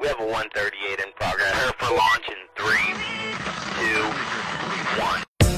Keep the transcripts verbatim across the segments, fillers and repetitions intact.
We have a one thirty-eight in progress. Prepare for launch in three, two, one.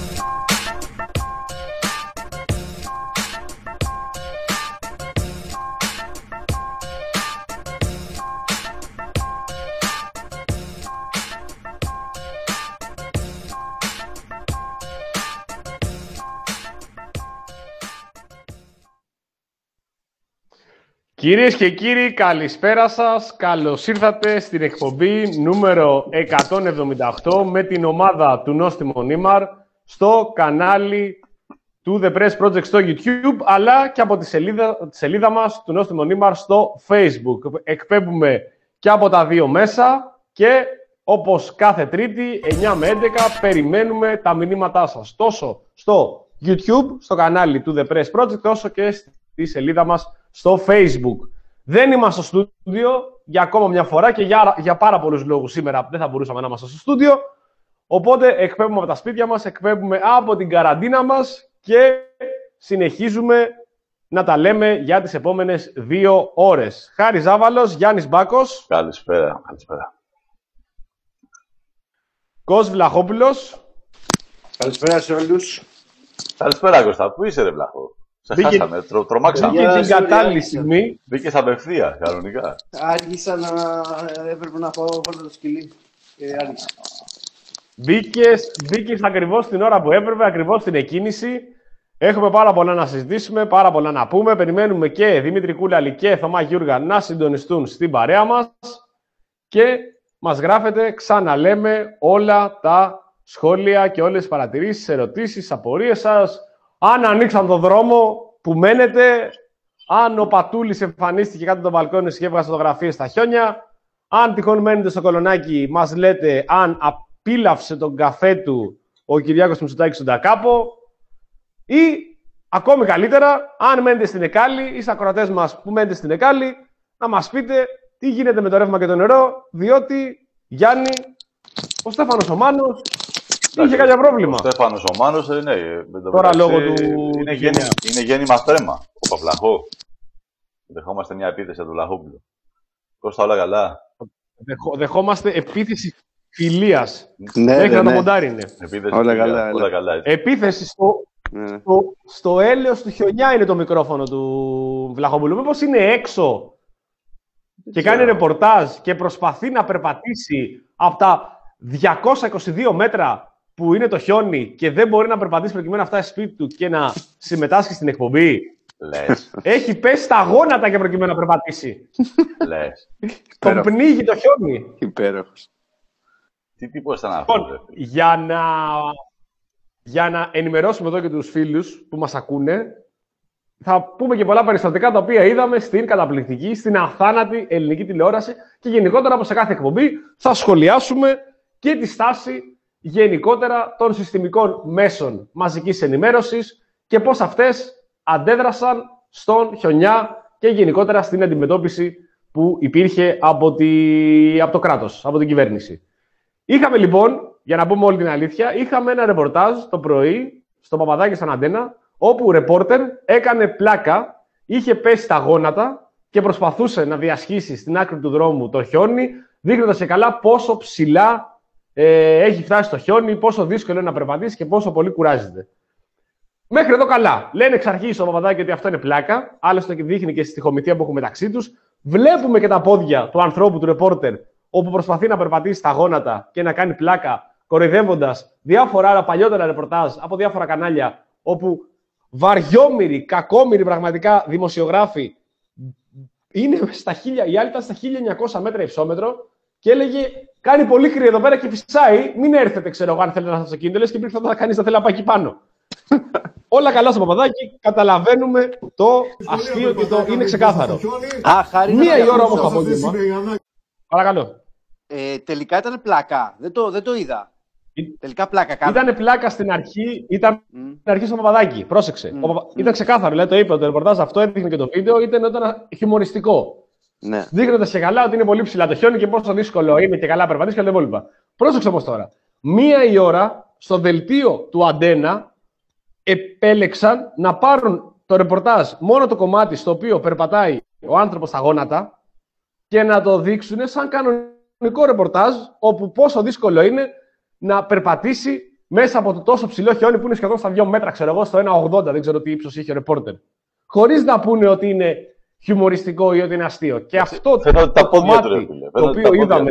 Κυρίες και κύριοι, καλησπέρα σας. Καλώς ήρθατε στην εκπομπή νούμερο εκατόν εβδομήντα οκτώ με την ομάδα του Νόστιμο Νίμαρ στο κανάλι του The Press Project στο YouTube, αλλά και από τη σελίδα, τη σελίδα μας του Νόστιμο Νίμαρ στο Facebook. Εκπέμπουμε και από τα δύο μέσα και όπως κάθε Τρίτη, εννιά με έντεκα, περιμένουμε τα μηνύματά σας τόσο στο YouTube, στο κανάλι του The Press Project, όσο και στη σελίδα μας στο Facebook. Δεν είμαστε στο στούντιο για ακόμα μια φορά και για, για πάρα πολλούς λόγους σήμερα δεν θα μπορούσαμε να είμαστε στο στούντιο. Οπότε εκπέμπουμε από τα σπίτια μας, εκπέμπουμε από την καραντίνα μας και συνεχίζουμε να τα λέμε για τις επόμενες δύο ώρες. Χάρης Ζάβαλος, Γιάννης Μπάκος. Καλησπέρα. Καλησπέρα. Κος Βλαχόπουλος. Καλησπέρα σε όλους. Καλησπέρα Κώστα, πού είσαι ρε Βλαχό? Σε Μπήκε... χάσαμε, τρο, τρομάξαμε. Μπήκε την κατάλληλη στιγμή. Μπήκες απευθείας, κανονικά. Άργησα να έπρεπε να πάω όλα το σκυλί και άργησα. Μπήκες, μπήκες ακριβώς την ώρα που έπρεπε, ακριβώς την εκκίνηση. Έχουμε πάρα πολλά να συζητήσουμε, πάρα πολλά να πούμε. Περιμένουμε και Δημήτρη Κούλαλη και Θωμά Γιούργα να συντονιστούν στην παρέα μας. Και μας γράφετε, ξαναλέμε, όλα τα σχόλια και όλες τις παρατηρήσεις, ερωτήσεις, απορίες σας. Αν ανοίξαν τον δρόμο που μένετε, αν ο Πατούλης εμφανίστηκε κάτω από το μπαλκόνι και έβγαζε φωτογραφίες στα χιόνια, αν τυχόν μένετε στο Κολονάκι, μας λέτε αν απίλαυσε τον καφέ του ο Κυριάκος Μητσοτάκης στον Τακάπο, ή ακόμη καλύτερα, αν μένετε στην Εκάλη ή στα ακροατές μας που μένετε στην Εκάλη, να μας πείτε τι γίνεται με το ρεύμα και το νερό, διότι, Γιάννη, ο Στέφανος ο Μάνος είχε κάποιο πρόβλημα. Ο Στέφανος ο Μάνος, ναι. Τώρα λόγω του... Είναι, γέννη, είναι γέννημα στρέμμα. Ο Παυλαχό. Δεχόμαστε μια επίθεση από τον Βλαχόπουλο. Κώστα, όλα καλά. Δεχό, δεχόμαστε επίθεση φιλίας. Ναι, Μέχρι ναι, να το ναι. μοντάρι είναι. Επίθεση όλα φιλίας, καλά, όλα καλά. Επίθεση στο, Ναι. στο, στο έλεος του χιονιά είναι το μικρόφωνο του Βλαχόπουλου. Μήπως είναι έξω και κάνει ρεπορτάζ και προσπαθεί να περπατήσει από τα διακόσια είκοσι δύο μέτρα που είναι το χιόνι και δεν μπορεί να περπατήσει προκειμένου να φτάσει σπίτι του και να συμμετάσχει στην εκπομπή. Λες. Έχει πέσει στα γόνατα και προκειμένου να περπατήσει. Λες. Τον πνίγει το χιόνι. Υπέροχος. Τι τύπος ήταν αυτό, Λοιπόν, για να, για να ενημερώσουμε εδώ και τους φίλους που μας ακούνε, θα πούμε και πολλά περιστατικά τα οποία είδαμε στην καταπληκτική, στην αθάνατη ελληνική τηλεόραση και γενικότερα από σε κάθε εκπομπή θα σχολιάσουμε και τη στάση γενικότερα των συστημικών μέσων μαζικής ενημέρωσης και πώς αυτές αντέδρασαν στον χιονιά και γενικότερα στην αντιμετώπιση που υπήρχε από, τη... από το κράτος, από την κυβέρνηση. Είχαμε λοιπόν, για να πούμε όλη την αλήθεια, είχαμε ένα ρεπορτάζ το πρωί στο Παπαδάκι στον Αντένα, όπου ο ρεπόρτερ έκανε πλάκα, είχε πέσει στα γόνατα και προσπαθούσε να διασχίσει στην άκρη του δρόμου το χιόνι, δείχνοντας και καλά πόσο ψηλά ε, έχει φτάσει το χιόνι, πόσο δύσκολο είναι να περπατήσει και πόσο πολύ κουράζεται. Μέχρι εδώ καλά. Λένε εξ αρχής ο Παπαδάκι ότι αυτό είναι πλάκα, άλλωστε και δείχνει και στη στοιχομηθεία που έχουν μεταξύ τους. Βλέπουμε και τα πόδια του ανθρώπου, του ρεπόρτερ, όπου προσπαθεί να περπατήσει στα γόνατα και να κάνει πλάκα, κοροϊδεύοντας διάφορα άλλα παλιότερα ρεπορτάζ από διάφορα κανάλια, όπου βαριόμοιροι, κακόμοιροι πραγματικά δημοσιογράφοι είναι στα χίλια, η άλλη ήταν στα χίλια εννιακόσια μέτρα υψόμετρο και έλεγε: κάνει πολύ κρύο εδώ πέρα και φυσάει, μην έρθετε, ξέρω εγώ, αν θέλετε να σας αυτοκίνητο, λες και υπήρχε θα κανείς να θέλει να πάει εκεί πάνω. Όλα καλά στο Παπαδάκι, καταλαβαίνουμε το αστείο και το είναι ξεκάθαρο. Α, Χάρη, Μία η ώρα όμως το απόγευμα. Παρακαλώ. Ε, τελικά ήταν πλάκα. Δεν το, δεν το είδα. Ή... Τελικά πλάκα κάνω. Ήταν πλάκα στην αρχή, ήταν mm. στην αρχή στο Παπαδάκι. Πρόσεξε. Mm. Ο Παπα... Mm. Ήταν ξεκάθαρο, δηλαδή το είπε, το ρεπορτάζ αυτό έδειχνε και το βίντεο, ήταν, ήταν χιουμοριστικό. Ναι. Δείχνοντας και καλά ότι είναι πολύ ψηλά το χιόνι και πόσο δύσκολο είναι και καλά περπατήσει και όλα τα υπόλοιπα. Πρόσεξε όμως τώρα. Μία η ώρα στο δελτίο του Αντένα επέλεξαν να πάρουν το ρεπορτάζ μόνο το κομμάτι στο οποίο περπατάει ο άνθρωπος στα γόνατα και να το δείξουν σαν κανονική κανονικό ρεπορτάζ, όπου πόσο δύσκολο είναι να περπατήσει μέσα από το τόσο ψηλό χιόνι που είναι σχεδόν στα δύο μέτρα, ξέρω εγώ, στο ένα ογδόντα, δεν ξέρω τι ύψος είχε ο ρεπόρτερ. Χωρίς να πούνε ότι είναι χιουμοριστικό ή ότι είναι αστείο. Και αυτό το, το κομμάτι το οποίο είδαμε.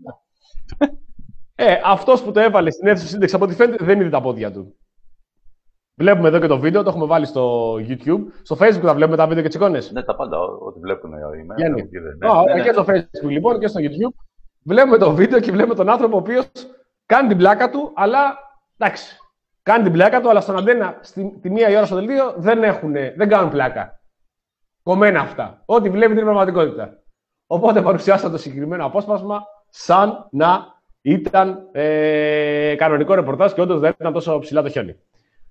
ε, αυτός που το έβαλε στην αίθουσα σύνταξη, από ό,τι φαίνεται, δεν είδε τα πόδια του. Βλέπουμε εδώ και το βίντεο, το έχουμε βάλει στο YouTube. Στο Facebook θα βλέπουμε τα βίντεο και τις εικόνες. Ναι, τα πάντα, ό,τι βλέπουν οι μέρες. Ναι, και στο Facebook λοιπόν και στο YouTube. Βλέπουμε το βίντεο και βλέπουμε τον άνθρωπο ο οποίος κάνει την πλάκα του, αλλά εντάξει. Κάνει την πλάκα του, αλλά στον αντένα στη, τη μία η ώρα στο δελτίο δεν, έχουν, δεν κάνουν πλάκα. Κομμένα αυτά. Ό,τι βλέπει την πραγματικότητα. Οπότε παρουσιάσα το συγκεκριμένο απόσπασμα σαν να ήταν ε, κανονικό ρεπορτάζ και όντως δεν ήταν τόσο ψηλά το χιόνι.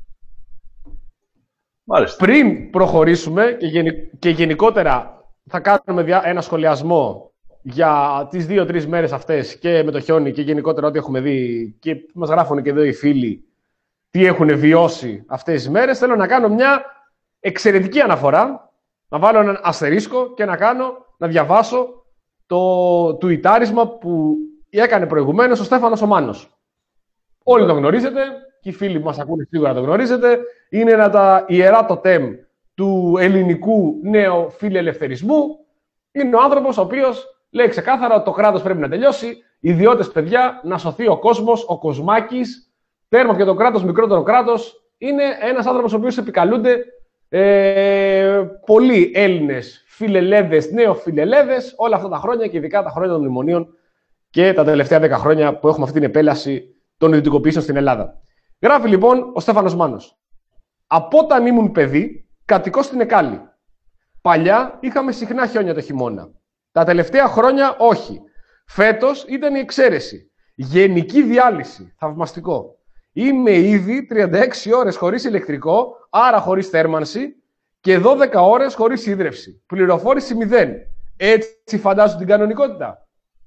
Μάλιστα. Πριν προχωρήσουμε και, γενι, και γενικότερα θα κάνουμε ένα σχολιασμό για τις δύο-τρεις μέρες αυτές και με το χιόνι και γενικότερα ό,τι έχουμε δει και μας γράφουν και εδώ οι φίλοι τι έχουν βιώσει αυτές τις μέρες, θέλω να κάνω μια εξαιρετική αναφορά, να βάλω έναν αστερίσκο και να κάνω, να διαβάσω το τουιτάρισμα που έκανε προηγουμένως ο Στέφανος ο Μάνος. Όλοι το γνωρίζετε και οι φίλοι που μας ακούνε σίγουρα το γνωρίζετε. Είναι ένα τα ιερά τοτέμ του ελληνικού νέου φιλελευθερισμού. Είναι ο άνθρωπος ο οποίος λέει ξεκάθαρα ότι το κράτος πρέπει να τελειώσει, ιδιώτες παιδιά, να σωθεί ο κόσμος, ο κοσμάκης, τέρμα και το κράτος, μικρότερο κράτος. Είναι ένας άνθρωπος ο οποίος επικαλούνται ε, πολλοί Έλληνες φιλελέδες, νεοφιλελέδες, όλα αυτά τα χρόνια και ειδικά τα χρόνια των μνημονίων και τα τελευταία δέκα χρόνια που έχουμε αυτή την επέλαση των ιδιωτικοποιήσεων στην Ελλάδα. Γράφει λοιπόν ο Στέφανος Μάνος. Από όταν ήμουν παιδί, κατοικώ στην Εκάλη. Παλιά είχαμε συχνά χιόνια το χειμώνα. Τα τελευταία χρόνια όχι. Φέτος ήταν η εξαίρεση. Γενική διάλυση. Θαυμαστικό. Είμαι ήδη τριάντα έξι ώρες χωρίς ηλεκτρικό, άρα χωρίς θέρμανση, και δώδεκα ώρες χωρίς ίδρυυση. Πληροφόρηση μηδέν. Έτσι φαντάζω την κανονικότητα.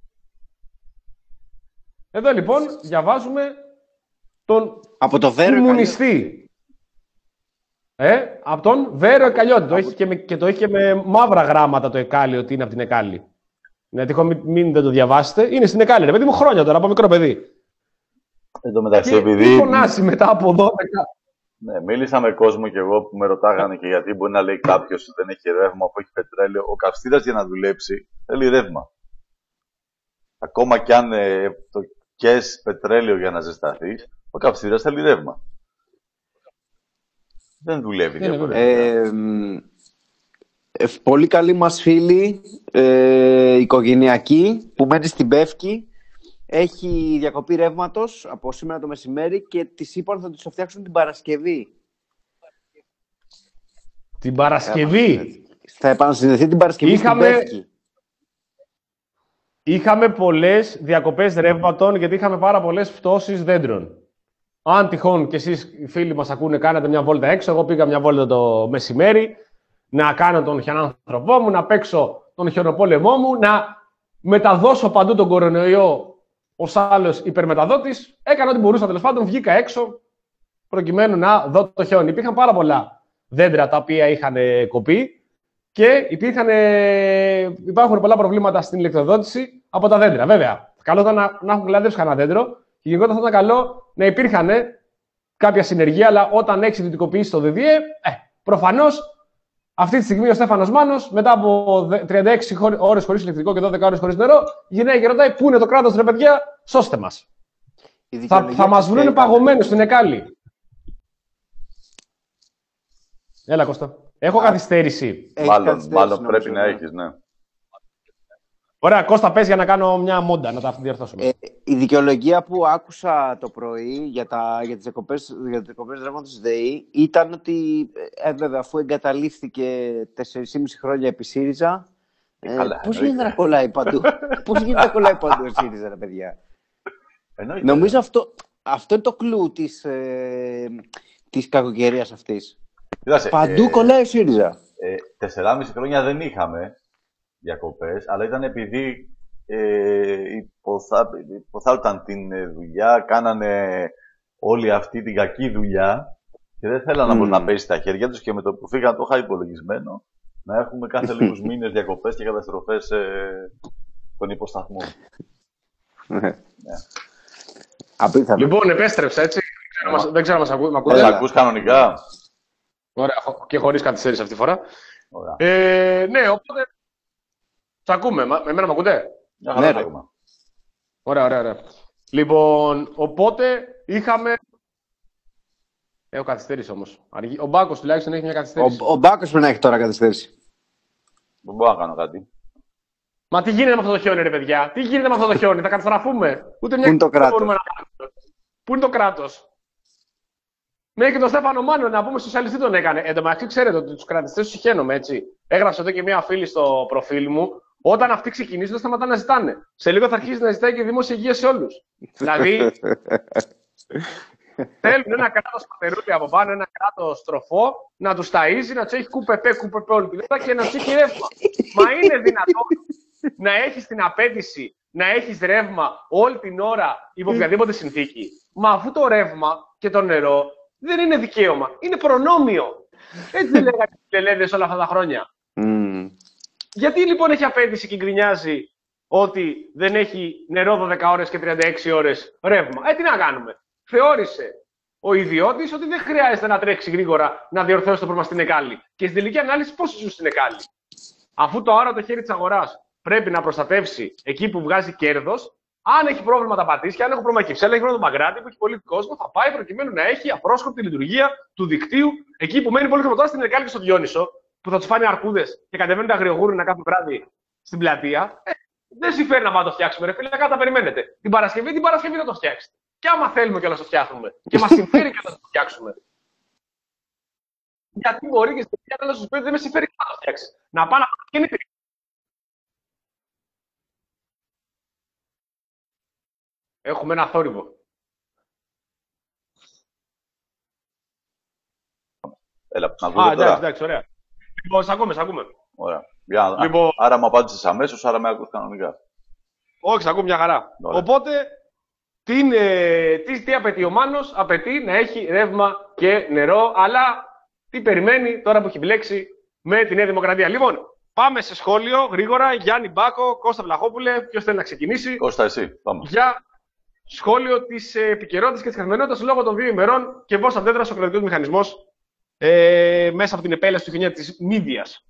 Εδώ λοιπόν διαβάζουμε τον από το κομμουνιστή. Ε, από τον Βέρο Εκαλιώτη. Το έχει και, με, και το έχει και με μαύρα γράμματα το Εκάλη, ότι είναι από την Εκάλη. Ναι, τυχόν μην, μην δεν το διαβάσετε. Είναι στην Εκάλη, ρε παιδί μου, χρόνια τώρα, από μικρό παιδί. Εν τω μεταξύ, και επειδή... τι φωνάσει μετά από δώδεκα. Ναι, μίλησα με κόσμο και εγώ που με ρωτάγανε και γιατί μπορεί να λέει κάποιο ότι δεν έχει ρεύμα, που έχει πετρέλαιο. Ο καυστήρας για να δουλέψει θέλει ρεύμα. Ακόμα κι αν ε, το κες πετρέλαιο για να ζεσταθεί, ο καυστήρας θέλει ρεύμα. Δεν δουλεύει διαφορετικά. Ε, ε, πολύ καλοί μας φίλοι, ε, οικογενειακοί, που μένει στην Πεύκη. Έχει διακοπή ρεύματος από σήμερα το μεσημέρι και τις είπαν θα τους το φτιάξουν την Παρασκευή. Την Παρασκευή. Θα επανασυνδεθεί την Παρασκευή είχαμε, στην Πεύκη. Είχαμε πολλές διακοπές ρεύματων γιατί είχαμε πάρα πολλές πτώσεις δέντρων. Αν τυχόν και εσείς φίλοι μας ακούνε, κάνατε μια βόλτα έξω, εγώ πήγα μια βόλτα το μεσημέρι, να κάνω τον χιονάνθρωπό μου, να παίξω τον χιονοπόλεμό μου, να μεταδώσω παντού τον κορονοϊό ως άλλος υπερμεταδότης. Έκανα ό,τι μπορούσα, τέλος πάντων, βγήκα έξω προκειμένου να δω το χιόνι. Υπήρχαν πάρα πολλά δέντρα τα οποία είχαν κοπεί και υπήρχαν, υπάρχουν πολλά προβλήματα στην ηλεκτροδότηση από τα δέντρα. Βέβαια, καλό ήταν να, να έχουν κλαδέψει κανένα δέντρο και γενικότερα θα ήταν καλό να υπήρχαν κάποια συνεργεία, αλλά όταν έχει ιδιωτικοποιήσει το ΔΔΕ, ε, προφανώς αυτή τη στιγμή ο Στέφανος Μάνος, μετά από τριάντα έξι ώρες χωρίς ηλεκτρικό και δώδεκα ώρες χωρίς νερό, γυρνάει και ρωτάει πού είναι το κράτος, ρε παιδιά, σώστε μας. Θα, θα μας βρουν παγωμένους στην Εκάλη. Έλα, Κώστα. Έχω Α, καθυστέρηση. Μάλλον, καθυστέρηση μάλλον πρέπει να έχεις, ναι. Ωραία, Κώστα, πες για να κάνω μια μόντα, να τα διορθώσουμε. Ε, η δικαιολογία που άκουσα το πρωί για, τα, για τις εκοπές ρεύματος της ΔΕΗ ήταν ότι, ε, βέβαια, αφού εγκαταλείφθηκε τέσσερα και μισό χρόνια επί ΣΥΡΙΖΑ, ε, Καλά, πώς γίνεται να κολλάει παντού. Πώς γίνεται να κολλάει παντού ο ΣΥΡΙΖΑ, ρε παιδιά. Εννοείται. Νομίζω αυτό, αυτό είναι το κλου της, ε, της κακοκαιρίας αυτής. Κοιτάξτε, παντού ε, κολλάει ο ΣΥΡΙΖΑ. Ε, τέσσερα και μισό χρόνια δεν είχαμε διακοπές, αλλά ήταν επειδή ε, υποθά, υποθάλταν την δουλειά, κάνανε όλη αυτή την κακή δουλειά και δεν θέλανε mm. να μπορεί να πέσει στα χέρια τους και με το που φύγαν το είχα υπολογισμένο να έχουμε κάθε λίγους μήνες διακοπές και καταστροφές ε, των υποσταθμών. Απίθανο. Λοιπόν, επέστρεψα έτσι. Δεν ξέρω, δεν ξέρω αν μας ακού- μ' ακούτε. Δεν ακούς κανονικά. Ωραία, και χωρίς καθυστέρηση αυτή τη φορά. Ωραία. Ε, ναι, οπότε. Σ' ακούμε. Μα- Εμένα μ' ακούτε. Μια χαρά Ναι, τα ρε. ακούμε. Ωραία, ωραία, ωραία. Λοιπόν, οπότε είχαμε. Έχω καθυστέρηση όμως. Αργή- Ο Μπάκος τουλάχιστον έχει μια καθυστέρηση. Ο, ο Μπάκος πρέπει να έχει τώρα καθυστέρηση. Δεν μπορώ να κάνω κάτι. Μα τι γίνεται με αυτό το χιόνι, ρε παιδιά. Τι γίνεται με αυτό το χιόνι, θα καταστραφούμε. Ούτε μια Πού είναι το δεν κράτος? μπορούμε να κάνουμε. Πού είναι το κράτος. Μέχρι και τον Στέφανο Μάνο να πούμε σοσιαλιστή τον έκανε. Εν τω μεταξύ, ξέρετε ότι του κρατιστέ του συχαίνομαι έτσι. Έγραψε εδώ και μια φίλη στο προφίλ μου. Όταν αυτοί ξεκινήσουν, δεν σταματάνε να ζητάνε. Σε λίγο θα αρχίσει να ζητάει και δημόσια υγεία σε όλου. Δηλαδή, θέλουν ένα κράτο πατερούλι από πάνω, ένα κράτο τροφό, να του ταΐζει, να του έχει κουπεπέ, κουπεπέ όλη τη μέρα και να του έχει ρεύμα. Μα είναι δυνατόν να έχει την απέτηση να έχει ρεύμα όλη την ώρα υπό οποιαδήποτε συνθήκη? Μα αφού το ρεύμα και το νερό δεν είναι δικαίωμα, είναι προνόμιο. Έτσι δεν λέγανε οι φιλελεύθερες όλα αυτά τα χρόνια. Mm. Γιατί λοιπόν έχει απέτηση και γκρινιάζει ότι δεν έχει νερό δώδεκα ώρες και τριάντα έξι ώρες ρεύμα? Ε, τι να κάνουμε. Θεώρησε ο ιδιώτης ότι δεν χρειάζεται να τρέξει γρήγορα να διορθώσει το πρόβλημα στην Εκάλη. Και στην τελική ανάλυση πώς ζουν στην Εκάλη? Αφού το άρατο χέρι της αγοράς πρέπει να προστατεύσει εκεί που βγάζει κέρδος, αν έχει πρόβλημα τα πατήσια, αν έχει πρόβλημα η Κυψέλα, έχει πρόβλημα το Μαγκράτη που έχει πολύ κόσμο, θα πάει προκειμένου να έχει απρόσκοπτη λειτουργία του δικτύου εκεί που μένει πολύ χρόνο. Τώρα στην Εκάλη και στο Διόνυσο, που θα του φάνε αρκούδες και κατεβαίνουν τα αγριογούρουνα κάθε βράδυ στην πλατεία, ε, δεν συμφέρει να πάμε να το φτιάξουμε. Ρε φίλε, κάτα περιμένετε. Την Παρασκευή, την Παρασκευή να το φτιάξετε. Και άμα θέλουμε κιόλας το φτιάχνουμε. Και μας συμφέρει κιόλας να το φτιάξουμε. Γιατί μπορεί και στην τελική να σου πει ότι δεν με συμφέρει να το φτιάξει. Να πάνε να πάνε και έχουμε ένα θόρυβο. Έλα, να Α, ακούτε εντάξει, τώρα. εντάξει, ωραία. Λοιπόν, σ' ακούμε, σ' ακούμε. Ωραία. Για να- Λοιπόν- Άρα μου απάντησες αμέσως, άρα με ακούς κανονικά. Όχι, σ' ακούμε μια χαρά. Ωραία. Οπότε, τι, είναι, τι, τι απαιτεί ο Μάνος? Απαιτεί να έχει ρεύμα και νερό, αλλά τι περιμένει τώρα που έχει μπλέξει με τη Νέα Δημοκρατία? Λοιπόν, πάμε σε σχόλιο γρήγορα. Γιάννη Μπάκο, Κώστα Βλαχόπουλε, ποιος θέλει να ξεκινήσει? Κώστα, εσύ. Πάμε. Για σχόλιο της επικαιρότητας και της καθημερινότητας λόγω των δύο ημερών και πώς αντέδρασε ο κρατικός μηχανισμός ε, μέσα από την επέλαση του γενιά της μίδιας.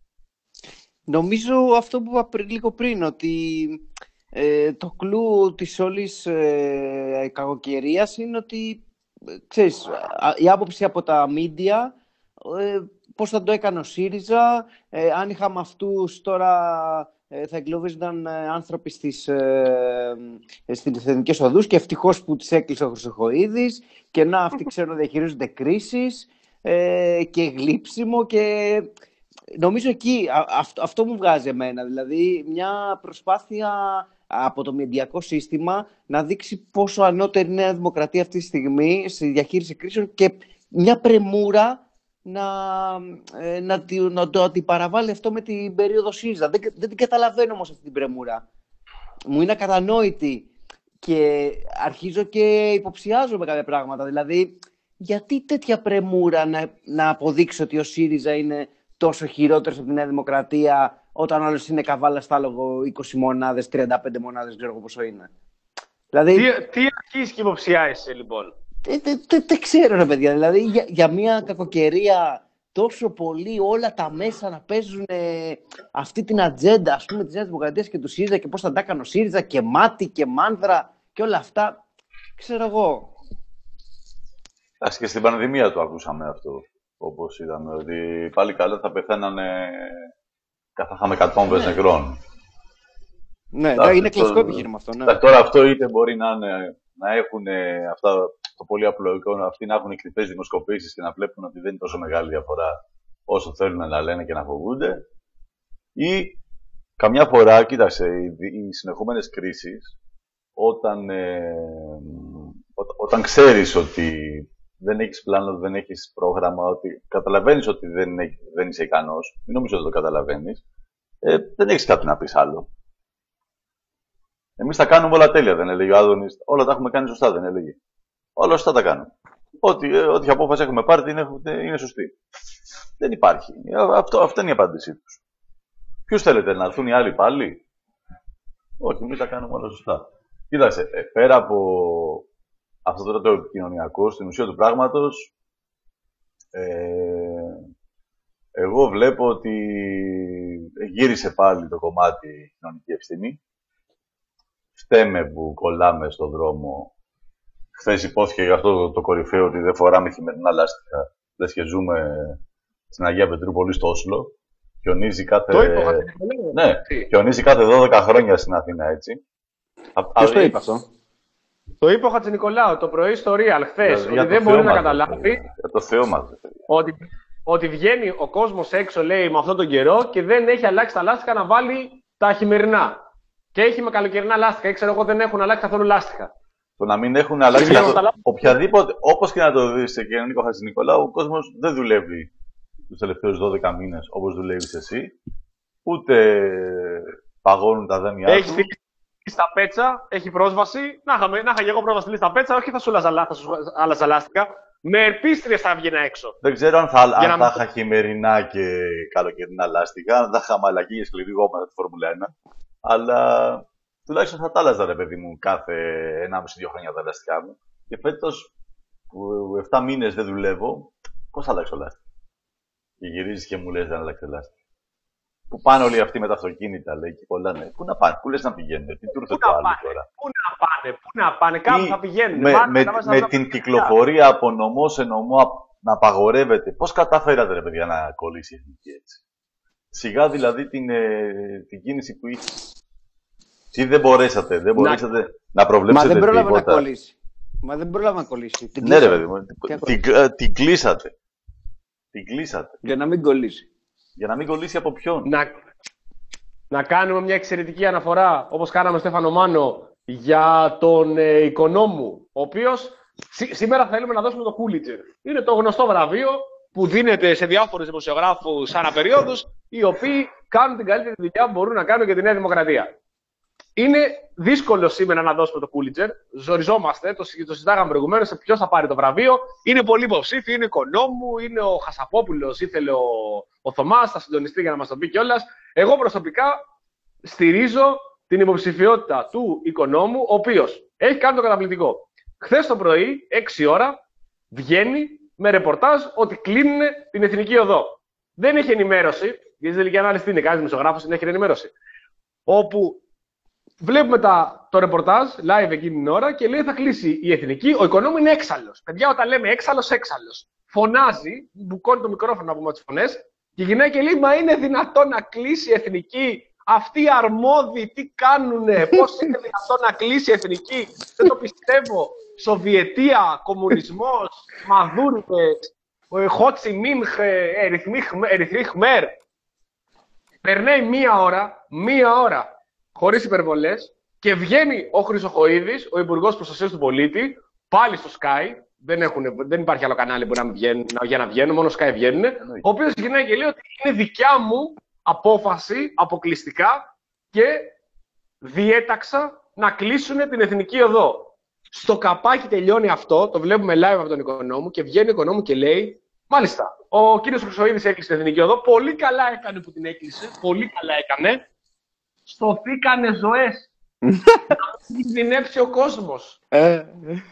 Νομίζω αυτό που είπα πριν, λίγο πριν, ότι ε, το κλου της όλης ε, κακοκαιρίας είναι ότι, ε, ξέρεις, α, η άποψη από τα μίντια, ε, πώς θα το έκανε ο ΣΥΡΙΖΑ, ε, αν είχαμε αυτούς τώρα ε, θα εγκλωβίζονταν ε, άνθρωποι στις, ε, ε, στις εθνικές οδούς και ευτυχώς που τις έκλεισε ο Χρυσοχοΐδης και να αυτοί ξέρουν να διαχειρίζονται κρίσεις ε, και γλύψιμο και... Νομίζω εκεί α, αυτό, αυτό μου βγάζει εμένα, δηλαδή μια προσπάθεια από το μεντιακό σύστημα να δείξει πόσο ανώτερη είναι η Νέα Δημοκρατία αυτή τη στιγμή στη διαχείριση κρίσεων και μια πρεμούρα να, ε, να, να, να το αντιπαραβάλει αυτό με την περίοδο ΣΥΡΙΖΑ. Δεν, δεν την καταλαβαίνω όμως αυτή την πρεμούρα. Μου είναι ακατανόητη και αρχίζω και υποψιάζω με κάποια πράγματα. Δηλαδή, γιατί τέτοια πρεμούρα να, να αποδείξει ότι ο ΣΥΡΙΖΑ είναι τόσο χειρότερος από τη Νέα Δημοκρατία, όταν όλος είναι καβάλα στάλογο είκοσι μονάδες, τριάντα πέντε μονάδες, ξέρω εγώ πόσο είναι. Δηλαδή, Τι, τι αρχίζει και υποψιάζεσαι, λοιπόν? δεν δε, δε, δε ξέρω, ρε παιδιά. Δηλαδή, για, για μια κακοκαιρία τόσο πολύ όλα τα μέσα να παίζουν ε, αυτή την ατζέντα, ας πούμε, της Νέας Δημοκρατίας και του ΣΥΡΙΖΑ και πώς θα τα έκανε ο ΣΥΡΙΖΑ και μάτι και μάνδρα και όλα αυτά. Ξέρω εγώ. Ας και στην πανδημία το ακούσαμε αυτό. Όπως είδαμε, ότι πάλι καλά θα πεθαίνανε, θα είχαμε εκατόμβες νεκρών. Ναι, Εντάξει, είναι κλασικό το- επιχείρημα αυτό. Ναι. Εντάξει, τώρα αυτό είτε μπορεί να, είναι, να έχουν αυτά το πολύ απλοϊκό, αυτοί να έχουν κρυφές δημοσκοπήσεις και να βλέπουν ότι δεν είναι τόσο μεγάλη διαφορά όσο θέλουν να λένε και να φοβούνται. Ή καμιά φορά, κοίταξε, οι, οι συνεχόμενες κρίσεις, όταν, ε, ό, όταν ξέρεις ότι δεν έχεις πλάνο, δεν έχεις πρόγραμμα, ότι καταλαβαίνεις ότι δεν, έχ, δεν είσαι ικανός, μην νομίζω ότι το καταλαβαίνεις, ε, δεν έχεις κάτι να πεις άλλο. Εμείς τα κάνουμε όλα τέλεια, δεν έλεγε ο Άδωνης. Όλα τα έχουμε κάνει σωστά, δεν έλεγε. Όλα σωστά τα κάνουμε. Ό,τι, ε, ό,τι απόφαση έχουμε πάρει είναι, είναι σωστή. Δεν υπάρχει. Αυτό, αυτή είναι η απάντησή τους. Ποιους θέλετε, να έρθουν οι άλλοι πάλι? Όχι, εμείς τα κάνουμε όλα σωστά. Κοίταξε, ε, πέρα από αυτό τώρα το επικοινωνιακό, στην ουσία του πράγματος, ε, εγώ βλέπω ότι γύρισε πάλι το κομμάτι κοινωνική ευθύνη. Φταίμε που κολλάμε στον δρόμο. Χθες υπόθηκε για αυτό το, το κορυφαίο ότι δεν φοράμε χειμερινά λάστιχα. Λες και ζούμε στην Αγία Πετρούπολη στο Όσλο. Χιονίζει κάθε... Το είπα, ναι, χιονίζει κάθε δώδεκα χρόνια στην Αθήνα, έτσι. Ποιος το είπε αυτό? Το είπε ο Χατζηνικολάου το πρωί στο Real χθες, ότι δεν μπορεί να καταλάβει για το Θεό μας, ότι, ότι βγαίνει ο κόσμος έξω, λέει, με αυτόν τον καιρό και δεν έχει αλλάξει τα λάστιχα να βάλει τα χειμερινά. Και έχει με καλοκαιρινά λάστιχα. Ήξερα εγώ δεν έχουν αλλάξει καθόλου λάστιχα. Το να μην έχουν αλλάξει καθόλου. Οποιαδήποτε, όπως και να το δεις σε κοινωνικό Χατζηνικολάου, ο κόσμος δεν δουλεύει τους τελευταίους δώδεκα μήνες όπως δουλεύεις εσύ. Ούτε παγώνουν τα δέμια του. Έχει στα πέτσα, έχει πρόσβαση. Να είχα, να είχα και εγώ πρόσβαση στα πέτσα, όχι θα σου άλλαζα λάστιχα. Με ερπίστριες θα βγαίνα έξω. Δεν ξέρω αν θα, αν να... θα είχα χειμερινά και καλοκαιρινά λάστιχα, αν θα είχα μαλακή και σκληρή γόμα τη Φόρμουλα ένα. Αλλά τουλάχιστον θα τα άλλαζα, ρε παιδί μου, κάθε ενάμιση δύο χρόνια τα λάστιχά μου. Και φέτος που επτά μήνες δεν δουλεύω, πώς θα αλλάξω λάστιχα? Και γυρίζεις και μου λες δεν αλλάξω λάστιχα. Πού πάνε όλοι αυτοί με τα αυτοκίνητα, λέει, και κολλάνε. Πού να πάνε, πού λες να πηγαίνουν, τι του ήρθε το άλλο τώρα? Πού να πάνε, πού να πάνε, κάπου θα πηγαίνουν. Με, πάνε, με, να με, με την κυκλοφορία από νομό σε νομό να απαγορεύεται, πώς καταφέρατε, ρε παιδιά, να κολλήσει η εθνική έτσι? Σιγά δηλαδή την, ε, την κίνηση που είχε. Τι δεν μπορέσατε, δεν μπορέσατε να, να προβλέψετε τίποτα. Μα δεν πρόλαβε τίποτα. να κολλήσει. Μα δεν πρόλαβε να κολλήσει. Την ναι, ρε παιδί μου, την, την, την κλείσατε. Την κλείσατε. Για να μην κολλήσει. Για να μην κολλήσει από ποιον? Να, να κάνουμε μια εξαιρετική αναφορά, όπως κάναμε Στέφανο Μάνο, για τον ε, Οικονόμου, ο οποίος σή, σήμερα θέλουμε να δώσουμε το Πούλιτσερ. Είναι το γνωστό βραβείο που δίνεται σε διάφορους δημοσιογράφους αναπεριόδους, οι οποίοι κάνουν την καλύτερη δουλειά που μπορούν να κάνουν για τη Νέα Δημοκρατία. Είναι δύσκολο σήμερα να δώσουμε το Πούλιτσερ. Ζοριζόμαστε, το, το συζητάγαμε προηγουμένως σε ποιος θα πάρει το βραβείο. Είναι πολύ υποψήφιοι, είναι Οικονόμου, είναι ο Χασαπόπουλος, ήθελε ο, ο Θωμάς, θα συντονιστεί για να μας το πει κιόλας. Εγώ προσωπικά στηρίζω την υποψηφιότητα του Οικονόμου, ο οποίος έχει κάνει το καταπληκτικό. Χθες το πρωί, έξι ώρα, βγαίνει με ρεπορτάζ ότι κλείνουν την Εθνική Οδό. Δεν έχει ενημέρωση, γιατί στην τελική ανάλυση τι είναι, κανείς δημοσιογράφος δεν έχει ενημέρωση. Όπου βλέπουμε τα, το ρεπορτάζ live εκείνη την ώρα και λέει θα κλείσει η Εθνική. Ο Οικονόμου είναι έξαλλος. Παιδιά, όταν λέμε έξαλλος, έξαλλος. Φωνάζει, μπουκώνει το μικρόφωνο να πούμε τις φωνές και γυρνάει και λέει: μα είναι δυνατόν να κλείσει η Εθνική? Αυτοί οι αρμόδιοι τι κάνουνε? Πώς είναι δυνατόν να κλείσει η Εθνική? Δεν το πιστεύω. Σοβιετία, κομμουνισμός, Μαδούρβες, Χότσι Μίνχ, Ερυθρή Χμέρ. Περνάει μία ώρα, μία ώρα, χωρίς υπερβολές, και βγαίνει ο Χρυσοχοΐδης, ο Υπουργός Προστασίας του Πολίτη, πάλι στο Sky. Δεν, έχουν, δεν υπάρχει άλλο κανάλι που να βγαίνουν, για να βγαίνουν, μόνο Sky βγαίνουν. Ο οποίος γυρνάει και λέει ότι είναι δικιά μου απόφαση αποκλειστικά και διέταξα να κλείσουν την Εθνική Οδό. Στο καπάκι τελειώνει αυτό, το βλέπουμε live από τον Οικονόμου και βγαίνει ο Οικονόμου και λέει: μάλιστα, ο κύριος Χρυσοχοΐδης έκλεισε την Εθνική Οδό. Πολύ καλά έκανε που την έκλεισε. Πολύ καλά έκανε. Στοθήκανε ζωές. Να κινδυνεύσει ο κόσμος. Ε,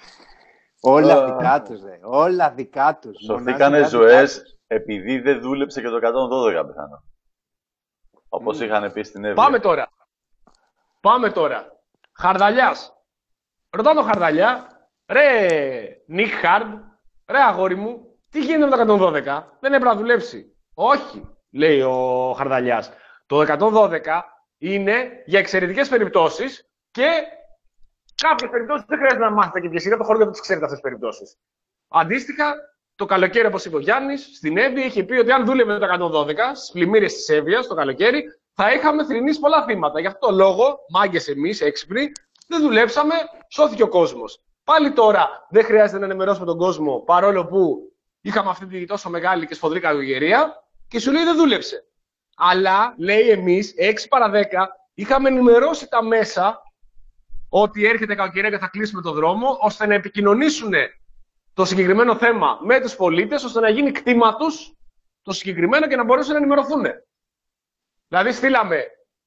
όλα δικά τους, δε. Όλα δικά τους. Στοθήκανε ζωές επειδή δεν δούλεψε και το εκατόν δώδεκα πιθανό. Όπως mm. είχαν πει στην Εύβοια. Πάμε τώρα. Πάμε τώρα. Χαρδαλιάς. Ρωτάω τον Χαρδαλιά, ρε Νίκ Χαρντ, ρε αγόρι μου, τι γίνεται με το εκατόν δώδεκα? Δεν έπρεπε να δουλέψει? Όχι, λέει ο Χαρδαλιάς. Το εκατόν δώδεκα είναι για εξαιρετικές περιπτώσεις και κάποιες περιπτώσεις δεν χρειάζεται να μάθετε και ποιες είναι, το χώρο δεν τις ξέρετε αυτές τις περιπτώσεις. Αντίστοιχα, το καλοκαίρι, όπως είπε ο Γιάννης, στην Εύβοια είχε πει ότι αν δούλευε το εκατόν δώδεκα στις πλημμύρες της Εύβοιας το καλοκαίρι, θα είχαμε θρηνήσει πολλά θύματα. Γι' αυτό το λόγο, μάγκες εμείς, έξυπνοι, δεν δουλέψαμε, σώθηκε ο κόσμος. Πάλι τώρα δεν χρειάζεται να ενημερώσουμε τον κόσμο, παρόλο που είχαμε αυτή τη τόσο μεγάλη και σφοδρή κακοκαιρία, και σου λέει δεν δούλεψε. Αλλά, λέει, εμείς, έξι παρά δέκα, είχαμε ενημερώσει τα μέσα ότι έρχεται κακοκαιρία και θα κλείσουμε το δρόμο, ώστε να επικοινωνήσουν το συγκεκριμένο θέμα με τους πολίτες, ώστε να γίνει κτήμα τους το συγκεκριμένο και να μπορέσουν να ενημερωθούν. Δηλαδή, στείλαμε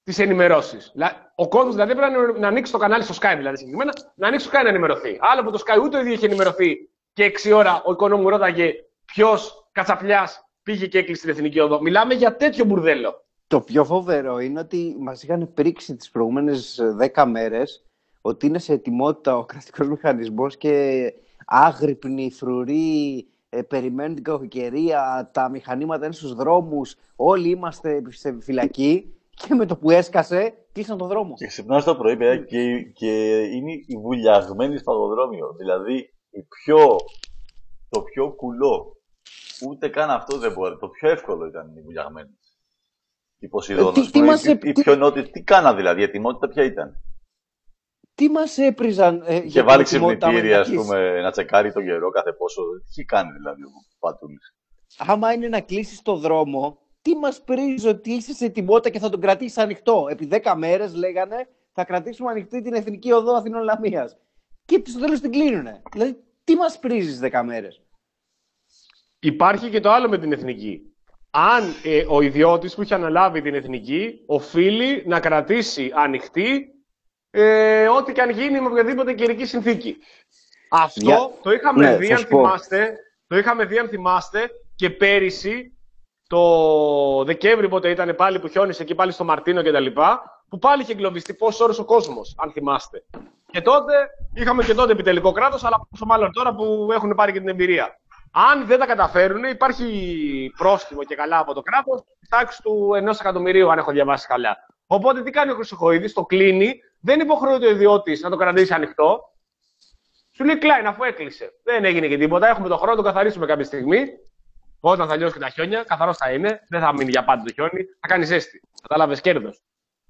τις ενημερώσεις. Ο κόσμος δηλαδή πρέπει να ανοίξει το κανάλι στο Sky, δηλαδή συγκεκριμένα, να ανοίξει το Sky να ενημερωθεί. Άλλο που το Sky ούτε ο ίδιο είχε ενημερωθεί και έξι ώρα ο οικονόμου ρώταγε ποιος κατσαπλιάς πήγε και έκλεισε την Εθνική Οδό. Μιλάμε για τέτοιο μπουρδέλο. Το πιο φοβερό είναι ότι μας είχαν πρίξει τις προηγούμενες δέκα μέρες ότι είναι σε ετοιμότητα ο κρατικός μηχανισμός και άγρυπνοι, φρουροί, ε, περιμένουν την κακοκαιρία, τα μηχανήματα είναι στους δρόμους, όλοι είμαστε σε φυλακή και με το που έσκασε κλείσαν τον δρόμο. Και ξυπνάς το πρωί, παιδιά, και, και είναι οι βουλιαγμένοι στο παγοδρόμιο. Δηλαδή, η πιο, το πιο κουλό, ούτε καν αυτό δεν μπορεί. Το πιο εύκολο ήταν οι βουλιαγμένοι. Η Ποσειδώνος, τι, τι, μας, η, τι, η πιο νότια, τι κάνα δηλαδή, η ετοιμότητα ποια ήταν. Τι μας έπριζαν ε, και βάλει ξυπνητήρια, ας πούμε, να τσεκάρει τον καιρό κάθε πόσο. Τι έχει κάνει δηλαδή ο Πατούλης. Άμα είναι να κλείσεις το δρόμο, τι μας πρίζει ότι είσαι σε ετοιμότητα και θα τον κρατήσεις ανοιχτό. Επί δέκα μέρες λέγανε θα κρατήσουμε ανοιχτή την Εθνική Οδό Αθηνών Λαμίας. Και στο τέλος την κλείνουνε. Δηλαδή, τι μας πρίζει δέκα μέρες. Υπάρχει και το άλλο με την Εθνική. Αν ε, ο ιδιώτης που έχει αναλάβει την Εθνική οφείλει να κρατήσει ανοιχτή ε, ό,τι και αν γίνει με οποιαδήποτε καιρική συνθήκη. Αυτό Για... το, είχαμε ναι, δει, αν θυμάστε, το είχαμε δει, αν θυμάστε, και πέρυσι, το Δεκέμβρη, πότε ήταν πάλι που χιόνισε εκεί πάλι στο Μαρτίνο κτλ. Που πάλι είχε εγκλωβιστεί πόσες ώρες ο κόσμος, αν θυμάστε. Και τότε είχαμε και τότε επιτελικό κράτος, αλλά πόσο μάλλον τώρα που έχουν πάρει και την εμπειρία. Αν δεν τα καταφέρουν, υπάρχει πρόστιμο και καλά από το κράτος, στη τάξη του ενός εκατομμυρίου, αν έχω διαβάσει καλά. Οπότε τι κάνει ο Χρυσοχοίδης, το κλείνει, δεν υποχρεούται ο ιδιώτης να το κρατήσει ανοιχτό. Σου λέει κλάιν, αφού έκλεισε. Δεν έγινε και τίποτα. Έχουμε τον χρόνο να το καθαρίσουμε κάποια στιγμή. Όταν θα λιώσει και τα χιόνια, καθαρός θα είναι. Δεν θα μείνει για πάντα το χιόνι. Θα κάνει ζέστη. Κατάλαβες, κέρδος.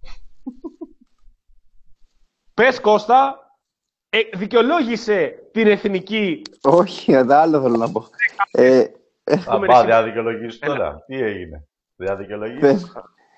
Πες, Κώστα, ε, δικαιολόγησε την Εθνική. Όχι, άλλο θέλω να πω. ε, θα πάω, δεν δικαιολογήσει τώρα. Τι έγινε, δεν δικαιολογήσει.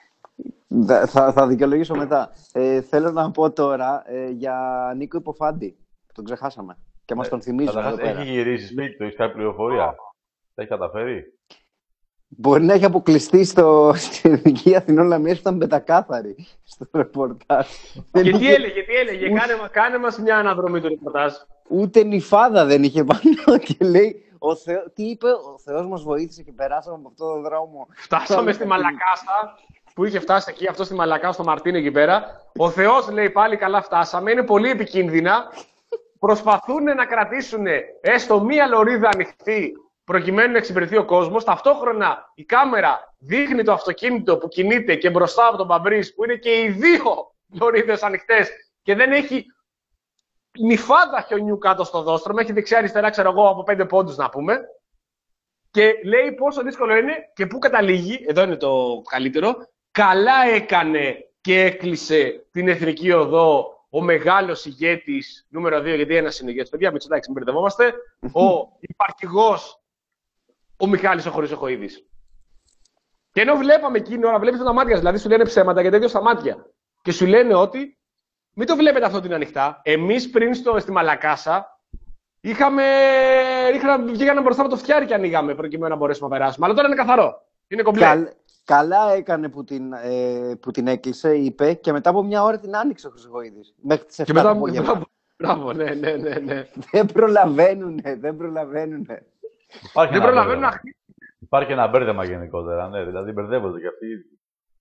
Θα, θα δικαιολογήσω μετά. Ε, θέλω να πω τώρα ε, για Νίκο Υποφάντη. Τον ξεχάσαμε. Και μας τον θυμίζουν εδώ πέρα. Έχει γυρίσει σπίτι του, έχει κάποια πληροφορία. Τα έχει καταφέρει. Μπορεί να έχει αποκλειστεί στο, στην Εθνική Αθηνών Λαμίας που ήταν πεντακάθαρη στο ρεπορτάζ. Και τι έλεγε, τι έλεγε. Ούτε... Κάνε, κάνε μας μια αναδρομή του ρεπορτάζ. Ούτε νυφάδα δεν είχε πάνω και λέει. Ο Θεό... Τι είπε, ο Θεός μας βοήθησε και περάσαμε από αυτόν τον δρόμο. Φτάσαμε στη Μαλακάστα, που είχε φτάσει εκεί, αυτό στη Μαλακάστα, στο Μαρτίνο εκεί πέρα. Ο Θεός λέει πάλι καλά φτάσαμε, είναι πολύ επικίνδυνα. Προσπαθούν να κρατήσουν έστω μία λωρίδα ανοιχτή προκειμένου να εξυπηρεθεί ο κόσμος. Ταυτόχρονα η κάμερα δείχνει το αυτοκίνητο που κινείται και μπροστά από τον Παμπρίς, που είναι και οι δύο λωρίδες ανοιχτές και δεν έχει νυφάδα χιονιού κάτω στο δόστρωμα. Έχει δεξιά-αριστερά, ξέρω εγώ, από πέντε πόντους να πούμε. Και λέει πόσο δύσκολο είναι και πού καταλήγει. Εδώ είναι το καλύτερο. Καλά έκανε και έκλεισε την Εθνική Οδό ο μεγάλος ηγέτης, νούμερο δύο, γιατί ένας είναι ηγέτης, παιδιά, Μητσοτάκης, μην μπερδευόμαστε, ο υπαρχηγός, ο Μιχάλης ο Χρυσοχοίδης. Και ενώ βλέπαμε εκείνη ώρα, βλέπεις τα μάτια, δηλαδή σου λένε ψέματα γιατί έδωσε στα μάτια. Και σου λένε ότι μην το βλέπετε αυτό την ανοιχτά. Εμείς πριν στο, στη Μαλακάσα είχαμε, είχαμε, βγήκαμε μπροστά από το φτιάρι και ανοίγαμε προκειμένου να μπορέσουμε να περάσουμε. Αλλά τώρα είναι καθαρό. Είναι κομπλέ. Καλ, καλά έκανε που την, ε, που την έκλεισε, είπε, και μετά από μια ώρα την άνοιξε ο Χρυσοχοίδης. Μέχρι τις εφτά το απόγευμα. Μπράβο, ναι, ναι, ναι, ναι. Δεν προλαβαίνουνε, δεν προλαβαίνουνε. Δεν προλαβαίνουν να χτίσουν. Υπάρχει ένα μπέρδεμα γενικότερα, ναι, δηλαδή μπερδεύονται και αυτοί οι ίδιοι.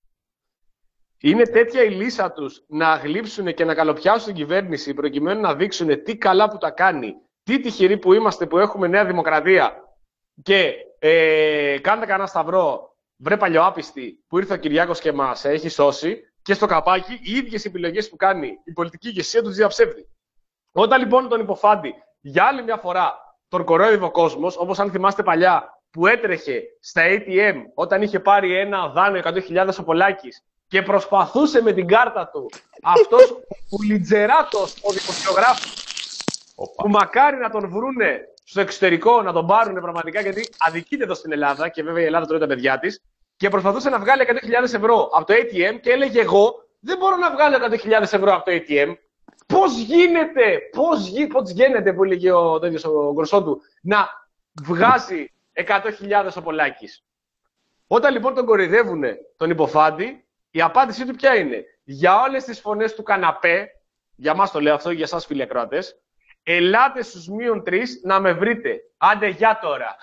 Είναι τέτοια η λύσα τους να γλύψουν και να καλοπιάσουν την κυβέρνηση προκειμένου να δείξουν τι καλά που τα κάνει, τι τυχεροί που είμαστε που έχουμε Νέα Δημοκρατία και ε, κάντε κανένα σταυρό, βρε παλιοάπιστη που ήρθε ο Κυριάκος και μας έχει σώσει και στο καπάκι οι ίδιες επιλογές που κάνει η πολιτική ηγεσία τους διαψεύδει. Όταν λοιπόν τον Υποφάντη για άλλη μια φορά τον κορόιδευε ο κόσμος, όπως αν θυμάστε παλιά που έτρεχε στα έι τι εμ όταν είχε πάρει ένα δάνειο εκατό χιλιάδες ο Πολάκης και προσπαθούσε με την κάρτα του αυτός ο Λιτζεράτος, ο δημοσιογράφος, που μακάρι να τον βρούνε στο εξωτερικό, να τον πάρουν πραγματικά, γιατί αδικείται εδώ στην Ελλάδα και βέβαια η Ελλάδα τρώει τα παιδιά της, και προσπαθούσε να βγάλει εκατό χιλιάδες ευρώ από το έι τι εμ και έλεγε εγώ δεν μπορώ να βγάλω εκατό χιλιάδες ευρώ από το έι τι εμ. Πώς γίνεται, πώς, γι, πώς γίνεται, που έλεγε ο, τέτοιος, ο γκροσό του, να βγάζει εκατό χιλιάδες ο Πολάκης. Όταν λοιπόν τον κοροϊδεύουν τον Υποφάντη, η απάντησή του ποια είναι? Για όλες τις φωνές του καναπέ, για μας το λέω αυτό, για εσάς φίλοι ακροατές, ελάτε στους μείον τρεις να με βρείτε. Άντε, για τώρα.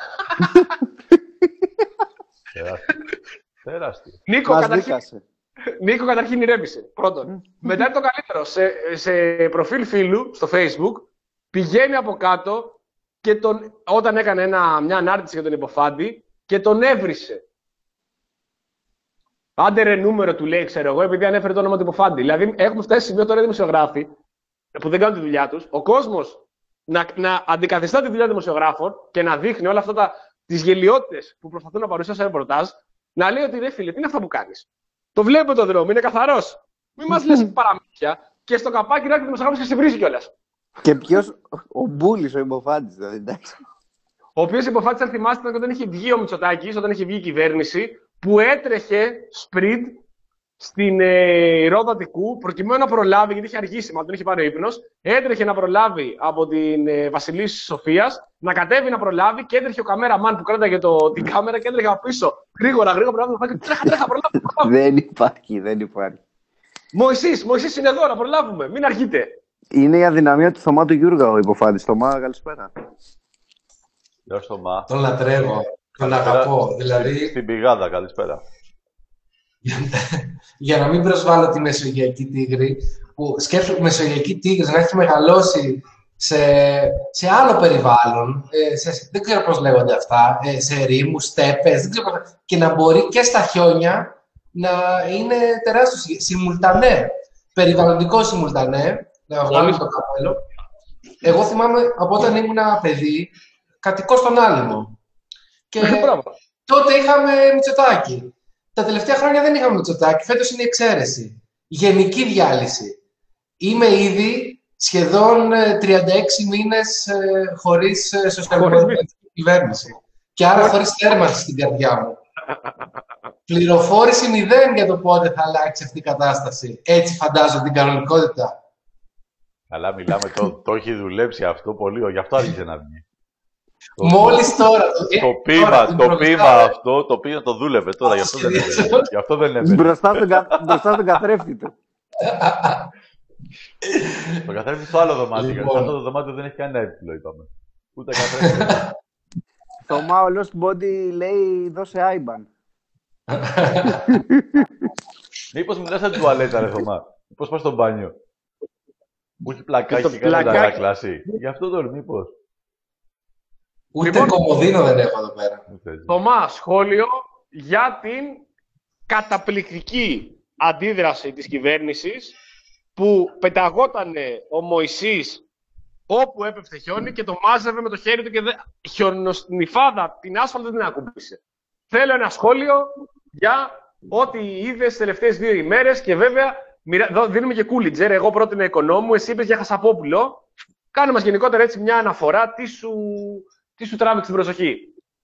Τεράστιο. Νίκο, καταρχήν, Νίκο, καταρχήν ηρέμησε. Πρώτον. Μετά είναι το καλύτερο. Σε, σε προφίλ φίλου στο Facebook πηγαίνει από κάτω και τον, όταν έκανε ένα, μια ανάρτηση για τον Υποφάντη και τον έβρισε. Άντε ρε νούμερο του λέει, ξέρω εγώ, επειδή ανέφερε το όνομα του Υποφάντη. Δηλαδή, έχουμε φτάσει σε σημείο τώρα οι δημοσιογράφοι που δεν κάνουν τη δουλειά τους. Ο κόσμος να, να αντικαθιστά τη δουλειά των δημοσιογράφων και να δείχνει όλα αυτά τις γελιότητες που προσπαθούν να παρουσιάσουν ένα ρεπορτάζ, να λέει ότι ρε φίλε, τι είναι αυτά που κάνεις? Το βλέπω το δρόμο, είναι καθαρός. Μην μας λες παραμύθια και στο καπάκι να έρχεται ο δημοσιογράφος και σε βρίζει κιόλας. Και ποιος, ο Μπούλης, ο Υποφάντης, δηλαδή, εντάξει. Ο οποίος Υποφάντης, αν θυμάστε, όταν είχε βγει ο Μητσοτάκης, όταν είχε βγει η κυβέρνηση, που έτρεχε σπριντ στην ε, Ρόδα Αττικού, προκειμένου να προλάβει, γιατί είχε αργήσει, μα τον είχε πάρει ο ύπνος, έτρεχε να προλάβει από την ε, Βασιλής Σοφίας, να κατέβει να προλάβει και έτρεχε ο καμέραμαν που κράταγε το, την κάμερα και έτρεχε από πίσω. Γρήγορα, γρήγορα, προλάβει να πάει. Τρέχα, τρέχα, προλάβει. Δεν υπάρχει, δεν υπάρχει. Μωυσής, Μωυσής είναι εδώ, να προλάβουμε, μην αργείτε. Είναι η αδυναμία του Θωμά του Γιούργα ο Υποφάντης. Θωμά, καλησπέρα. Γεια σου, Θωμά. Τον λατρεύω, τον αγαπώ. Δηλαδή, στην πηγάδα, καλησπέρα. Για να μην προσβάλλω τη Μεσογειακή Τίγρη, που σκέφτομαι Μεσογειακή Τίγρη να έχει μεγαλώσει σε, σε άλλο περιβάλλον, ε, σε, δεν ξέρω πώς λέγονται αυτά, ε, σε ερήμους, στέπες, δεν ξέρω πώς, και να μπορεί και στα χιόνια να είναι τεράστιο συμμουλτανέ, περιβαλλοντικό συμμουλτανέ, να βγάλουμε το καπέλο. Εγώ θυμάμαι από όταν ήμουν παιδί, κατοικώ στον Άλυμο. Και τότε είχαμε Μητσοτάκη. Τα τελευταία χρόνια δεν είχαμε Μητσοτάκη, φέτος είναι η εξαίρεση. Γενική διάλυση. Είμαι ήδη σχεδόν τριάντα έξι μήνες ε, χωρίς ε, σοσιαλδημοκρατική κυβέρνηση. Και άρα χωρίς θέρμανση στην καρδιά μου. Πληροφόρηση μηδέν για το πότε θα αλλάξει αυτή η κατάσταση. Έτσι φαντάζω την κανονικότητα. Καλά, μιλάμε, το, το έχει δουλέψει αυτό πολύ, γι' αυτό άρχισε να βγει. Μόλις τώρα. Το, το πείμα, το πείμα αυτό, το οποίο το δούλευε τώρα, γι' αυτό δεν έβαινε. Γι' αυτό δεν έβαινε. Μπροστά στον καθρέφτη του. Το καθρέφτη στο άλλο δωμάτιο, γιατί αυτό το δωμάτιο δεν έχει κανένα έπιπλο, είπαμε. Ούτε καθρέφτη. Θωμά, ο Lost Body λέει δώσε άιμπαν. Μήπως μιλάς σαν τουαλέτα, ρε Θωμά. Μήπως πας στο μπάνιο. Μου έχει πλακάκι και κάνει αντανάκλαση. Γι' αυτό το μήπως. Ούτε λοιπόν, κομμωδίνο δεν έχω εδώ πέρα. Θωμά, σχόλιο για την καταπληκτική αντίδραση της κυβέρνησης που πεταγότανε ο Μωυσής όπου έπεφτε χιόνι και το μάζευε με το χέρι του και δε... χιονοσνιφάδα την άσφαλτο δεν ακούμπησε. Θέλω ένα σχόλιο για ό,τι είδες τις τελευταίες δύο ημέρες και βέβαια δίνουμε και κούλιτζερ. Εγώ πρότεινα Οικονόμου, εσύ είπες για Χασαπόπουλο. Κάνε μας γενικότερα έτσι μια αναφορά τι σου... Τι σου τράβηξε την προσοχή?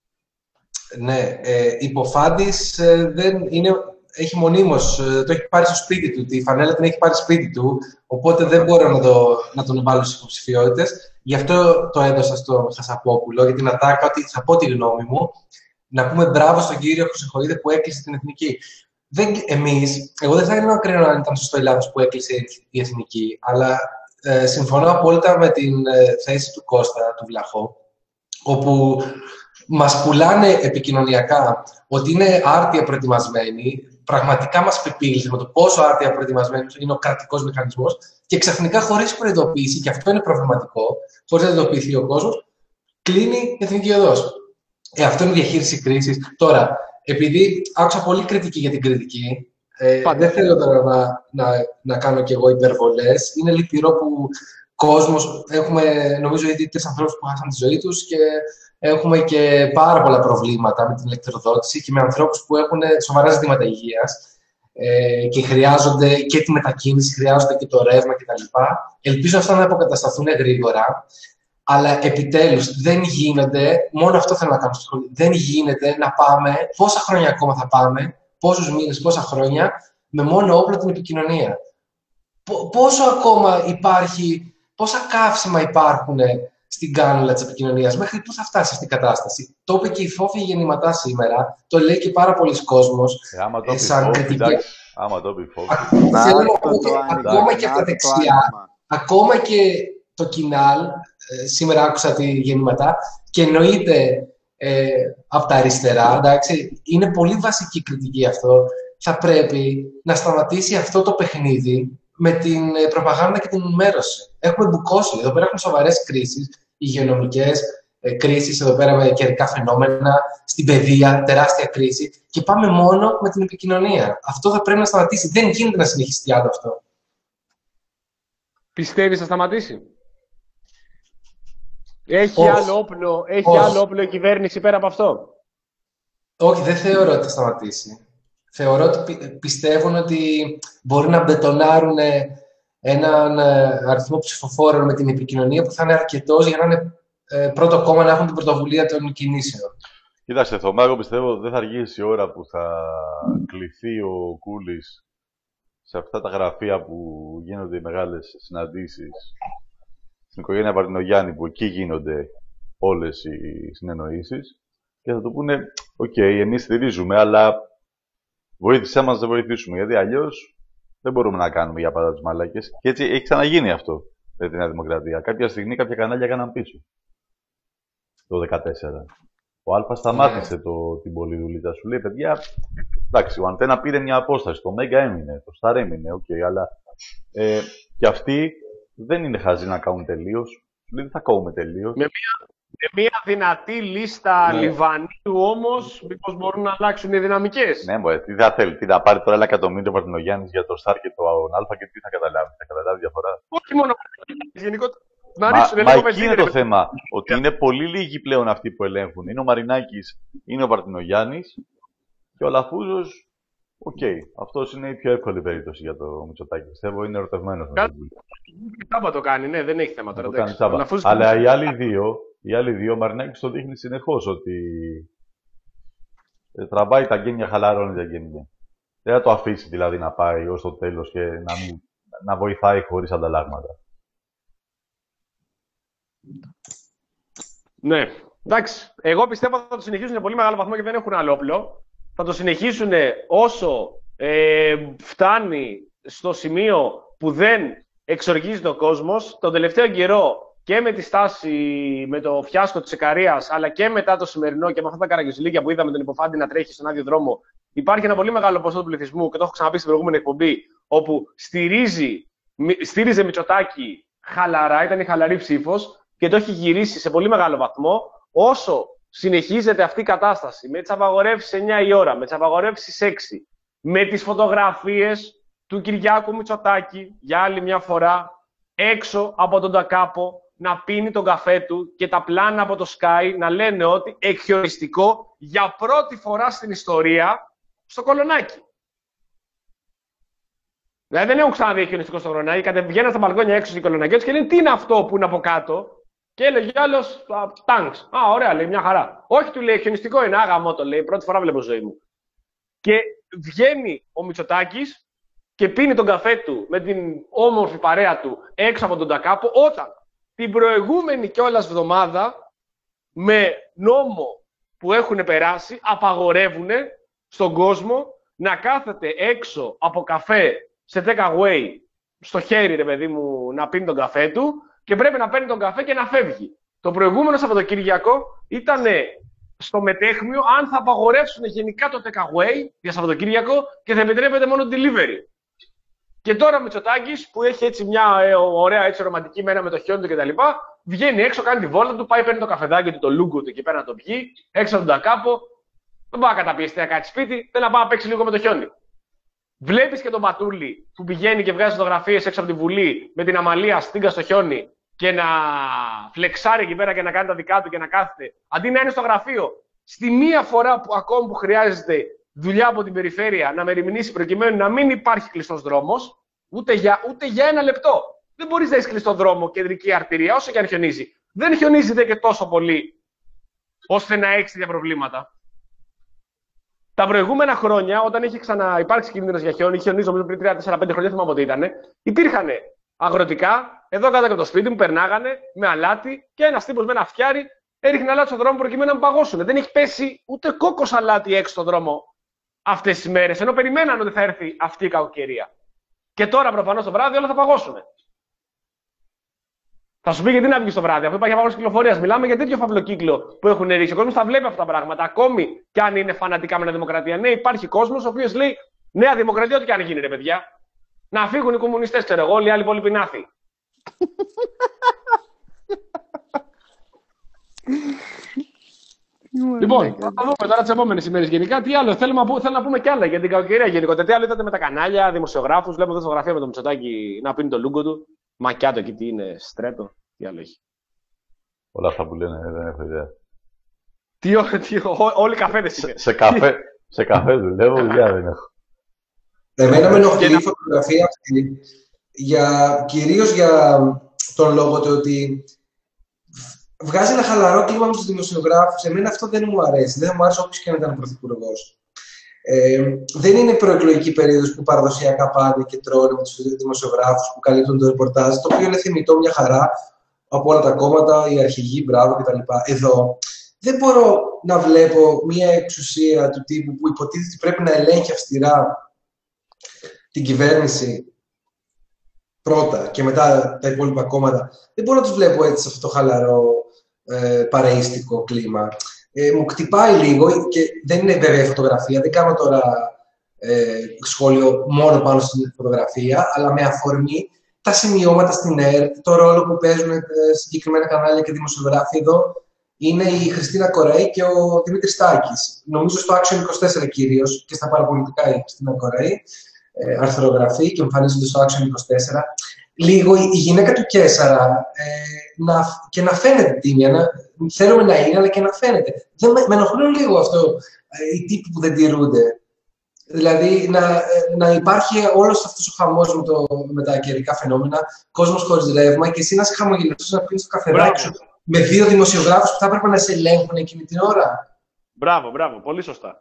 Ναι, ε, Υποφάντης ε, δεν είναι, έχει μονίμως, ε, το έχει πάρει στο σπίτι του, τη φανέλα την έχει πάρει σπίτι του, οπότε δεν μπορώ να, το, να τον βάλω στις υποψηφιότητες. Γι' αυτό το έδωσα στο Χασαπόπουλο, για την ατάκα, ότι θα πω τη γνώμη μου, να πούμε μπράβο στον κύριο Χρυσοχοΐδη που έκλεισε την Εθνική. Δεν, εμείς, εγώ δεν θα ήθελα να κρίνω αν ήταν σωστό ή λάθος που έκλεισε η Εθνική, αλλά ε, συμφωνώ απόλυτα με την ε, θέση του Κώστα, του Βλαχό, όπου μας πουλάνε επικοινωνιακά ότι είναι άρτια προετοιμασμένοι, πραγματικά μας πεπίλησε με το πόσο άρτια προετοιμασμένοι είναι ο κρατικός μηχανισμός και ξαφνικά χωρίς προειδοποίηση, και αυτό είναι προβληματικό, χωρίς να ειδοποιηθεί ο κόσμος, κλείνει η εθνική οδός. Ε, αυτό είναι η διαχείριση κρίσης. Τώρα, επειδή άκουσα πολύ κριτική για την κριτική, ε, δεν θέλω τώρα να, να, να κάνω κι εγώ υπερβολές. Είναι λυπηρό που κόσμος, έχουμε νομίζω ήδη τρεις ανθρώπους που χάσαν τη ζωή τους και έχουμε και πάρα πολλά προβλήματα με την ηλεκτροδότηση και με ανθρώπους που έχουν σοβαρά ζητήματα υγείας ε, και χρειάζονται και τη μετακίνηση, χρειάζονται και το ρεύμα κτλ. Ελπίζω αυτά να αποκατασταθούν γρήγορα, αλλά επιτέλους δεν γίνεται, μόνο αυτό θέλω να κάνω στο σχολείο, δεν γίνεται να πάμε, πόσα χρόνια ακόμα θα πάμε, πόσους μήνες, πόσα χρόνια, με μόνο όπλο την επικοινωνία. Πόσο ακόμα υπάρχει, πόσα καύσιμα υπάρχουν στην κάνουλα της επικοινωνίας, μέχρι πού θα φτάσει αυτή η κατάσταση? Το είπε και η Φόφη γεννηματά σήμερα, το λέει και πάρα πολλοί κόσμος. Ε, άμα το ε, σαν πει, κριτική. εντάξει, Άμα το πει φόβο. Θέλω να το πω το ότι άνοιγμα, ακόμα και να από τα το δεξιά, άνοιγμα. ακόμα και το κοινάλ, ε, σήμερα άκουσα τη γεννήματα, και εννοείται ε, από τα αριστερά, εντάξει, είναι πολύ βασική κριτική αυτό. Θα πρέπει να σταματήσει αυτό το παιχνίδι με την ε, προπαγάνδα και την ενημέρωση. Έχουμε μπουκώσει. Εδώ πέρα έχουμε σοβαρές κρίσεις, υγειονομικές ε, κρίσεις, εδώ πέρα με καιρικά φαινόμενα, στην παιδεία, τεράστια κρίση, και πάμε μόνο με την επικοινωνία. Αυτό θα πρέπει να σταματήσει. Δεν γίνεται να συνεχιστεί άλλο αυτό. Πιστεύεις θα σταματήσει? Έχει Όχι. άλλο όπλο, έχει Όχι. άλλο όπλο η κυβέρνηση πέρα από αυτό? Όχι, δεν θεωρώ ότι θα σταματήσει. Θεωρώ ότι πι- πιστεύουν ότι μπορεί να μπετονάρουν έναν ε, αριθμό ψηφοφόρων με την επικοινωνία που θα είναι αρκετός για να είναι ε, πρώτο κόμμα να έχουν την πρωτοβουλία των κινήσεων. Κοίταξε, Θωμά, εγώ πιστεύω ότι δεν θα αργήσει η ώρα που θα κληθεί ο Κούλης σε αυτά τα γραφεία που γίνονται οι μεγάλες συναντήσεις στην οικογένεια Βαρδινογιάννη, που εκεί γίνονται όλες οι συνεννοήσεις, και θα του πούνε: «Οκ, εμείς στηρίζουμε, αλλά βοήθησέ μας να σε βοηθήσουμε, γιατί αλλιώς δεν μπορούμε να κάνουμε για πάντα τους μαλάκες». Και έτσι έχει ξαναγίνει αυτό με τη Νέα Δημοκρατία. Κάποια στιγμή κάποια κανάλια έκαναν πίσω. Το δύο χιλιάδες δεκατέσσερα. Ο Αλφα σταμάτησε το, την πολλή δουλίτσα. Σου λέει: «Παιδιά, εντάξει, ο Αντένα πήρε μια απόσταση. Το Μέγκα έμεινε, το Σταρ έμεινε, οκ, okay, αλλά ε, και αυτοί δεν είναι χαζοί να κάνουν τελείως. Σου λέει: «Δεν θα κόβουμε τελείως». Με μια, με μια δυνατή λίστα Ναι. Λιβανίου όμως, μήπως μπορούν να αλλάξουν οι δυναμικές? Ναι, μωρέ, τι θα θέλει, τι θα πάρει τώρα ένα εκατομμύριο Βαρδινογιάννης για το Σταρ και το Αλφα και τι θα καταλάβει, θα καταλάβει διαφορά. Όχι μόνο γενικότερα. Να Μα, ρίξουν μα λίγο εκεί είναι βενζίνη, το ρε. θέμα. Ότι είναι πολύ λίγοι πλέον αυτοί που ελέγχουν. Είναι ο Μαρινάκης, είναι ο Βαρδινογιάννης και ο Λαφούζος. Οκ. Okay. Αυτός είναι η πιο εύκολη περίπτωση για το Μητσοτάκη. Πιστεύω είναι ερωτευμένος με Κάτι- τον Βουλή. Τσάμπα το κάνει, ναι, δεν έχει θέμα Να τώρα. το κάνει εντάξει. τσάμπα. Ο Λαφούζος- Αλλά οι άλλοι δύο, οι άλλοι δύο, ο Μαρινάκης το δείχνει συνεχώς ότι ε, τραβάει τα γένια, χαλαρώνει τα γένια. Δεν θα το αφήσει δηλαδή να πάει ως το τέλος και να, μην, να βοηθάει χωρίς ανταλλάγματα. Ναι. Εντάξει. Εγώ πιστεύω ότι θα το συνεχίσουν σε πολύ μεγάλο βαθμό και δεν έχουν άλλο όπλο. Θα το συνεχίσουν όσο ε, φτάνει στο σημείο που δεν εξοργίζει το κόσμος. Τον τελευταίο καιρό και με τη στάση, με το φιάσκο της Ικαρίας, αλλά και μετά το σημερινό και με αυτά τα καραγκιουζιλίκια που είδαμε τον Υποφάντη να τρέχει στον άδειο δρόμο, υπάρχει ένα πολύ μεγάλο ποσό του πληθυσμού, και το έχω ξαναπεί στην προηγούμενη εκπομπή, όπου στηρίζει, μι- στήριζε Μητσοτάκη χαλαρά, ήταν η χαλαρή ψήφος, και το έχει γυρίσει σε πολύ μεγάλο βαθμό. Όσο συνεχίζεται αυτή η κατάσταση με τις απαγορεύσεις εννιά η ώρα, με τις απαγορεύσεις έξι, με τις φωτογραφίες του Κυριάκου Μητσοτάκη για άλλη μια φορά έξω από τον Τακάπο να πίνει τον καφέ του και τα πλάνα από το Sky να λένε ότι εκχιονιστικό για πρώτη φορά στην ιστορία στο Κολονάκι. Δηλαδή δεν έχουν ξαναδεί εκχιονιστικό στο Κολονάκι. Κατεβγαίναν στα μπαλκόνια έξω στην Κολονάκι και λένε τι είναι αυτό που είναι από κάτω. Και έλεγε άλλο τάγκ. Α, ωραία, λέει, μια χαρά. Όχι, του λέει, εκχιονιστικό είναι, άγαμο το λέει, πρώτη φορά βλέπω ζωή μου. Και βγαίνει ο Μητσοτάκης και πίνει τον καφέ του με την όμορφη παρέα του έξω από τον Τακάπο, όταν την προηγούμενη κιόλας εβδομάδα με νόμο που έχουν περάσει απαγορεύουν στον κόσμο να κάθεται έξω από καφέ σε take away στο χέρι, ρε παιδί μου, να πίνει τον καφέ του και πρέπει να παίρνει τον καφέ και να φεύγει. Το προηγούμενο Σαββατοκύριακο ήταν στο μετέχμιο αν θα απαγορεύσουν γενικά το take away για Σαββατοκύριακο και θα επιτρέπεται μόνο delivery. Και τώρα ο Μητσοτάκης, που έχει έτσι μια ε, ωραία έτσι, ρομαντική μέρα με το χιόνι του κτλ., βγαίνει έξω, κάνει τη βόλτα του, πάει, παίρνει το καφεδάκι του, το λούγκο του εκεί πέρα να το πιει, έξω από τον Τακάπο. Δεν πάει να καταπιεστεί να κάτσει σπίτι, θέλει να πάει να παίξει λίγο με το χιόνι. Βλέπεις και τον Πατούλη που πηγαίνει και βγάζει φωτογραφίες έξω από τη Βουλή με την Αμαλία στίγκα στο χιόνι και να φλεξάρει εκεί πέρα και να κάνει τα δικά του και να κάθεται. Αντί να είναι στο γραφείο, στη μία φορά που ακόμη που χρειάζεται δουλειά από την περιφέρεια να μεριμνήσει προκειμένου να μην υπάρχει κλειστός δρόμος, ούτε για, ούτε για ένα λεπτό. Δεν μπορείς να έχεις κλειστό δρόμο, κεντρική αρτηρία, όσο και αν χιονίζει. Δεν χιονίζεται και τόσο πολύ ώστε να έχεις τέτοια προβλήματα. Τα προηγούμενα χρόνια, όταν είχε ξαναυπάρξει κίνδυνος για χιόνι, χιονίζει νομίζω πριν τρία, τέσσερα, πέντε χρόνια, θυμάμαι ότι ήταν, υπήρχαν αγροτικά, εδώ κάτω από το σπίτι μου, περνάγανε με αλάτι και ένα τύπος με ένα φτιάρι έριχνε αλάτι στον δρόμο προκειμένου να μην παγώσουν. Δεν έχει πέσει ούτε κόκκος αλάτι έξω στον δρόμο αυτές τις μέρες, ενώ περιμέναν ότι θα έρθει αυτή η κακοκαιρία. Και τώρα προφανώς το βράδυ όλα θα παγώσουν. Θα σου πει γιατί να βγει το βράδυ, αφού υπάρχει απαγόρευση κυκλοφορίας. Μιλάμε για τέτοιο φαυλοκύκλο που έχουν ρίξει. Ο κόσμος θα βλέπει αυτά τα πράγματα, ακόμη κι αν είναι φανατικά με τη δημοκρατία. Ναι, υπάρχει κόσμος ο οποίος λέει Νέα Δημοκρατία, ό,τι κι αν γίνει, ρε παιδιά. Να φύγουν οι κομμουνιστές, ξέρω εγώ, όλοι οι άλλοι υπόλοιποι να φύγουν. Λοιπόν, θα δούμε τώρα τις επόμενες ημέρες γενικά. Τι άλλο, θέλουμε να, θέλω να πούμε κι άλλα για την κακοκαιρία γενικότερα. Τι άλλο είδατε με τα κανάλια, δημοσιογράφους. Βλέπω εδώ φωτογραφία με τον Μητσοτάκη να πίνει το λούγκο του. Μακιάτο εκεί, τι είναι, στρέτο. Τι άλλο έχει. Όλα αυτά που λένε δεν έχω ιδέα. Τι, τι, ό, όλοι καφέδες είναι. Σε, σε καφέ, σε καφέ δουλεύω, δουλειά δεν έχω. Εμένα με ενοχλεί η φωτογραφία αυτή, για, κυρίως για τον λόγο του ότι βγάζει ένα χαλαρό κλίμα με τους δημοσιογράφους. Εμένα αυτό δεν μου αρέσει. Δεν μου άρεσε όποιος και να ήταν πρωθυπουργός. Ε, δεν είναι προεκλογική περίοδος που παραδοσιακά πάνε και τρώνε με τους δημοσιογράφους που καλύπτουν το ρεπορτάζ, το οποίο είναι θεμιτό μια χαρά από όλα τα κόμματα, οι αρχηγοί, μπράβο κτλ. Εδώ δεν μπορώ να βλέπω μια εξουσία του τύπου που υποτίθεται ότι πρέπει να ελέγχει αυστηρά την κυβέρνηση πρώτα και μετά τα υπόλοιπα κόμματα. Δεν μπορώ να τους βλέπω έτσι σε αυτό το χαλαρό ε, παρεΐστικο κλίμα. Ε, μου κτυπάει λίγο και δεν είναι βέβαια φωτογραφία, δεν κάνω τώρα ε, σχόλιο μόνο πάνω στην φωτογραφία, αλλά με αφορμή τα σημειώματα στην ΕΡΤ, το ρόλο που παίζουν ε, συγκεκριμένα κανάλια και δημοσιογράφοι εδώ, είναι η Χριστίνα Κοραή και ο Δημήτρης Τάκης. Νομίζω στο Action είκοσι τέσσερα κυρίως και στα παραπολιτικά η Χριστίνα Κοραή, ε, αρθρογραφεί και εμφανίζονται στο Action είκοσι τέσσερα. Λίγο η, η γυναίκα του Κέσσαρα ε, να, και να φαίνεται τίμια, να, θέλουμε να είναι, αλλά και να φαίνεται. Δεν, με, με ενοχλούν λίγο αυτό, ε, οι τύποι που δεν τηρούνται. Δηλαδή, να, να υπάρχει όλος αυτός ο χαμός με, το, με τα καιρικά φαινόμενα, κόσμος χωρίς ρεύμα και εσύ να είσαι χαμογελαστός να πίνεις το καφεδάκι σου με δύο δημοσιογράφους που θα έπρεπε να σε ελέγχουν εκείνη την ώρα. Μπράβο, μπράβο, πολύ σωστά.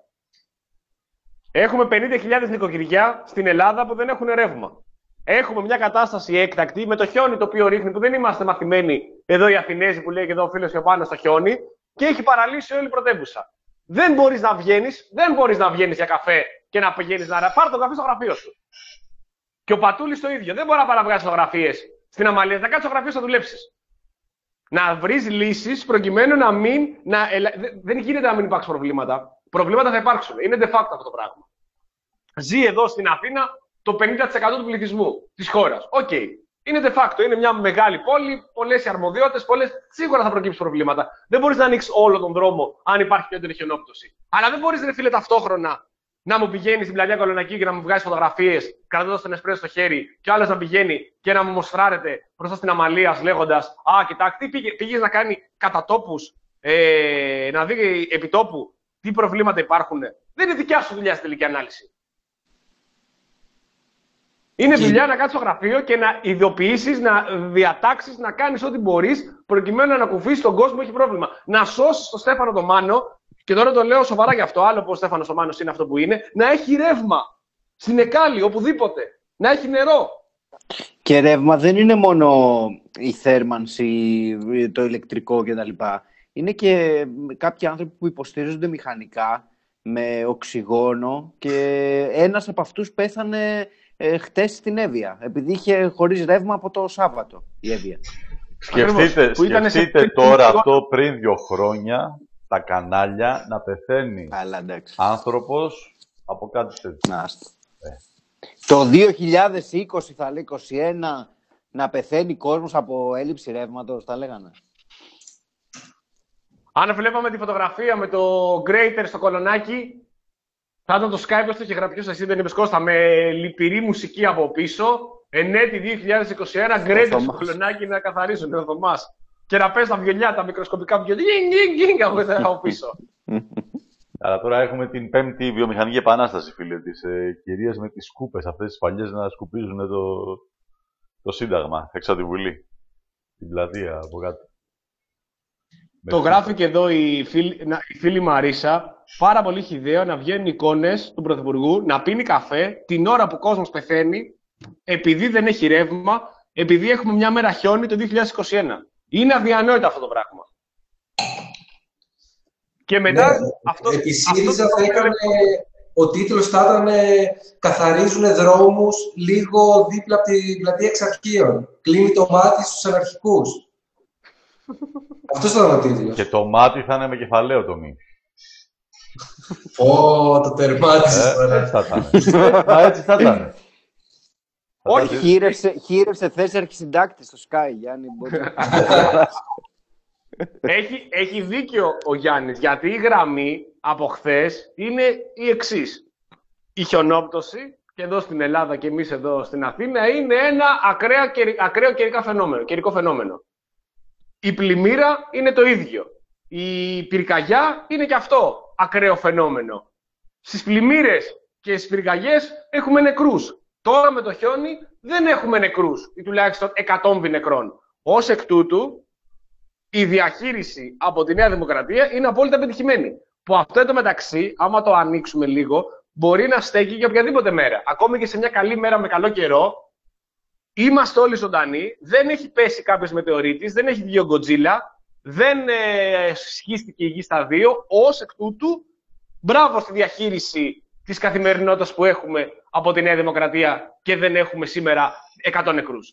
Έχουμε πενήντα χιλιάδες νοικοκυριά στην Ελλάδα που δεν έχουν ρεύμα. Έχουμε μια κατάσταση έκτακτη με το χιόνι το οποίο ρίχνει, που δεν είμαστε μαθημένοι εδώ οι Αθηνέζοι που λέει και εδώ ο φίλος Ιωάννα στο χιόνι, και έχει παραλύσει όλη η πρωτεύουσα. Δεν μπορείς να βγαίνεις, δεν μπορείς να βγαίνεις για καφέ και να πηγαίνεις να πάρει τον καφέ στο γραφείο σου. Και ο Πατούλης το ίδιο. Δεν μπορεί να παραβγάσει φωτογραφίες στην Αμαλία, να κάτσει στο γραφείο σου να δουλέψεις. Να βρεις λύσεις προκειμένου να μην. Να, δεν γίνεται να μην υπάρξουν προβλήματα. Προβλήματα θα υπάρξουν. Είναι de facto αυτό το πράγμα. Ζει εδώ στην Αθήνα το πενήντα τοις εκατό του πληθυσμού της χώρας. Οκ. Okay. Είναι de facto. Είναι μια μεγάλη πόλη, πολλές αρμοδιότητες, πολλές. Σίγουρα θα προκύψουν προβλήματα. Δεν μπορείς να ανοίξεις όλο τον δρόμο αν υπάρχει πιο έντονη χιονόπτωση. Αλλά δεν μπορείς, ρε φίλε, ταυτόχρονα να μου πηγαίνει στην πλατεία Κολονακή και να μου βγάζει φωτογραφίες κρατώντας τον εσπρέσο στο χέρι, και ο άλλος να πηγαίνει και να μου μοστράρεται μπροστά στην Αμαλία λέγοντας Α, κοιτάξτε, τι πήγε, πήγες να κάνει κατά τόπους, ε, να δει επιτόπου τι προβλήματα υπάρχουν. Δεν είναι δικιά σου δουλειά στην τελική ανάλυση. Είναι και... δουλειά να κάτσεις στο γραφείο και να ειδοποιήσεις, να διατάξεις, να κάνεις ό,τι μπορείς προκειμένου να ανακουφίσεις τον κόσμο που έχει πρόβλημα. Να σώσεις τον Στέφανο τον Μάνο. Και τώρα το λέω σοβαρά γι' αυτό, άλλο που ο Στέφανος ο Μάνος είναι αυτό που είναι, να έχει ρεύμα στην Εκάλη, οπουδήποτε, να έχει νερό. Και ρεύμα δεν είναι μόνο η θέρμανση, το ηλεκτρικό κτλ. Είναι και κάποιοι άνθρωποι που υποστηρίζονται μηχανικά, με οξυγόνο, και ένας από αυτούς πέθανε ε, χτες στην Εύβοια, επειδή είχε χωρίς ρεύμα από το Σάββατο η Εύβοια. Σκεφτείτε, σκεφτείτε σε... τώρα αυτό πριν δύο χρόνια, τα κανάλια να πεθαίνει Αλλά, άνθρωπος από κάτι τέτοιο. Ε. Το δύο χιλιάδες είκοσι, θα λέει είκοσι ένα, να πεθαίνει κόσμος από έλλειψη ρεύματος, τα λέγανε. Αν βλέπαμε τη φωτογραφία με το Greater στο Κολονάκι, θα ήταν το Skype στο και γραφείο εσύ δεν είπες Κώστα, με λυπηρή μουσική από πίσω, εν έτη δύο χιλιάδες είκοσι ένα, Greater στο Κολονάκι να καθαρίζουν ο Θωμάς. Και να παίζει τα βιολιά, τα μικροσκοπικά βιολιά, από πίσω. Αλλά τώρα έχουμε την πέμπτη βιομηχανική επανάσταση, φίλε, τις ε, κυρίες με τις σκούπες, αυτές τις παλιές να σκουπίζουν το, το Σύνταγμα, έξω από τη Βουλή, την πλατεία από κάτω. Το γράφει και εδώ η φίλη, η φίλη Μαρίσα, πάρα πολύ χυδαίο να βγαίνουν εικόνες του Πρωθυπουργού, να πίνει καφέ την ώρα που ο κόσμος πεθαίνει, επειδή δεν έχει ρεύμα, επειδή έχουμε μια μέρα χιόνι το δύο χιλιάδες είκοσι ένα. Είναι αδιανόητο αυτό το πράγμα. Και μετά ναι, αυτό. Επί ΣΥΡΙΖΑ θα έκανε ο τίτλος θα ήταν ε, «Καθαρίζουν δρόμους λίγο δίπλα από την πλατεία Εξαρχείων. Κλείνει το μάτι στους αναρχικούς». Αυτός θα ήταν ο τίτλος. Και το μάτι θα είναι με κεφαλαίο το μη. Ω, το τερμάτισες τώρα. Έτσι θα ήταν. Μα έτσι θα ήταν. Όχι, χείρευσε, χείρευσε θέση αρχισυντάκτη στο Sky, Γιάννη. έχει, έχει δίκιο ο Γιάννης, γιατί η γραμμή από χθες είναι η εξής. Η χιονόπτωση, και εδώ στην Ελλάδα και εμείς εδώ στην Αθήνα, είναι ένα ακραία, ακραίο καιρικό φαινόμενο, καιρικό φαινόμενο. Η πλημμύρα είναι το ίδιο. Η πυρκαγιά είναι και αυτό ακραίο φαινόμενο. Στις πλημμύρες και στις πυρκαγιές έχουμε νεκρούς. Τώρα με το χιόνι δεν έχουμε νεκρούς, ή τουλάχιστον εκατόμβοι νεκρών. Ως εκ τούτου, η διαχείριση από τη Νέα Δημοκρατία είναι απόλυτα πετυχημένη. Που αυτό το μεταξύ, άμα το ανοίξουμε λίγο, μπορεί να στέκει για οποιαδήποτε μέρα. Ακόμη και σε μια καλή μέρα με καλό καιρό, είμαστε όλοι ζωντανοί, δεν έχει πέσει κάποιος μετεωρίτης, δεν έχει βγει ο Γκοτζίλα, δεν ε, σχίστηκε η γη στα δύο. Ως εκ τούτου, μπράβο στη διαχείριση της καθημερινότητας που έχουμε από τη Νέα Δημοκρατία και δεν έχουμε σήμερα εκατό νεκρούς.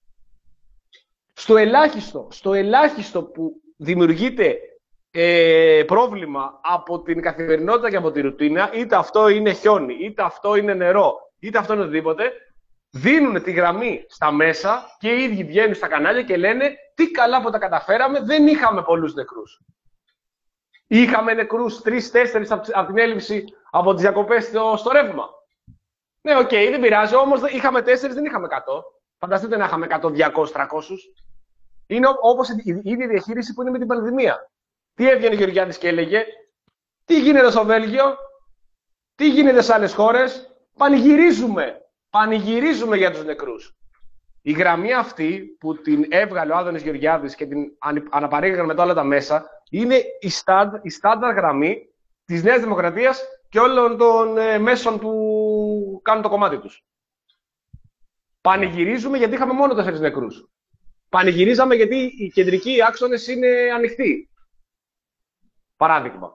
Στο ελάχιστο, στο ελάχιστο που δημιουργείται ε, πρόβλημα από την καθημερινότητα και από τη ρουτίνα, είτε αυτό είναι χιόνι, είτε αυτό είναι νερό, είτε αυτό είναι οτιδήποτε, δίνουν τη γραμμή στα μέσα και οι ίδιοι βγαίνουν στα κανάλια και λένε τι καλά που τα καταφέραμε, δεν είχαμε πολλούς νεκρούς. Είχαμε νεκρούς τρεις-τέσσερις από την έλλειψη από τις διακοπές στο, στο ρεύμα. Ναι, οκ, okay, δεν πειράζει, όμως είχαμε τέσσερις, δεν είχαμε εκατό. Φανταστείτε να είχαμε εκατό, διακόσια, τριακόσια. Είναι όπως η ίδια διαχείριση που είναι με την πανδημία. Τι έβγαινε ο Γεωργιάδης και έλεγε, τι γίνεται στο Βέλγιο, τι γίνεται σε άλλες χώρες, πανηγυρίζουμε. Πανηγυρίζουμε για τους νεκρούς. Η γραμμή αυτή που την έβγαλε ο Άδωνης Γεωργιάδης και την αναπαρήγαγαν μετά όλα τα μέσα, είναι η, στάντ, η στάνταρ γραμμή της Νέας Δημοκρατίας και όλων των ε, μέσων που κάνουν το κομμάτι τους. Πανηγυρίζουμε γιατί είχαμε μόνο τέσσερις νεκρούς. Πανηγυρίζαμε γιατί οι κεντρικοί άξονες είναι ανοιχτοί. Παράδειγμα.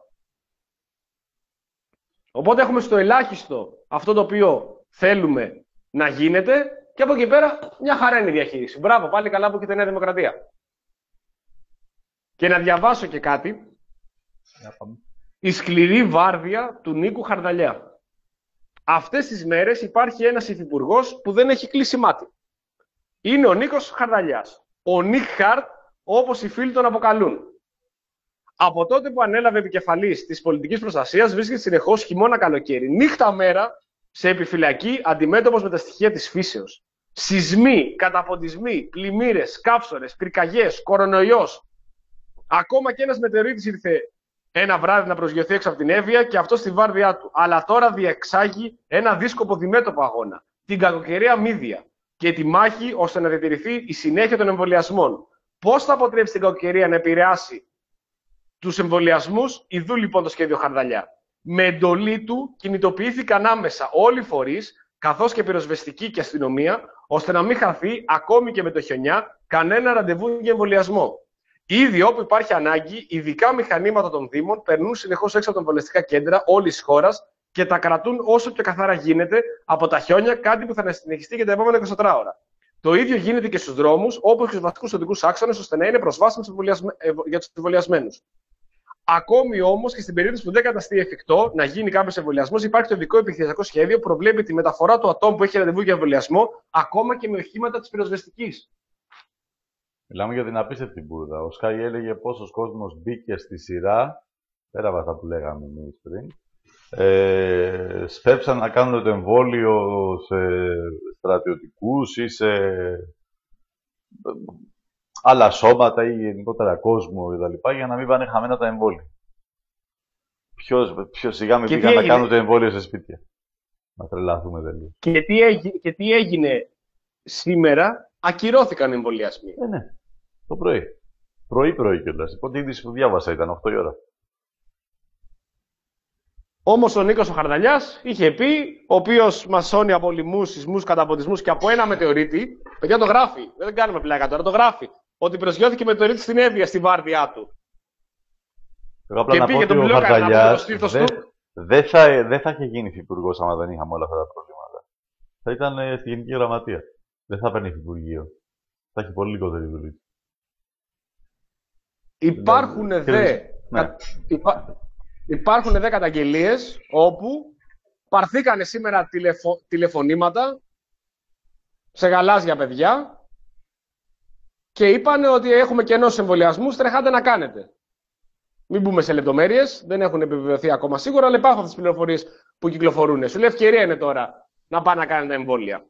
Οπότε έχουμε στο ελάχιστο αυτό το οποίο θέλουμε να γίνεται και από εκεί πέρα μια χαρά είναι η διαχείριση. Μπράβο, πάλι καλά που έχετε Νέα Δημοκρατία. Και να διαβάσω και κάτι. Η σκληρή βάρδια του Νίκου Χαρδαλιά. Αυτές τις μέρες υπάρχει ένας υφυπουργός που δεν έχει κλείσει μάτι. Είναι ο Νίκος Χαρδαλιάς. Ο Νίκ Χαρτ, όπως οι φίλοι τον αποκαλούν. Από τότε που ανέλαβε επικεφαλής της πολιτικής προστασίας, βρίσκεται συνεχώς χειμώνα-καλοκαίρι. Νύχτα μέρα σε επιφυλακή, αντιμέτωπος με τα στοιχεία της φύσεως. Σεισμοί, καταποντισμοί, πλημμύρες, καύσωρες, πυρκαγιές, κορονοϊός. Ακόμα και ένας μετεωρίτης ήρθε ένα βράδυ να προσγειωθεί έξω από την Εύβοια και αυτό στη βάρδιά του. Αλλά τώρα διεξάγει ένα δύσκοπο διμέτωπο αγώνα. Την κακοκαιρία μύδια. Και τη μάχη ώστε να διατηρηθεί η συνέχεια των εμβολιασμών. Πώς θα αποτρέψει την κακοκαιρία να επηρεάσει τους εμβολιασμούς, ιδού λοιπόν το σχέδιο Χαρδαλιά. Με εντολή του κινητοποιήθηκαν άμεσα όλοι οι φορείς, καθώς και πυροσβεστική και αστυνομία, ώστε να μην χαθεί ακόμη και με το χιονιά κανένα ραντεβού για εμβολιασμό. Ήδη όπου υπάρχει ανάγκη, ειδικά μηχανήματα των Δήμων περνούν συνεχώς έξω από τα εμβολιαστικά κέντρα όλης της χώρας και τα κρατούν όσο πιο καθαρά γίνεται από τα χιόνια, κάτι που θα συνεχιστεί για τα επόμενα εικοσιτέσσερις ώρα. Το ίδιο γίνεται και στους δρόμους, όπως και στους βασικούς οδικούς άξονες, ώστε να είναι προσβάσιμος για τους εμβολιασμένους. Ακόμη όμως και στην περίπτωση που δεν καταστεί εφικτό να γίνει κάποιος εμβολιασμός, υπάρχει το ειδικό επιχειρησιακό σχέδιο που προβλέπει τη μεταφορά του ατόμου που έχει ραντεβού για εμβολιασμό, ακόμα και με οχήματα της πυροσβεστικής. Μιλάμε για την απίστευτη μπουρδα. Ο Σκάι έλεγε πόσος κόσμος μπήκε στη σειρά, πέρα από αυτά που λέγαμε εμείς πριν, ε, σπέψαν να κάνουν το εμβόλιο σε στρατιωτικούς ή σε άλλα σώματα ή γενικότερα κόσμο κτλ. Για να μην πάνε χαμένα τα εμβόλια. Ποιος, ποιος σιγά μην πήγαν να κάνουν το εμβόλιο σε σπίτια. Να τρελαθούμε τελείως. Και τι, έγι, και τι έγινε σήμερα, ακυρώθηκαν οι εμβολιασμοί. Ε, ναι, το πρωί. Πρωί-πρωί κιόλας. Η πρώτη είδηση που διάβασα ήταν οκτώ η ώρα. Όμως ο Νίκος ο Χαρδαλιάς είχε πει, ο οποίος μας σώνει από λοιμούς, σεισμούς, καταποντισμούς και από ένα μετεωρίτη. Παιδιά το γράφει, δεν κάνουμε πλάκα τώρα, το γράφει. Ότι προσγειώθηκε μετεωρίτη στην Εύβοια στη βάρδιά του. Εγώ απλά και να πήγε τον πλέον να το στήθος δεν, του. δεν θα, δεν θα είχε γίνει υφυπουργός άμα δεν είχαμε όλα αυτά τα προβλήματα. Θα ήταν ε, στη Γενική Γραμματεία. Δεν θα παίρνει υφυπουργείο. Θα έχει πολύ λιγότερη δουλειά. Υπάρχουν δε, ναι. υπά, υπάρχουν δε καταγγελίες όπου πάρθήκανε σήμερα τηλεφω, τηλεφωνήματα σε γαλάζια παιδιά και είπαν ότι έχουμε κενό σε εμβολιασμούς, τρεχάτε να κάνετε. Μην μπούμε σε λεπτομέρειες, δεν έχουν επιβεβαιωθεί ακόμα σίγουρα, αλλά υπάρχουν αυτές τις πληροφορίες που κυκλοφορούν. Σου λέει ευκαιρία είναι τώρα να πάνε να κάνετε εμβόλια.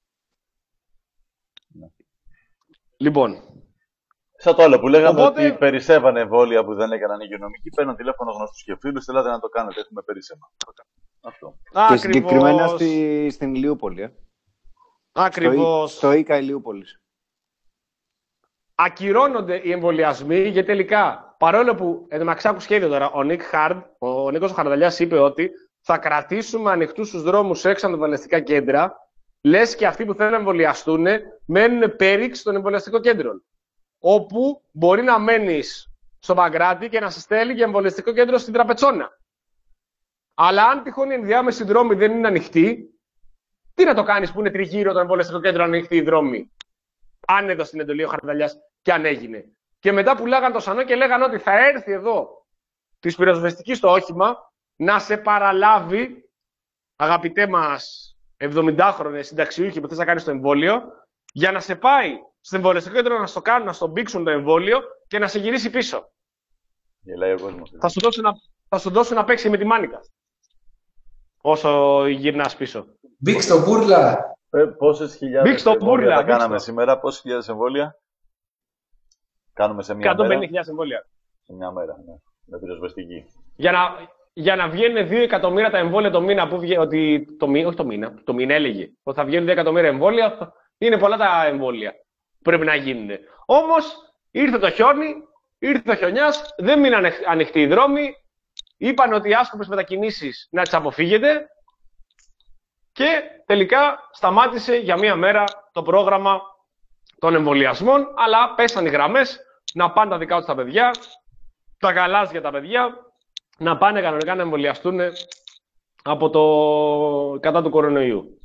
Ναι. Λοιπόν. Σαν το άλλο που λέγαμε Οπότε... ότι περισσεύανε εμβόλια που δεν έκαναν υγειονομικοί, παίρνουν τηλέφωνο γνωστούς και φίλους, θέλατε να το κάνετε, έχουμε περισσεύμα. Αυτό. Και συγκεκριμένα στη, στην Ηλιούπολη. Ε. Ακριβώς. Στο, στο ΙΚΑ Ηλιούπολης. Ακυρώνονται οι εμβολιασμοί γιατί τελικά, παρόλο που εντωμεταξύ άκου σχέδιο τώρα, ο Νίκ Χαρντ, ο Νίκος Χαρδαλιάς είπε ότι θα κρατήσουμε ανοιχτούς τους δρόμους έξω από τα εμβολιαστικά κέντρα, λες και αυτοί που θέλουν να εμβολιαστούν μένουν πέριξ των εμβολιαστικών κέντρων. Όπου μπορεί να μένεις στο Παγκράτη και να σε στέλνει για εμβολιαστικό κέντρο στην Τραπετσόνα. Αλλά αν τυχόν οι ενδιάμεσοι δρόμοι δεν είναι ανοιχτοί, τι να το κάνεις που είναι τριγύρω το εμβολιαστικό κέντρο ανοιχτοί οι δρόμοι. Αν έδωσε την εντολή ο Χαρδαλιάς και αν έγινε. Και μετά που λέγαν το Σανό και λέγαν ότι θα έρθει εδώ τη πυροσβεστική στο όχημα να σε παραλάβει, αγαπητέ μας εβδομηντάχρονε συνταξιούχοι που θες να κάνεις το εμβόλιο, για να σε πάει στο εμβολιαστικό κέντρο να στο κάνουν, να στον πήξουν το εμβόλιο και να σε γυρίσει πίσω. Γελάει ο κόσμος. Θα σου δώσουν να, θα σου δώσουν να παίξει με τη μάνικα. Όσο γυρνάς πίσω. Μπήξ το μπούρλα. Ε, πόσες χιλιάδες εμβόλια θα κάναμε το. σήμερα, πόσες χιλιάδες εμβόλια κάνουμε σε μια μέρα. εκατόν πενήντα χιλιάδες εμβόλια. Σε μια μέρα, ναι. Με πυροσβεστική. Για να, για να βγαίνουν δύο εκατομμύρια τα εμβόλια το μήνα, που βγαίνει, ότι το μήνα, όχι το μήνα, το μήνα έλεγε, ότι θα βγαίνουν δύο εκατομμύρια εμβόλια, είναι πολλά τα εμβόλια που πρέπει να γίνουν. Όμως ήρθε το χιόνι, ήρθε το χιονιάς, δεν μείναν ανοιχτοί οι δρόμοι, είπαν ότι οι άσκοπες μετακινήσεις να τις αποφύγετε και τελικά σταμάτησε για μία μέρα το πρόγραμμα των εμβολιασμών, αλλά πέσαν οι γραμμές να πάνε τα δικά τους τα παιδιά, τα γαλάζια τα παιδιά, να πάνε κανονικά να εμβολιαστούν από το κατά του κορονοϊού.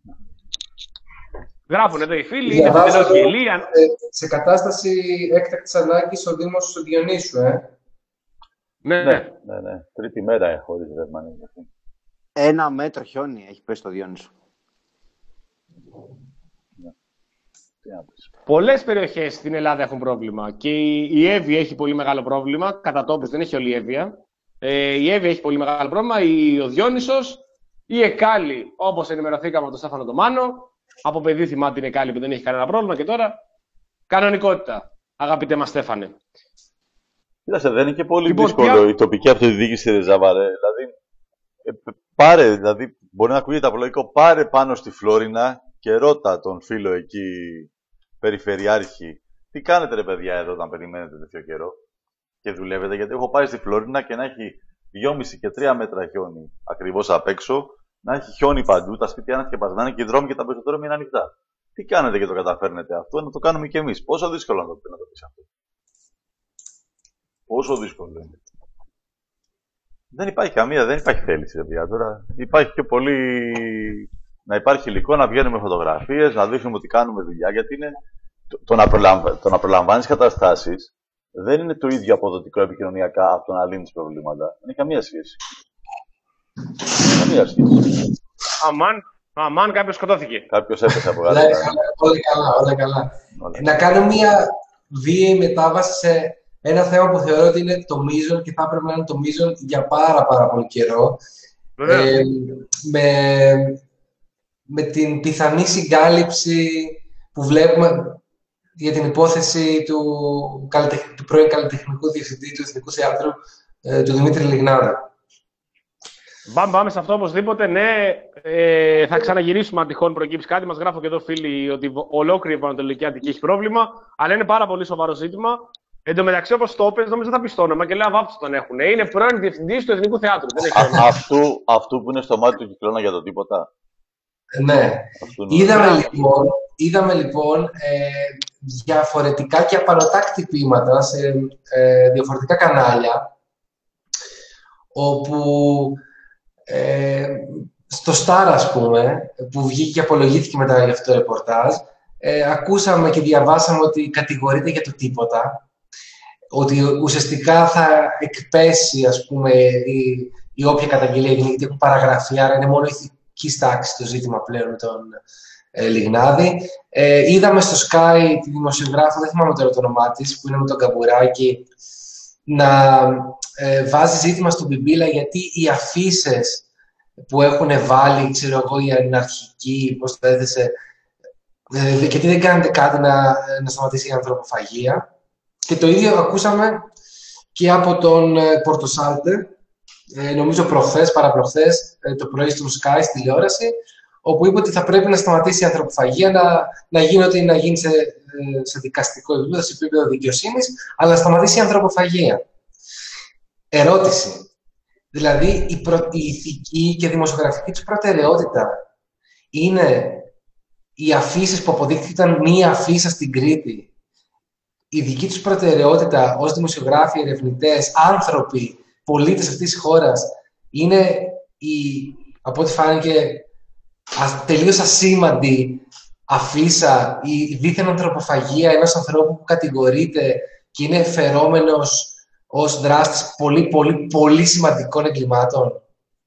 Γράφουν εδώ οι φίλοι, είναι τελείως γελία. Σε κατάσταση έκτακτης ανάγκης ο Δήμος του Διονύσου, ε. Ναι, ναι, ναι, ναι. Τρίτη μέρα χωρίς δεύμα. Ένα μέτρο χιόνι έχει πέσει στο Διόνυσο. Ναι. Πολλές περιοχές στην Ελλάδα έχουν πρόβλημα. Και η Εύβοια έχει πολύ μεγάλο πρόβλημα. Κατά τόπους δεν έχει όλη η Εύβοια. Ε, η Εύβοια έχει πολύ μεγάλο πρόβλημα. Η, ο Διόνυσος, η Εκάλη, όπως ενημερωθήκαμε από τον Στέφανο τον Μάνο. Από παιδί θυμάται την Εκάλη που δεν έχει κανένα πρόβλημα. Και τώρα κανονικότητα. Αγαπητέ μας Στέφανε. Κοίταξε, δεν είναι και πολύ λοιπόν, δύσκολο πια... η τοπική αυτοδιοίκηση Ρεζαβαρέ. Δηλαδή, ε, πάρε, δηλαδή, μπορεί να ακούγεται απολογικό, πάρε πάνω στη Φλόρινα και ρώτα τον φίλο εκεί, περιφερειάρχη, τι κάνετε ρε παιδιά εδώ όταν περιμένετε τέτοιο καιρό και δουλεύετε, γιατί έχω πάει στη Φλόρινα και να έχει δυόμισι και τρία μέτρα χιόνι ακριβώς απ' έξω, να έχει χιόνι παντού, τα σπίτια είναι σκεπασμένα και οι δρόμοι και τα πεζοδρόμια είναι ανοιχτά. Τι κάνετε και το καταφέρνετε αυτό, να το κάνουμε κι εμείς. Πόσο δύσκολο να το, να το πεις αυτό. Πόσο δύσκολο είναι. Δεν υπάρχει καμία, δεν υπάρχει θέληση, παιδιά. Τώρα υπάρχει πιο πολύ να υπάρχει υλικό, να βγαίνουμε φωτογραφίες, να δείχνουμε ότι κάνουμε δουλειά. Γιατί είναι το, το, να, προλαμβ, το να προλαμβάνεις καταστάσεις δεν είναι το ίδιο αποδοτικό επικοινωνιακά από το να λύνεις προβλήματα. Δεν έχει καμία σχέση. Καμία σχέση. Αμάν, αμάν κάποιος σκοτώθηκε. Κάποιος έπεσε από κάτω. Όλα καλά, όλα καλά. Να κάνω μια βίαιη μετάβαση σε ένα θέμα που θεωρώ ότι είναι το μείζον και θα έπρεπε να είναι το μείζον για πάρα πάρα πολύ καιρό. Ε, με, με την πιθανή συγκάλυψη που βλέπουμε για την υπόθεση του, του πρώην καλλιτεχνικού διευθυντή του Εθνικού Θεάτρου, ε, του Δημήτρη Λιγνάδη. Πάμε, πάμε σε αυτό οπωσδήποτε. Ναι, ε, θα ξαναγυρίσουμε αν τυχόν προκύψει κάτι. Μας γράφω και εδώ φίλοι ότι ολόκληρη η Πανατολική Αττική έχει πρόβλημα, αλλά είναι πάρα πολύ σοβαρό ζήτημα. Εν τω μεταξύ, όπως το είπες, νομίζω θα πει το όνομα και λέει αβάψο τον έχουν. Είναι πρώην διευθυντής του Εθνικού Θεάτρου. Δεν έχει Α, αυτού, αυτού που είναι στο μάτι του Κυκλώνα για το τίποτα. Ναι. Είδαμε λοιπόν, είδαμε λοιπόν ε, διαφορετικά και απανωτά κτυπήματα σε ε, διαφορετικά κανάλια, όπου Ε, στο Star, ας πούμε, που βγήκε και απολογήθηκε μετά για αυτό το ρεπορτάζ, ε, ακούσαμε και διαβάσαμε ότι κατηγορείται για το τίποτα, ότι ουσιαστικά θα εκπέσει, ας πούμε, η, η όποια καταγγελία γίνει, γιατί έχουν παραγραφεί, άρα είναι μόνο ηθική τάξη το ζήτημα πλέον με τον ε, Λιγνάδη. Ε, είδαμε στο Sky τη δημοσιογράφο, δεν θυμάμαι τώρα το όνομά της, που είναι με τον Καμπουράκη, να ε, βάζει ζήτημα στον Μπιμπίλα γιατί οι αφίσες που έχουν βάλει, ξέρω εγώ, οι αναρχικοί, πώς το έθεσε, ε, γιατί δεν κάνετε κάτι να, να σταματήσει η ανθρωποφαγία. Και το ίδιο ακούσαμε και από τον ε, Πορτοσάλτε, ε, νομίζω προχθές, παραπροχθές, ε, το πρωί στο Sky, στη τηλεόραση, όπου είπε ότι θα πρέπει να σταματήσει η ανθρωποφαγία, να, να γίνει ό,τι να γίνει σε, σε δικαστικό επίπεδο, σε επίπεδο δικαιοσύνης, αλλά να σταματήσει η ανθρωποφαγία. Ερώτηση. Δηλαδή, η, προ, η ηθική και δημοσιογραφική τους προτεραιότητα είναι οι αφήσεις που αποδείχθηκαν μία αφίσα στην Κρήτη. Η δική τους προτεραιότητα ως δημοσιογράφοι, ερευνητές, άνθρωποι, πολίτες αυτής της χώρας είναι η, από ό,τι φάνηκε, τελείως ασήμαντη αφίσα, η δίθεν ανθρωποφαγία ενός ανθρώπου που κατηγορείται και είναι φερόμενος ως δράστης πολύ, πολύ, πολύ σημαντικών εγκλημάτων.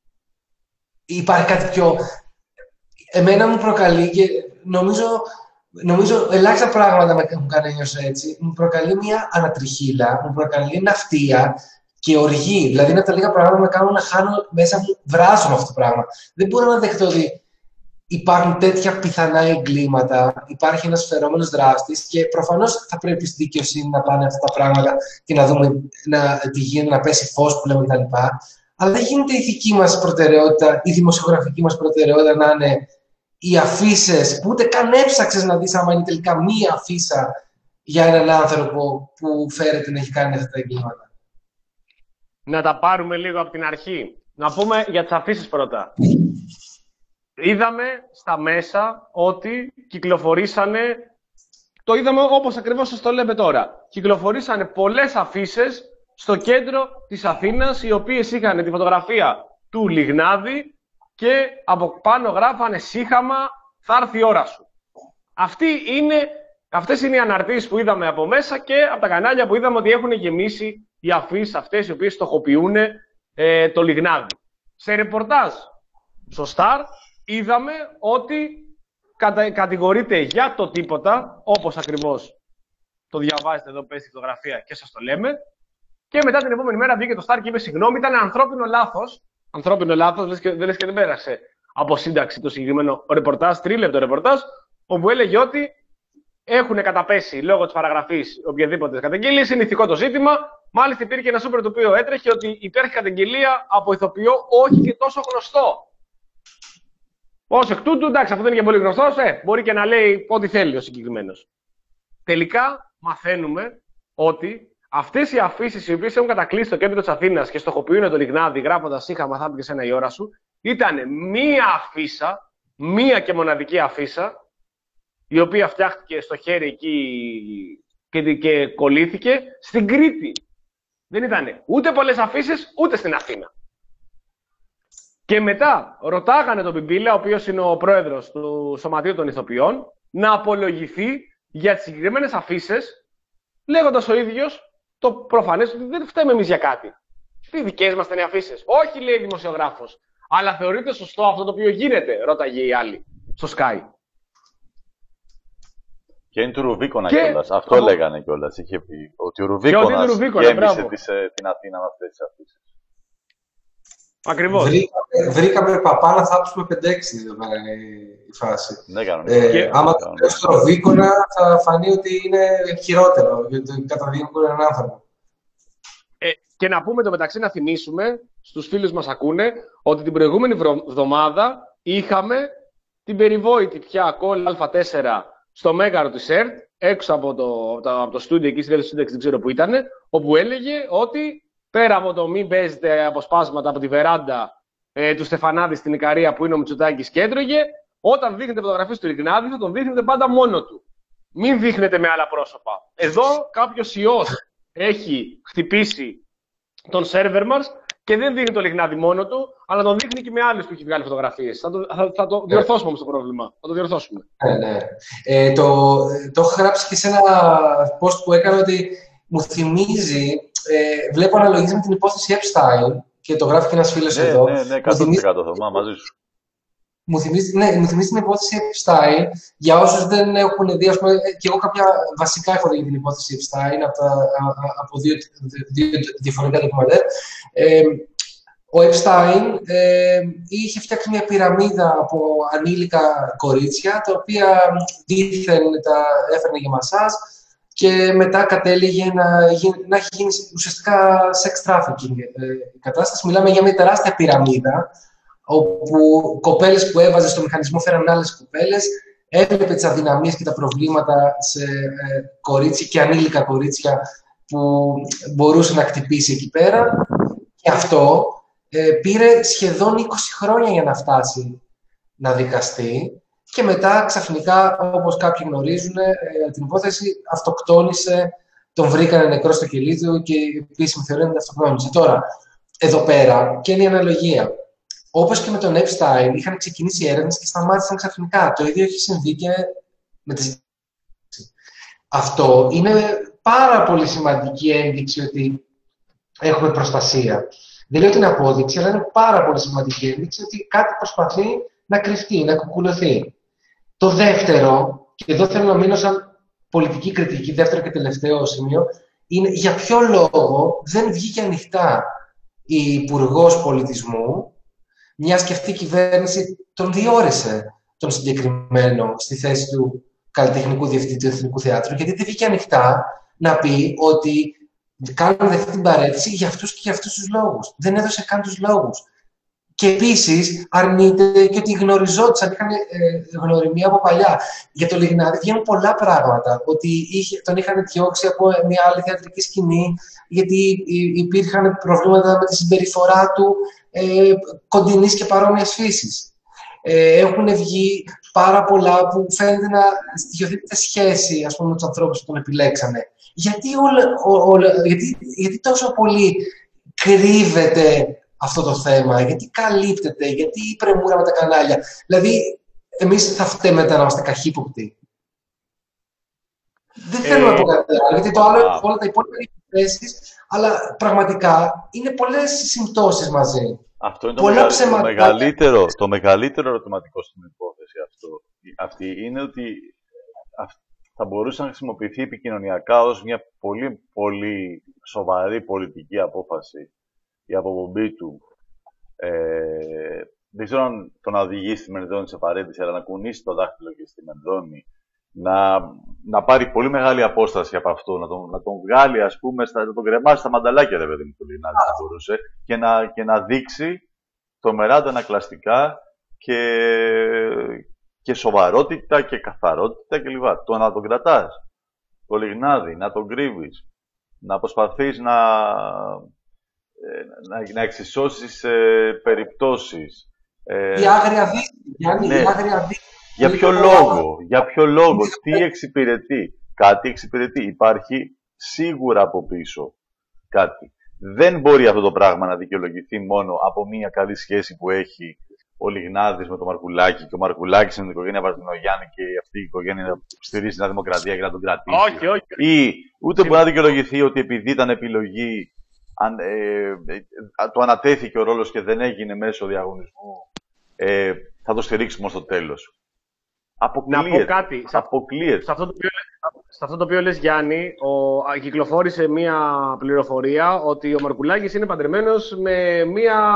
Υπάρχει κάτι πιο... Εμένα μου προκαλεί και νομίζω, νομίζω ελάχιστα πράγματα με έχουν κάνει νιώσω έτσι. Μου προκαλεί μια ανατριχύλα, μου προκαλεί ναυτία και οργή. Δηλαδή είναι τα λίγα πράγματα που με κάνουν να χάνω μέσα μου, βράζω με αυτό το πράγμα. Δεν μπορώ να δεχτώ ότι υπάρχουν τέτοια πιθανά εγκλήματα, υπάρχει ένας φερόμενος δράστης και προφανώς θα πρέπει στη δικαιοσύνη να πάνε αυτά τα πράγματα και να δούμε να, τι γίνεται, να πέσει φως που λέμε κτλ. Αλλά δεν γίνεται η ηθική μας προτεραιότητα, η δημοσιογραφική μας προτεραιότητα να είναι οι αφίσες που ούτε καν έψαξες να δεις άμα είναι τελικά μία αφίσα για έναν άνθρωπο που φέρεται να έχει κάνει αυτά τα εγκλήματα. Να τα πάρουμε λίγο από την αρχή. Να πούμε για τις αφίσεις πρώτα. Είδαμε στα μέσα ότι κυκλοφορήσανε, το είδαμε όπως ακριβώς σας το λέμε τώρα, κυκλοφορήσανε πολλές αφίσες στο κέντρο της Αθήνας, οι οποίες είχαν τη φωτογραφία του Λιγνάδη και από πάνω γράφανε σύχαμα, θα έρθει η ώρα σου. Αυτή είναι, αυτές είναι οι αναρτήσεις που είδαμε από μέσα και από τα κανάλια που είδαμε ότι έχουν γεμίσει οι αφίσεις αυτές, οι οποίες στοχοποιούν ε, το Λιγνάδη. Σε ρεπορτάζ στο Star είδαμε ότι κατα... κατηγορείται για το τίποτα, όπως ακριβώς το διαβάζετε εδώ, πέσει τη φωτογραφία και σας το λέμε. Και μετά την επόμενη μέρα βγήκε το Star και είπε συγγνώμη, ήταν ανθρώπινο λάθος. Ανθρώπινο λάθος, λες και, δεν λες και δεν πέρασε από σύνταξη το συγκεκριμένο ρεπορτάζ, τρίλεπτο ρεπορτάζ, όπου έλεγε ότι έχουν καταπέσει λόγω της παραγραφής οποιαδήποτε καταγγελίες, είναι ηθικό το ζήτημα. Μάλιστα υπήρχε ένα σούπερ το οποίο έτρεχε ότι υπήρχε καταγγελία από ηθοποιό όχι και τόσο γνωστό. Ως εκ τούτου, εντάξει, αυτό δεν είναι και πολύ γνωστός, ε, μπορεί και να λέει ό,τι θέλει ο συγκεκριμένος. Τελικά μαθαίνουμε ότι αυτές οι αφίσεις οι οποίες έχουν κατακλείσει το κέντρο της Αθήνας και στοχοποιούν το Λιγνάδη γράφοντας «Είχα θα και σένα η ώρα σου», ήταν μία αφίσα, μία και μοναδική αφίσα, η οποία φτιάχτηκε στο χέρι εκεί και, και κολλήθηκε στην Κρήτη. Δεν ήταν ούτε πολλές αφίσεις, ούτε στην Αθήνα. Και μετά ρωτάγανε τον Μπιμπίλα, ο οποίος είναι ο πρόεδρος του Σωματείου των Ηθοποιών, να απολογηθεί για τις συγκεκριμένες αφίσες, λέγοντας ο ίδιος το προφανές ότι δεν φταίμε εμείς για κάτι. Τι δικές μας ήταν οι αφίσες? Όχι, λέει δημοσιογράφος. Αλλά θεωρείται σωστό αυτό το οποίο γίνεται, ρώταγε η άλλη στο Sky. Και είναι του Ρουβίκονα και... κιόλας. Αυτό από... λέγανε κιόλας. Είχε πει ότι ο Ρουβίκονας γέμισε τις, την Αθήνα με αυτές τις αφίσεις. Ακριβώς. Βρήκαμε, βρήκαμε παπάνα θάψου με πέντε έξι εδώ πέρα η φάση. Ναι, κανονικά. Ε, και... άμα το λέω στο Ρουβίκονα θα φανεί ότι είναι χειρότερο, γιατί καταδείγουν έναν άνθρωπο. Ε, και να πούμε το μεταξύ, να θυμίσουμε στους φίλους μας ακούνε ότι την προηγούμενη εβδομάδα είχαμε την περιβόητη πια κόλλα Α τέσσερα στο μέγαρο της ΕΡΤ, έξω από το, από το στούντιο εκεί στη σύνταξη, δεν ξέρω που ήταν, όπου έλεγε ότι πέρα από το μην παίζετε αποσπάσματα από τη βεράντα ε, του Στεφανάδη στην Ικαρία που είναι ο Μητσοτάκης και έτρωγε, όταν δείχνετε φωτογραφίες του Λιγνάδη θα τον δείχνετε πάντα μόνο του. Μην δείχνετε με άλλα πρόσωπα. Εδώ κάποιος ιός έχει χτυπήσει τον σερβερ μας και δεν δίνει το Λιγνάδι μόνο του, αλλά τον δείχνει και με άλλους που έχει βγάλει φωτογραφίες. Θα το, θα, θα το διορθώσουμε όμως το πρόβλημα. Θα το διορθώσουμε. Ναι, ναι. Ε, το, το έχω γράψει και σε ένα post που έκανα ότι μου θυμίζει, ε, βλέπω αναλογίες με την υπόθεση Epstein και το γράφει και ένας φίλος ναι, εδώ. Ναι, ναι, εκατό τοις εκατό Θωμά, μαζί σου. Μου θυμίζει, ναι, μου θυμίζει την υπόθεση Epstein. Για όσους δεν έχουν δει, ας πούμε, και εγώ κάποια βασικά έχω δει για την υπόθεση Epstein από, τα, από δύο, δύο διαφορετικά ντοκιμαντέρ. Ε, ο Epstein ε, είχε φτιάξει μια πυραμίδα από ανήλικα κορίτσια, τα οποία δήθεν τα έφερνε για μασάζ και μετά κατέληγε να, γίνει, να έχει γίνει ουσιαστικά sex trafficking ε, η κατάσταση. Μιλάμε για μια τεράστια πυραμίδα, όπου κοπέλες που έβαζε στο μηχανισμό φέραν άλλες κοπέλες, έβλεπε τις αδυναμίες και τα προβλήματα σε ε, κορίτσια και ανήλικα κορίτσια που μπορούσε να χτυπήσει εκεί πέρα. Και αυτό ε, πήρε σχεδόν είκοσι χρόνια για να φτάσει να δικαστεί και μετά ξαφνικά, όπως κάποιοι γνωρίζουν, ε, την υπόθεση αυτοκτόνησε, τον βρήκανε νεκρό στο κελί του και επίσημα θεωρείται ότι αυτοκτόνησε. Τώρα, εδώ πέρα, και είναι η αναλογία. Όπως και με τον Epstein, είχαν ξεκινήσει έρευνες και σταμάτησαν ξαφνικά. Το ίδιο έχει συμβεί και με τις... Αυτό είναι πάρα πολύ σημαντική ένδειξη ότι έχουμε προστασία. Δεν λέω την απόδειξη, αλλά είναι πάρα πολύ σημαντική ένδειξη ότι κάτι προσπαθεί να κρυφτεί, να κουκουλωθεί. Το δεύτερο, και εδώ θέλω να μείνω σαν πολιτική κριτική, δεύτερο και τελευταίο σημείο, είναι για ποιο λόγο δεν βγήκε ανοιχτά η Υπουργός Πολιτισμού, μιας και αυτή η κυβέρνηση τον διόρισε τον συγκεκριμένο στη θέση του καλλιτεχνικού διευθυντή του Εθνικού Θεάτρου, γιατί δεν βγήκε ανοιχτά να πει ότι κάνουν αυτή την παρέτηση για αυτούς και για αυτούς τους λόγους. Δεν έδωσε καν τους λόγους. Και επίσης αρνείται και ότι γνωριζόντουσαν, είχαν ε, γνωριμία από παλιά. Για το Λιγνάδι βγαίνουν πολλά πράγματα. Ότι είχε, τον είχαν διώξει από μια άλλη θεατρική σκηνή, γιατί υπήρχαν προβλήματα με τη συμπεριφορά του ε, κοντινής και παρόμοιας φύσης. Ε, έχουν βγει πάρα πολλά που φαίνεται να στοιχειοθετείται σχέση, ας πούμε, με τους ανθρώπους που τον επιλέξανε. Γιατί, όλα, όλα, γιατί, γιατί τόσο πολύ κρύβεται αυτό το θέμα, γιατί καλύπτεται, γιατί η πρεμούρα με τα κανάλια. Δηλαδή, εμείς θα φταίμε να είμαστε καχύποπτοι. Δεν θέλω ε, να πω κάτι άλλο, γιατί το άλλο, όλα τα υπόλοιπα είναι θέσεις, αλλά πραγματικά είναι πολλές συμπτώσεις μαζί. Αυτό είναι το, μεγα... το, μεγαλύτερο, το μεγαλύτερο ερωτηματικό στην υπόθεση αυτό. Αυτή είναι ότι θα μπορούσε να χρησιμοποιηθεί επικοινωνιακά ως μια πολύ, πολύ σοβαρή πολιτική απόφαση. Η αποπομπή του. Ε, δεν ξέρω αν το να οδηγήσει τη Μενδώνη σε παρέτηση, αλλά να κουνήσει το δάχτυλο και στη Μενδώνη, να, να πάρει πολύ μεγάλη απόσταση από αυτό, να τον, να τον βγάλει, ας πούμε, στα, να τον κρεμάσει στα μανταλάκια, ρε παιδί μου, το Λιγνάδι, θα μπορούσε, και να, και να δείξει τρομερά αντανακλαστικά και, και σοβαρότητα και καθαρότητα κλπ. Το να τον κρατάς, το Λιγνάδι, να τον κρύβεις, να προσπαθείς να. Να, να εξισώσεις ε, περιπτώσεις. Ε, η άγρια δίκη, Γιάννη, ναι. η άγρια δίκη. Για ποιο λόγο, για ποιο λόγο, τι εξυπηρετεί. Κάτι εξυπηρετεί. Υπάρχει σίγουρα από πίσω κάτι. Δεν μπορεί αυτό το πράγμα να δικαιολογηθεί μόνο από μια καλή σχέση που έχει ο Λιγνάδης με τον Μαρκουλάκη και ο Μαρκουλάκης με την οικογένεια Βαρδινογιάννη και αυτή η οικογένεια να στηρίζει την Δημοκρατία και να τον κρατήσει. Όχι, όχι. Ή ούτε μπορεί να δικαιολογηθεί ότι επειδή ήταν επιλογή. Αν, ε, ε, το ανατέθηκε ο ρόλος και δεν έγινε μέσω διαγωνισμού, ε, θα το στηρίξουμε στο τέλος. Αποκλείεται. Να πω κάτι. Αποκλείεται. Σε αυτό το οποίο, σε αυτό το οποίο λες, Γιάννη, ο, κυκλοφόρησε μία πληροφορία ότι ο Μαρκουλάκης είναι παντρεμένος με μία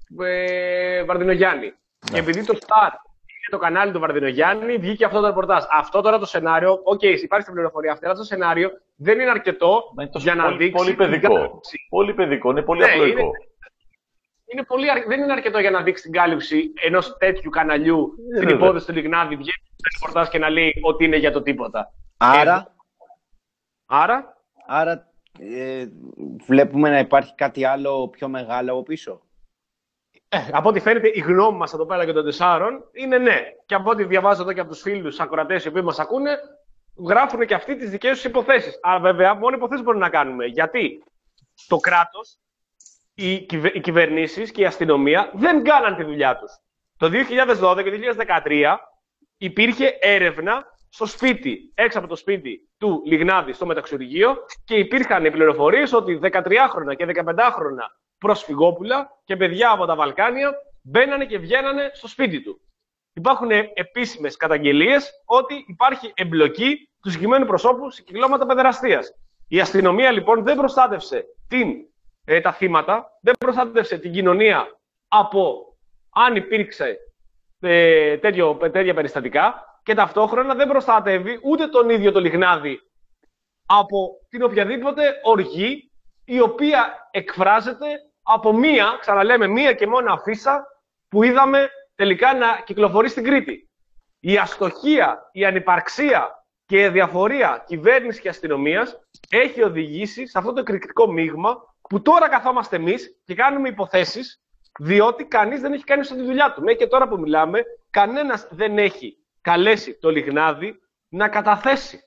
ε, Βαρδινογιάννη. Ναι. Και επειδή το Star είχε το κανάλι του Βαρδινογιάννη, βγήκε αυτό το ρεπορτάζ. Αυτό τώρα το σενάριο, οκ, okay, υπάρχει την πληροφορία αυτή, αλλά το σενάριο δεν είναι αρκετό είναι για να πολύ, δείξει. Πολύ παιδικό. Πολύ παιδικό, είναι πολύ ναι, απλοϊκό. Είναι, είναι πολύ, δεν είναι αρκετό για να δείξει την κάλυψη ενός τέτοιου καναλιού ε, στην υπόθεση του Λιγνάδη, βγαίνει στο ρεπορτάζ και να λέει ότι είναι για το τίποτα. Άρα. Ε, άρα. Άρα ε, βλέπουμε να υπάρχει κάτι άλλο πιο μεγάλο από πίσω. Ε, από ό,τι φαίνεται, η γνώμη μας εδώ πέρα και των τεσσάρων είναι ναι. Και από ό,τι διαβάζω εδώ και από τους φίλους ακροατές οι οποίοι μας ακούνε, γράφουν και αυτοί τις δικές τους υποθέσεις. Αλλά βέβαια, μόνο υποθέσεις μπορούμε να κάνουμε. Γιατί το κράτος οι, κυβε, οι κυβερνήσεις και η αστυνομία δεν κάναν τη δουλειά τους. Το δύο χιλιάδες δώδεκα και δύο χιλιάδες δεκατρία υπήρχε έρευνα στο σπίτι, έξω από το σπίτι του Λιγνάδη στο μεταξουργείο και υπήρχαν πληροφορίες ότι δεκατριάχρονα και δεκαπεντάχρονα προσφυγόπουλα και παιδιά από τα Βαλκάνια μπαίνανε και βγαίνανε στο σπίτι του. Υπάρχουν επίσημες καταγγελίες ότι υπάρχει εμπλοκή του συγκεκριμένου προσώπου σε κυκλώματα παιδεραστίας. Η αστυνομία λοιπόν δεν προστάτευσε την, ε, τα θύματα, δεν προστάτευσε την κοινωνία από αν υπήρξε ε, τέτοιο, τέτοια περιστατικά και ταυτόχρονα δεν προστατεύει ούτε τον ίδιο το Λιγνάδη από την οποιαδήποτε οργή η οποία εκφράζεται από μία, ξαναλέμε, μία και μόνο αφίσα που είδαμε τελικά να κυκλοφορεί στην Κρήτη. Η αστοχία, η ανυπαρξία και η διαφορία κυβέρνησης και αστυνομίας έχει οδηγήσει σε αυτό το εκρηκτικό μείγμα που τώρα καθόμαστε εμείς και κάνουμε υποθέσεις διότι κανείς δεν έχει κάνει σωστή τη δουλειά του. Μέχρι και τώρα που μιλάμε, κανένας δεν έχει καλέσει το Λιγνάδη να καταθέσει.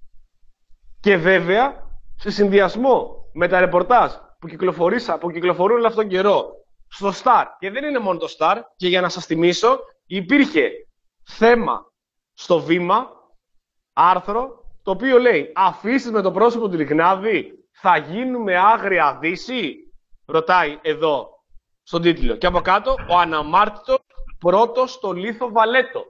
Και βέβαια, σε συνδυασμό με τα ρεπορτάζ που, που κυκλοφορούν όλο αυτόν τον καιρό στο Star, και δεν είναι μόνο το Star, και για να σας θυμίσω, υπήρχε θέμα στο Βήμα, άρθρο, το οποίο λέει «Αφήσεις με το πρόσωπο του Λιγνάδη, θα γίνουμε άγρια δύση», ρωτάει εδώ στον τίτλο. Και από κάτω, ο αναμάρτητος πρώτος στο λίθο Βαλέτο.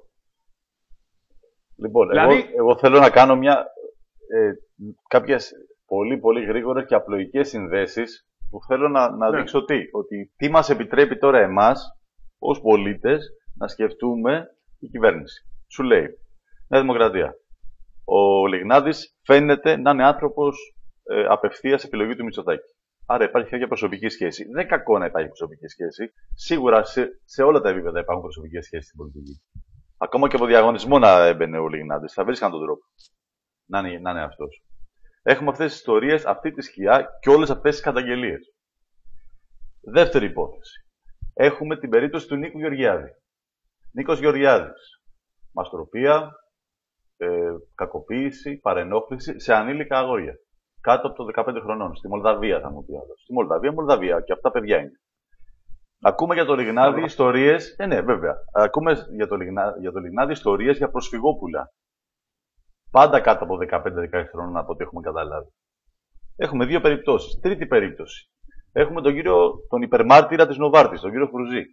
Λοιπόν, δηλαδή... εγώ, εγώ θέλω να κάνω μια, ε, κάποιες πολύ πολύ γρήγορες και απλοϊκές συνδέσεις που θέλω να, να ναι. δείξω τι. Ότι τι μας επιτρέπει τώρα εμάς, ως πολίτες, να σκεφτούμε η κυβέρνηση. Σου λέει, Νέα Δημοκρατία. Ο Λιγνάδης φαίνεται να είναι άνθρωπος ε, απευθείας επιλογή του Μητσοτάκη. Άρα υπάρχει κάποια προσωπική σχέση. Δεν κακό να υπάρχει προσωπική σχέση. Σίγουρα σε, σε όλα τα επίπεδα υπάρχουν προσωπικές σχέσεις στην πολιτική. Ακόμα και από διαγωνισμό να έμπαινε ο Λιγνάδης. Θα βρίσκαν τον τρόπο να είναι, να είναι αυτός. Έχουμε αυτές τις ιστορίες, αυτή τη σκιά και όλες αυτές τις καταγγελίες. Δεύτερη υπόθεση. Έχουμε την περίπτωση του Νίκου Γεωργιάδη. Νίκος Γεωργιάδης. Μαστροπία, ε, κακοποίηση, παρενόχληση σε ανήλικα αγόρια. Κάτω από το δεκαπέντε χρονών. Στη Μολδαβία θα μου πει άλλο. Στη Μολδαβία, Μολδαβία. Και αυτά παιδιά είναι. Ακούμε για το Λιγνάδη ιστορίες. Ε, ναι, βέβαια. Ακούμε για το, Λιγνά, για το Λιγνάδη ιστορίες για προσφυγόπουλα. Πάντα κάτω από δεκαπέντε δεκαέξι χρονών από ό,τι έχουμε καταλάβει. Έχουμε δύο περιπτώσεις. Τρίτη περίπτωση. Έχουμε τον κύριο, τον υπερμάρτυρα της Νοβάρτης, τον κύριο Φρουζή.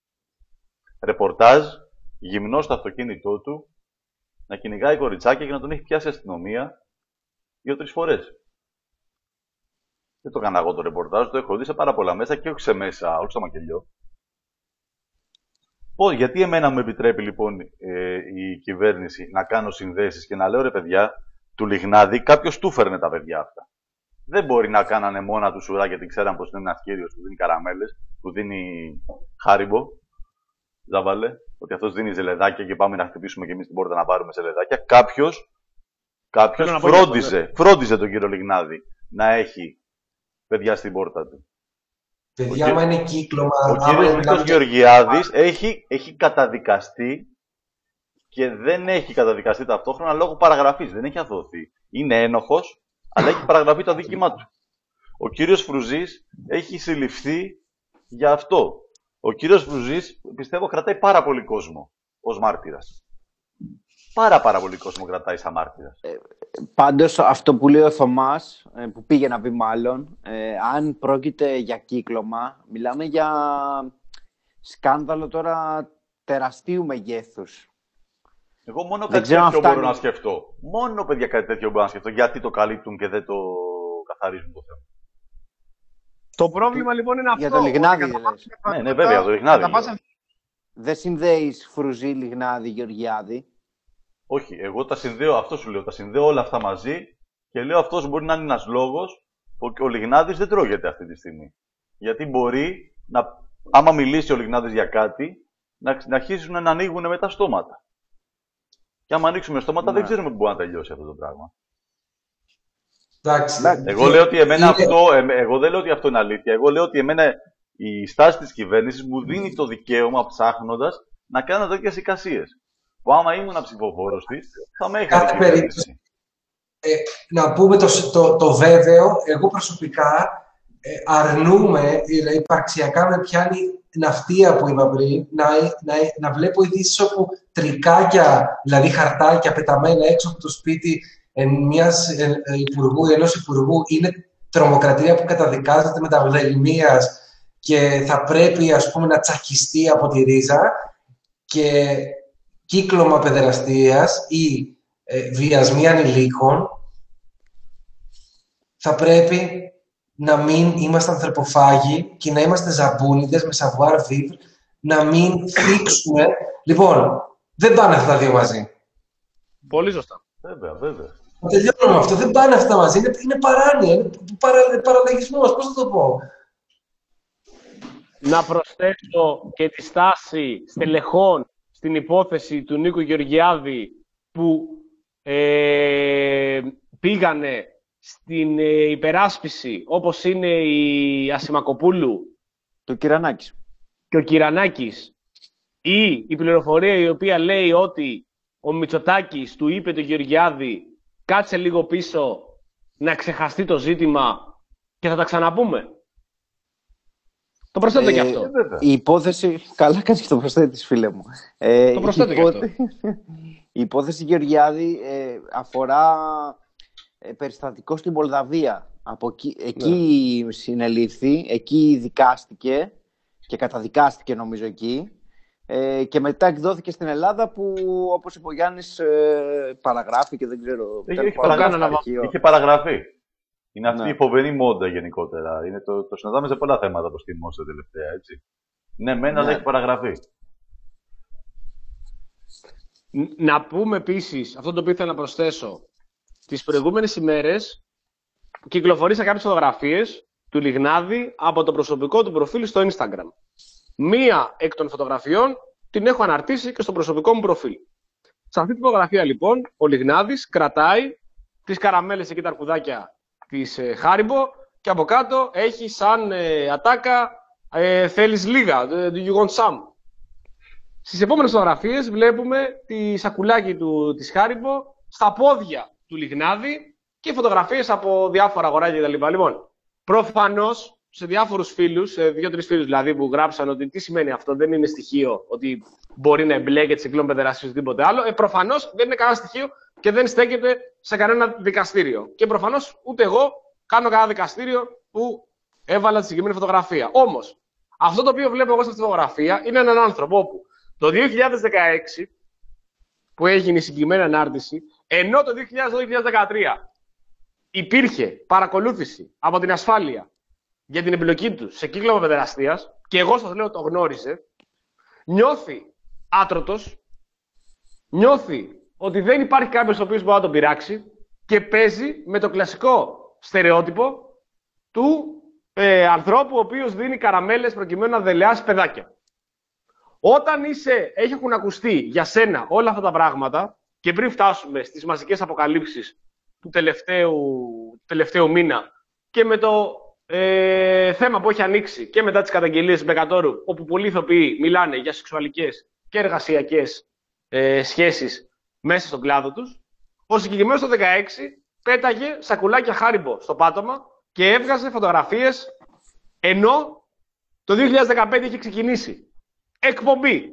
Ρεπορτάζ, γυμνός στο αυτοκίνητό του, να κυνηγάει κοριτσάκια και να τον έχει πιάσει η αστυνομία δύο-τρεις φορές. Δεν το έκανα εγώ το ρεπορτάζ, το έχω δει σε πάρα πολλά μέσα και όχι σε μέσα, όχι στο μακελιό. Πώς, γιατί εμένα μου επιτρέπει λοιπόν ε, η κυβέρνηση να κάνω συνδέσεις και να λέω ρε παιδιά, του Λιγνάδη κάποιος του φέρνε τα παιδιά αυτά. Δεν μπορεί να κάνανε μόνα του σουρά γιατί ξέραν πως είναι ένας κύριος που δίνει καραμέλες, που δίνει χάριμπο. Ζάβαλε, ότι αυτός δίνει ζελεδάκια και πάμε να χτυπήσουμε και εμείς την πόρτα να πάρουμε ζελεδάκια. Κάποιος, κάποιος φρόντιζε, ναι. φρόντιζε τον κύριο Λιγνάδη να έχει παιδιά στην πόρτα του. Παιδιά, άμα είναι κύκλωμα... Ο κύριος Νίκος Γεωργιάδης έχει, έχει καταδικαστεί και δεν έχει καταδικαστεί ταυτόχρονα λόγω παραγραφής. Δεν έχει αθωωωθεί. Είναι ένοχος, αλλά έχει παραγραφεί το αδίκημά του. Ο κύριος Φρουζής έχει συλληφθεί για αυτό. Ο κύριος Φρουζής, πιστεύω, κρατάει πάρα πολύ κόσμο ως μάρτυρας. Πάρα πάρα πολύ κόσμο κρατάει σαν μάρτυρας. Ε, πάντως, αυτό που λέει ο Θωμάς, ε, που πήγε να πει μάλλον, ε, αν πρόκειται για κύκλωμα, μιλάμε για σκάνδαλο τώρα τεραστίου μεγέθους. Εγώ μόνο κάτι τέτοιο φτάνει... μπορώ να σκεφτώ. Μόνο παιδιά κάτι τέτοιο μπορώ να σκεφτώ. Γιατί το καλύπτουν και δεν το καθαρίζουν το θέμα. Το πρόβλημα λοιπόν είναι αυτό. Για το Λιγνάδη, λες. Ναι, ναι, βέβαια, το Λιγνάδη. Δεν συνδέεις Φρουζή, Λιγνάδη, Γεωργιάδη. Όχι, εγώ τα συνδέω, αυτό σου λέω, τα συνδέω όλα αυτά μαζί και λέω αυτός μπορεί να είναι ένας λόγος που ο Λιγνάδης δεν τρώγεται αυτή τη στιγμή. Γιατί μπορεί, να, άμα μιλήσει ο Λιγνάδης για κάτι, να, να αρχίσουν να ανοίγουν με τα στόματα. Και άμα ανοίξουμε στόματα, ναι. δεν ξέρουμε πού μπορεί να τελειώσει αυτό το πράγμα. Εντάξει, εγώ λέω ότι εμένα αυτό, ε, εγώ δεν λέω ότι αυτό είναι αλήθεια. Εγώ λέω ότι εμένα η στάση της κυβέρνησης μου δίνει το δικαίωμα, ψάχνοντας, να κάνω τέτοιες εικασίες. Που άμα ήμουν ψηφοφόρος της, θα με είχα κάθε περίπτωση. Ε, να πούμε το, το, το βέβαιο, εγώ προσωπικά ε, αρνούμε, δηλαδή υπαρξιακά με πιάνει ναυτία που είπα πριν, να, να, να βλέπω ειδήσεις όπου τρικάκια, δηλαδή χαρτάκια πεταμένα έξω από το σπίτι μιας ε, ε, υπουργού, ενός υπουργού, είναι τρομοκρατία που καταδικάζεται με τα βλεγμίας και θα πρέπει, ας πούμε, να τσακιστεί από τη ρίζα, και κύκλωμα παιδεραστίας ή ε, βιασμοί ανηλίκων, θα πρέπει να μην είμαστε ανθρωποφάγοι και να είμαστε ζαμπούνιδες με savoir vivre, να μην θίξουμε. Λοιπόν, δεν πάνε αυτά τα δύο μαζί. Πολύ σωστά. Βέβαια, βέβαια. Να τελειώνουμε αυτό. Δεν πάνε αυτά μαζί. Είναι, είναι παράνοια, είναι παρα, παραλλαγισμός. Πώς θα το πω. Να προσθέσω και τη στάση στελεχών στην υπόθεση του Νίκου Γεωργιάδη που ε, πήγανε στην ε, υπεράσπιση, όπως είναι η Ασημακοπούλου, Το Κυρανάκης. και ο Κυρανάκης, ή η πληροφορία η οποία λέει ότι ο Μητσοτάκης του είπε το Γεωργιάδη κάτσε λίγο πίσω να ξεχαστεί το ζήτημα και θα τα ξαναπούμε. Το προσθέτω Ε, και αυτό. Η υπόθεση. Καλά κάνεις και το προσθέτεις, φίλε μου. Ε, Το προσθέτω η και υπόθε- αυτό. Η υπόθεση Γεωργιάδη ε, αφορά ε, περιστατικό στη Μολδαβία. Από εκεί, εκεί συνελήφθη, εκεί δικάστηκε και καταδικάστηκε, νομίζω, εκεί. Ε, και μετά εκδόθηκε στην Ελλάδα που, όπως είπε ο Γιάννης, ε, παραγράφει και δεν ξέρω. Έχει, τέλος έχει πάντων, παραγράφει. στο αρχείο. Είχε παραγραφεί. Είναι αυτή Ναι. η φοβερή μόντα γενικότερα. Είναι το, το συναντάμε σε πολλά θέματα το δημόσιο τελευταία, έτσι. Ναι, μεν, αλλά Ναι. έχει παραγραφεί. Ν- Να πούμε επίσης, αυτό το οποίο ήθελα να προσθέσω, τις προηγούμενες ημέρες κυκλοφορήσαν κάποιες φωτογραφίες του Λιγνάδη από το προσωπικό του προφίλ στο Instagram. Μία εκ των φωτογραφιών την έχω αναρτήσει και στο προσωπικό μου προφίλ. Σε αυτή τη φωτογραφία, λοιπόν, ο Λιγνάδης κρατάει τις καραμέλες εκεί, τα αρκουδάκια της ε, Χάριμπο, και από κάτω έχει σαν ε, ατάκα ε, «Θέλεις λίγα», ε, «Do you want some?». Στις επόμενες φωτογραφίες βλέπουμε τη σακουλάκι του, της Χάριμπο στα πόδια του Λιγνάδη και φωτογραφίες από διάφορα αγοράκια κτλ. Λοιπόν, προφανώς σε διάφορους φίλους, σε δύο-τρεις φίλους δηλαδή, που γράψαν ότι τι σημαίνει αυτό, δεν είναι στοιχείο ότι μπορεί να εμπλέκεται σε κλόν παιδεραστής ή οτιδήποτε άλλο. Ε, προφανώς δεν είναι κανένα στοιχείο και δεν στέκεται σε κανένα δικαστήριο. Και προφανώς ούτε εγώ κάνω κανένα δικαστήριο που έβαλα τη συγκεκριμένη φωτογραφία. Όμως, αυτό το οποίο βλέπω εγώ σε αυτή τη φωτογραφία είναι έναν άνθρωπο όπου το δύο χιλιάδες δεκαέξι, που έγινε η συγκεκριμένη ανάρτηση, ενώ το δύο χιλιάδες δώδεκα δύο χιλιάδες δεκατρία υπήρχε παρακολούθηση από την ασφάλεια για την εμπλοκή του σε κύκλωμα παιδεραστίας, και εγώ σας λέω το γνώριζε, νιώθει άτρωτος, νιώθει ότι δεν υπάρχει κάποιος ο οποίος μπορεί να τον πειράξει και παίζει με το κλασικό στερεότυπο του ε, ανθρώπου ο οποίος δίνει καραμέλες προκειμένου να δελεάσει παιδάκια. Όταν είσαι, έχουν ακουστεί για σένα όλα αυτά τα πράγματα και πριν φτάσουμε στις μαζικές αποκαλύψεις του τελευταίου, του τελευταίου μήνα και με το ε, θέμα που έχει ανοίξει και μετά τις καταγγελίες της Μπεκατόρου, όπου πολλοί ηθοποιοί μιλάνε για σεξουαλικές και εργασιακές ε, σχέσεις μέσα στον κλάδο τους, ο συγκεκριμένος το δεκαέξι πέταγε σακουλάκια Χάριμπο στο πάτωμα και έβγαζε φωτογραφίες, ενώ το δύο χιλιάδες δεκαπέντε είχε ξεκινήσει εκπομπή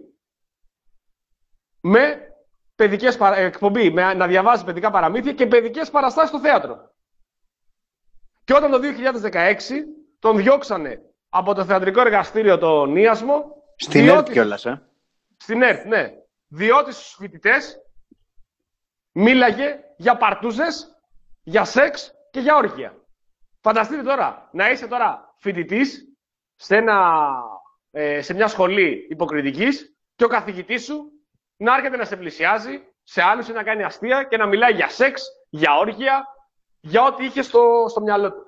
με, παιδικές, παρα... εκπομπή με να διαβάζει παιδικά παραμύθια και παιδικές παραστάσεις στο θέατρο. Και όταν το δύο χιλιάδες δεκαέξι τον διώξανε από το θεατρικό εργαστήριο το Νίασμο. Στην ΕΡΤ κιόλας, ε. Στην ΕΡΤ, ναι. Διότι στους φοιτητές μίλαγε για παρτούζες, για σεξ και για όργια. Φανταστείτε τώρα, να είσαι τώρα φοιτητής σε, ένα, ε, σε μια σχολή υποκριτικής και ο καθηγητής σου να έρχεται να σε πλησιάζει, σε άλλους να κάνει αστεία και να μιλάει για σεξ, για όργια, για ό,τι είχε στο, στο μυαλό του.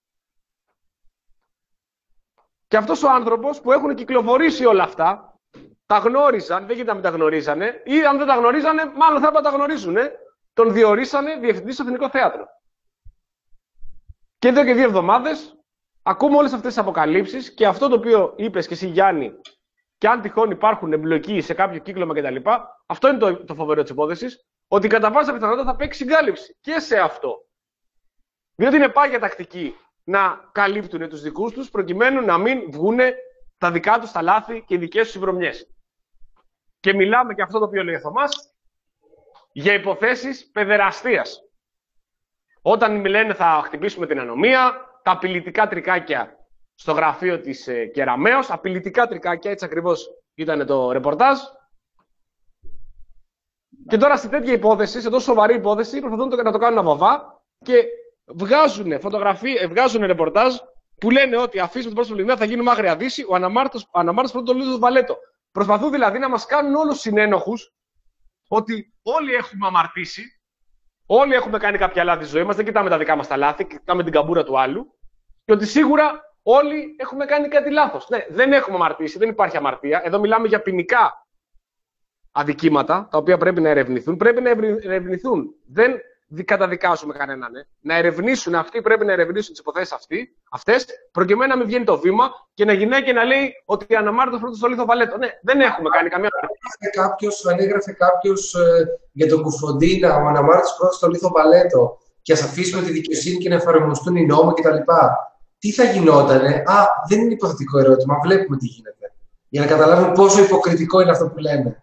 Και αυτός ο άνθρωπος που έχουν κυκλοφορήσει όλα αυτά, τα γνώριζαν, δεν γίνεται να μην τα γνωρίζανε, ή αν δεν τα γνωρίζανε, μάλλον θα έπρεπε να τα γνωρίζουν. Τον διορίσανε διευθυντή στο Εθνικό Θέατρο. Και εδώ και δύο εβδομάδες ακούμε όλες αυτές τις αποκαλύψεις και αυτό το οποίο είπες και εσύ, Γιάννη, και αν τυχόν υπάρχουν εμπλοκή σε κάποιο κύκλωμα κτλ., αυτό είναι το, το φοβερό της υπόθεσης, ότι κατά πάσα πιθανότητα θα παίξει συγκάλυψη και σε αυτό. Διότι είναι πάγια τακτική να καλύπτουν τους δικούς τους, προκειμένου να μην βγουν τα δικά τους τα λάθη και οι δικές τους βρωμιές. Και μιλάμε, και αυτό το οποίο λέει ο Θωμάς, για υποθέσεις παιδεραστίας. Όταν λένε θα χτυπήσουμε την ανομία, τα απειλητικά τρικάκια στο γραφείο της ε, Κεραμέως, απειλητικά τρικάκια, έτσι ακριβώς ήταν το ρεπορτάζ. Και τώρα σε τέτοια υπόθεση, σε τόσο σοβαρή υπόθεση, προσπαθούν να το κάνουν αβαβά και βγάζουν φωτογραφίες, βγάζουν ρεπορτάζ που λένε ότι αφήσουμε την πρόσωπη λιμνά, θα γίνουμε άγρια δύση, ο αναμάρτητος πρώτο το Λίδο Βαλέτο. Προσπαθούν δηλαδή να μας κάνουν όλους συνένοχους ότι όλοι έχουμε αμαρτήσει, όλοι έχουμε κάνει κάποια λάθη στη ζωή μας, δεν κοιτάμε τα δικά μας τα λάθη, κοιτάμε την καμπούρα του άλλου, και ότι σίγουρα όλοι έχουμε κάνει κάτι λάθος. Ναι, δεν έχουμε αμαρτήσει, δεν υπάρχει αμαρτία. Εδώ μιλάμε για ποινικά αδικήματα, τα οποία πρέπει να ερευνηθούν. Πρέπει να ερευνηθούν. Δεν καταδικάζουμε κανέναν. Ναι. Να ερευνήσουν αυτοί, πρέπει να ερευνήσουν τις υποθέσεις αυτές, προκειμένου να μην βγαίνει το βήμα και να γυρνάει και να λέει ότι η αναμάρτητος πρώτος στο Λίθο Βαλέτο. Ναι, δεν έχουμε κάνει καμία. Αν έγραφε κάποιος ε, για τον Κουφοντίνα, ο αναμάρτητος πρώτος στο Λίθο Βαλέτο, και ας αφήσουμε τη δικαιοσύνη και να εφαρμοστούν οι νόμοι κτλ. Τι θα γινότανε? Α, δεν είναι υποθετικό ερώτημα. Βλέπουμε τι γίνεται. Για να καταλάβουμε πόσο υποκριτικό είναι αυτό που λένε.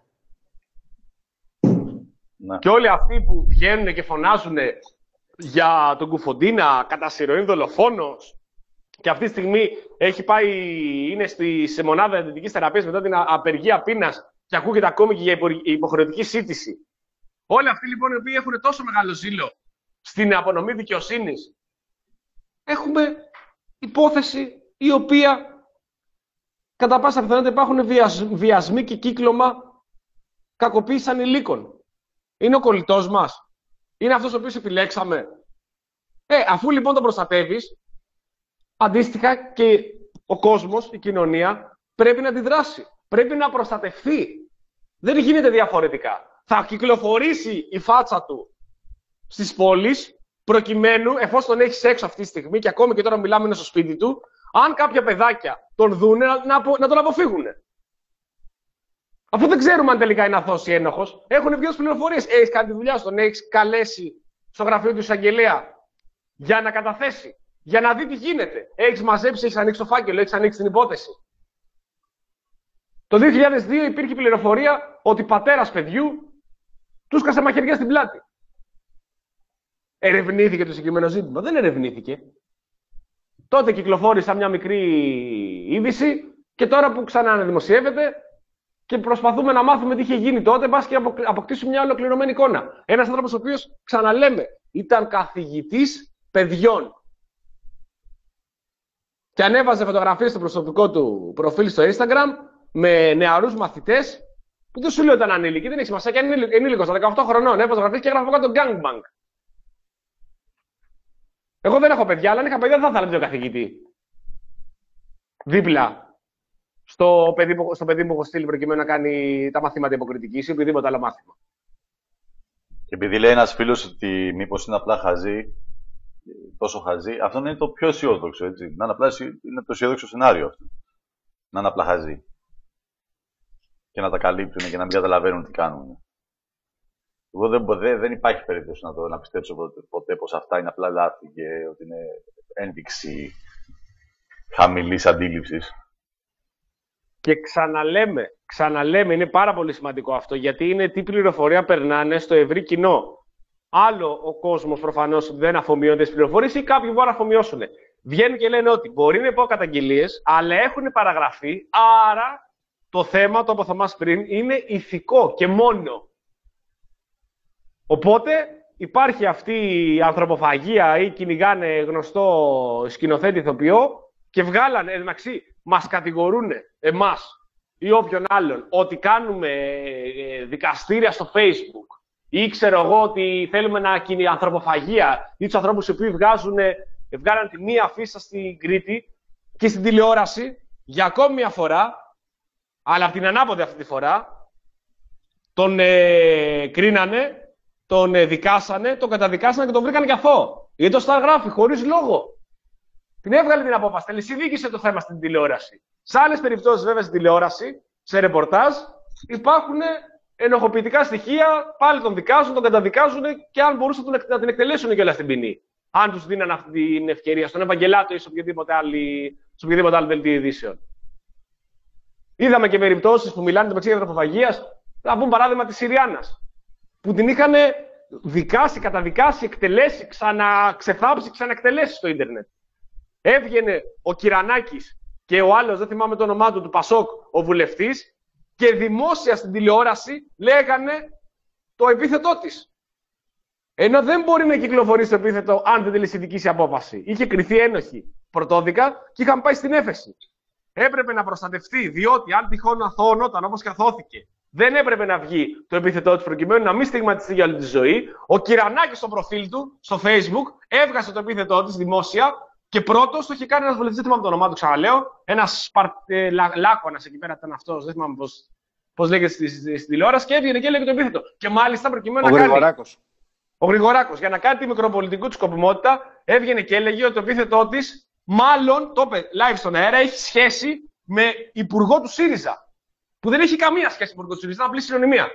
Ναι. Και όλοι αυτοί που βγαίνουν και φωνάζουν για τον Κουφοντίνα κατά συρροήν δολοφόνος, και αυτή τη στιγμή έχει πάει, είναι στη, σε μονάδα εντατικής θεραπείας μετά την απεργία πείνας και ακούγεται ακόμη και για υποχρεωτική σύντηση. Όλοι αυτοί λοιπόν οι οποίοι έχουν τόσο μεγάλο ζήλο στην απονομή δικαιοσύνης, έχουμε υπόθεση η οποία κατά πάσα πιθανότητα υπάρχουν βιασ, βιασμοί και κύκλωμα κακοποίησης ανηλίκων. Είναι ο κολλητός μας. Είναι αυτός ο οποίος επιλέξαμε. Ε, αφού λοιπόν τον προστατεύεις, αντίστοιχα και ο κόσμος, η κοινωνία, πρέπει να αντιδράσει. Πρέπει να προστατευτεί. Δεν γίνεται διαφορετικά. Θα κυκλοφορήσει η φάτσα του στις πόλεις, προκειμένου, εφόσον τον έχεις έξω αυτή τη στιγμή, και ακόμη και τώρα μιλάμε είναι στο σπίτι του, αν κάποια παιδάκια τον δούνε, να, να, να τον αποφύγουν. Αφού δεν ξέρουμε αν τελικά είναι αθώος ή ένοχος, έχουν βγει ως πληροφορίες. Έχεις κάνει τη δουλειά σου, τον έχεις καλέσει στο γραφείο του εισαγγελέα για να καταθέσει, για να δει τι γίνεται. Έχεις μαζέψει, έχεις ανοίξει το φάκελο, έχεις ανοίξει την υπόθεση. Το δύο χιλιάδες δύο υπήρχε πληροφορία ότι πατέρας παιδιού του σκάσε μαχαιριά στην πλάτη. Ερευνήθηκε το συγκεκριμένο ζήτημα? Δεν ερευνήθηκε. Τότε κυκλοφόρησε μια μικρή είδηση και τώρα που ξανά δημοσιεύεται και προσπαθούμε να μάθουμε τι είχε γίνει τότε, μπας και αποκτήσουμε μια ολοκληρωμένη εικόνα. Ένας άνθρωπος ο οποίος, ξαναλέμε, ήταν καθηγητής παιδιών. Και ανέβαζε φωτογραφίες στο προσωπικό του προφίλ στο Instagram με νεαρούς μαθητές, που δεν σου λέω ήταν ανήλικοι, δεν έχει σημασία, και ενήλικος, στα δεκαοκτώ χρονών, έβαζε φωτογραφίες και έγραφε κάτω gangbang. Εγώ δεν έχω παιδιά, αλλά αν είχα παιδιά δεν θα ήθελα να τον καθηγητή. Δίπλα στο παιδί, στο παιδί μου έχω στείλει προκειμένου να κάνει τα μαθήματα υποκριτικής ή οτιδήποτε άλλο μάθημα. Και επειδή λέει ένας φίλος ότι μήπως είναι απλά χαζή, τόσο χαζή, αυτό είναι το πιο αισιόδοξο, έτσι. Να είναι απλά είναι το αισιόδοξο σενάριο αυτό. Να είναι απλά χαζή. Και να τα καλύπτουν και να μην καταλαβαίνουν τι κάνουν. Εγώ δεν, δεν, δεν υπάρχει περίπτωση να, το, να πιστέψω ποτέ, ποτέ πως αυτά είναι απλά λάθη και ότι είναι ένδειξη χαμηλής αντίληψης. Και ξαναλέμε, ξαναλέμε, είναι πάρα πολύ σημαντικό αυτό, γιατί είναι τι πληροφορία περνάνε στο ευρύ κοινό. Άλλο ο κόσμος προφανώς δεν αφομοιώνεται τις πληροφορίες ή κάποιοι μπορούν να αφομοιώσουν. Βγαίνουν και λένε ότι μπορεί να υπάρχουν καταγγελίες, αλλά έχουν παραγραφεί, άρα το θέμα, το από Θωμάς πριν, είναι ηθικό και μόνο. Οπότε υπάρχει αυτή η ανθρωποφαγία ή κυνηγάνε γνωστό σκηνοθέτη ηθοποιό και βγάλανε, εντάξει, μας κατηγορούν εμάς ή όποιον άλλον ότι κάνουμε δικαστήρια στο Facebook ή ξέρω εγώ ότι θέλουμε να κυνηγάμε ανθρωποφαγία ή τους ανθρώπους οι οποίοι βγάζουν, βγάλαν τη μία φύσα στην Κρήτη και στην τηλεόραση για ακόμη μια φορά, αλλά από την ανάποδη αυτή τη φορά, τον ε, κρίνανε, τον ε, δικάσανε, τον καταδικάσανε και τον βρήκανε και αθώο. Γιατί το Σταρ γράφει χωρίς λόγο. Την έβγαλε την απόφαση, τελεσίδικησε το θέμα στην τηλεόραση. Σε άλλες περιπτώσεις, βέβαια, στην τηλεόραση, σε ρεπορτάζ, υπάρχουν ενοχοποιητικά στοιχεία, πάλι τον δικάζουν, τον καταδικάζουν και αν μπορούσαν να την εκτελέσουν και όλα στην ποινή. αν τους δίναν αυτή την ευκαιρία, στον Ευαγγελάτο ή σε οποιοδήποτε, άλλη, σε οποιοδήποτε άλλο δελτίο ειδήσεων. Είδαμε και περιπτώσεις που μιλάνε μεταξύ διατροφοφαγίας, θα πούμε παράδειγμα της Συριάννας, που την είχαν δικάσει, καταδικάσει, εκτελέσει, ξαναξεθάψει, ξαναεκτελέσει στο ίντερνετ. Έβγαινε ο Κυρανάκης και ο άλλος, δεν θυμάμαι το όνομά του, του Πασόκ, ο βουλευτής, και δημόσια στην τηλεόραση λέγανε το επίθετό της. Ενώ δεν μπορεί να κυκλοφορήσει το επίθετο αν δεν τελεσιδικήσει απόφαση. Είχε κριθεί ένοχη πρωτόδικα και είχαν πάει στην έφεση. Έπρεπε να προστατευτεί, διότι αν τυχόν αθωωνόταν όπως καθόθηκε, δεν έπρεπε να βγει το επίθετό της προκειμένου να μην στιγματιστεί για όλη τη ζωή. Ο Κυρανάκης στο προφίλ του, στο Facebook, έβγασε το επίθετό της δημόσια και πρώτος το είχε κάνει ένας βουλευτής, δεν θυμάμαι το όνομά του, ξαναλέω. Ένας ε, Λάκωνας εκεί πέρα ήταν αυτός, δεν θυμάμαι πώς, πώς λέγεται στη, στη, στη τηλεόραση, και έβγαινε και έλεγε το επίθετο. Και μάλιστα προκειμένου ο να Γρηγοράκος. κάνει. Ο Γρηγοράκος, για να κάνει τη μικροπολιτικού του σκοπιμότητα, έβγαινε και έλεγε ότι το επίθετό της, μάλλον, το είπε live στον αέρα, έχει σχέση με υπουργό του ΣΥΡΙΖΑ. Που δεν έχει καμία σχέση με υπουργό του ΣΥΡΙΖΑ, είναι απλή συνωνυμία.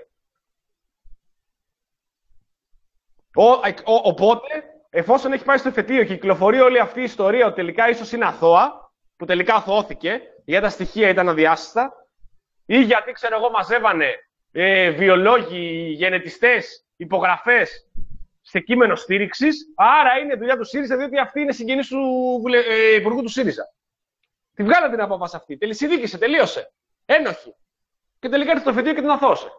Ο, ο, οπότε, εφόσον έχει πάει στο εφετείο και κυκλοφορεί όλη αυτή η ιστορία ότι τελικά ίσως είναι αθώα, που τελικά αθωώθηκε, γιατί τα στοιχεία ήταν αδιάσυστα, ή γιατί, ξέρω εγώ, μαζεύανε ε, βιολόγοι, γενετιστές, υπογραφές σε κείμενο στήριξης, άρα είναι δουλειά του ΣΥΡΙΖΑ, διότι αυτή είναι συγγενής του ε, υπουργού του ΣΥΡΙΖΑ. Τη βγάλε την απόφαση αυτή. Τελεσιδίκησε, τελείωσε. Ένοχη. Και τελικά ήρθε στο εφετείο και την αθώωσε.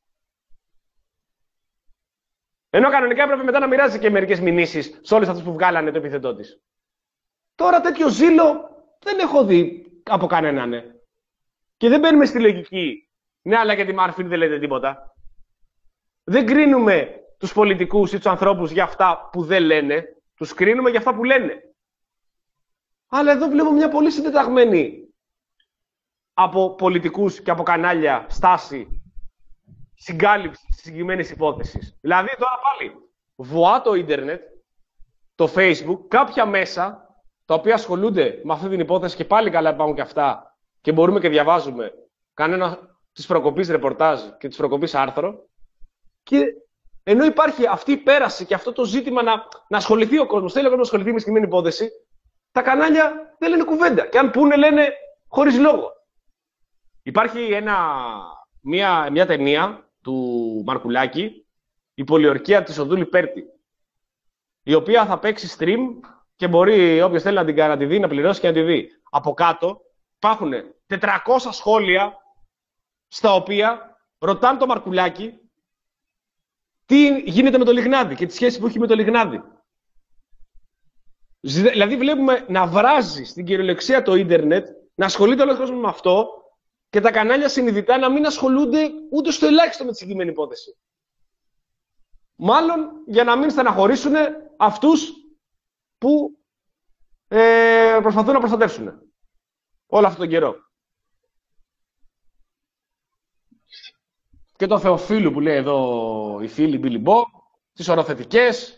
Ενώ κανονικά έπρεπε μετά να μοιράζει και μερικές μηνύσεις σε όλες αυτές που βγάλανε το επίθετό της. Τώρα τέτοιο ζήλο δεν έχω δει από κανέναν. Ναι. Και δεν μπαίνουμε στη λογική. Ναι, αλλά για τη Μάρφιν δεν λέτε τίποτα. Δεν κρίνουμε τους πολιτικούς ή τους ανθρώπους για αυτά που δεν λένε. Τους κρίνουμε για αυτά που λένε. Αλλά εδώ βλέπω μια πολύ συντεταγμένη από πολιτικούς και από κανάλια στάση συγκάλυψη της συγκεκριμένης υπόθεσης. Δηλαδή τώρα πάλι βοά το ίντερνετ, το Facebook, κάποια μέσα τα οποία ασχολούνται με αυτή την υπόθεση και πάλι καλά υπάρχουν και αυτά και μπορούμε και διαβάζουμε κανένα της προκοπής ρεπορτάζ και της προκοπής άρθρο, και ενώ υπάρχει αυτή η πέραση και αυτό το ζήτημα να, να ασχοληθεί ο κόσμος, θέλει ο κόσμος να ασχοληθεί με συγκεκριμένη υπόθεση, τα κανάλια δεν λένε κουβέντα. Και αν πούνε, λένε χωρίς λόγο. Υπάρχει ένα, μια, μια ταινία του Μαρκουλάκη, η πολιορκία της Οδούλη Πέρτη, η οποία θα παίξει stream και μπορεί όποιος θέλει να την, να τη δει, να πληρώσει και να τη δει. Από κάτω υπάρχουν τετρακόσια σχόλια στα οποία ρωτάνε το Μαρκουλάκη τι γίνεται με το Λιγνάδι και τη σχέση που έχει με το Λιγνάδι. Δηλαδή βλέπουμε να βράζει στην κυριολεξία το ίντερνετ, να ασχολείται όλος ο κόσμος με αυτό και τα κανάλια συνειδητά να μην ασχολούνται ούτε στο ελάχιστο με τη συγκεκριμένη υπόθεση. Μάλλον για να μην στεναχωρήσουν αυτούς που ε, προσπαθούν να προστατεύσουν όλο αυτόν τον καιρό. Και το Θεοφίλου που λέει εδώ η φίλη Μπιλιμπό, τις οροθετικές.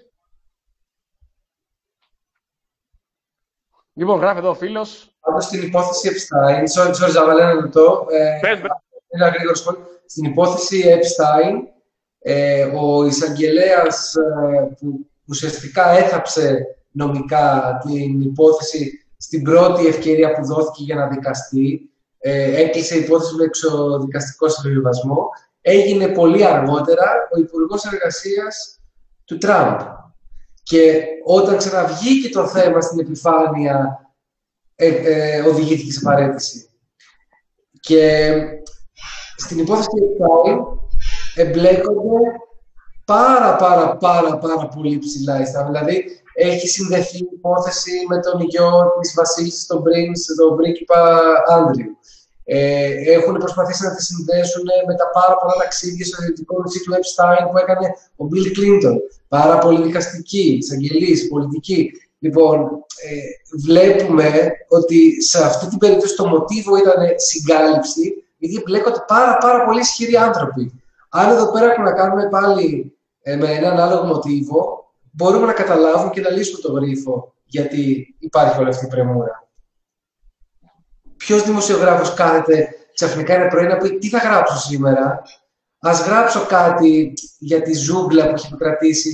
Λοιπόν, γράφει εδώ ο φίλος. Πάντως στην υπόθεση Epstein, sorry, sorry, Ζαβαλέ, ένα λεπτό. Πες, ένα γρήγορο σχόλιο. Στην υπόθεση Epstein, ε, ο εισαγγελέας ε, που ουσιαστικά έθαψε νομικά την υπόθεση στην πρώτη ευκαιρία που δόθηκε για να δικαστεί, ε, έκλεισε η υπόθεση με εξοδικαστικό συμβιβασμό, έγινε πολύ αργότερα ο Υπουργός Εργασίας του Τραμπ. Και όταν ξαναβγήκε το θέμα στην επιφάνεια, ε, ε, οδηγήθηκε σε παραίτηση. Και στην υπόθεση Epstein εμπλέκονται πάρα πάρα πάρα πάρα πολύ ψηλά. Δηλαδή, έχει συνδεθεί η υπόθεση με τον γιο της βασίλισσας, τον Prince, τον πρίγκιπα Άντριου. Ε, έχουν προσπαθήσει να τη συνδέσουν με τα πάρα πολλά ταξίδια στο ιδιωτικό νησί του Epstein που έκανε ο Bill Clinton. Πάρα πολύ δικαστικοί, εισαγγελείς, πολιτικοί. Λοιπόν, ε, βλέπουμε ότι σε αυτή την περίπτωση το μοτίβο ήταν συγκάλυψη, γιατί εμπλέκονται πάρα, πάρα πολύ ισχυροί άνθρωποι. Αν εδώ πέρα έχουμε να κάνουμε πάλι ε, με έναν άλλο μοτίβο, μπορούμε να καταλάβουμε και να λύσουμε το γρίφο γιατί υπάρχει όλη αυτή η πρεμούρα. Ποιος δημοσιογράφος κάθεται ξαφνικά ένα πρωί να πει τι θα γράψω σήμερα, ας γράψω κάτι για τη ζούγκλα που έχει επικρατήσει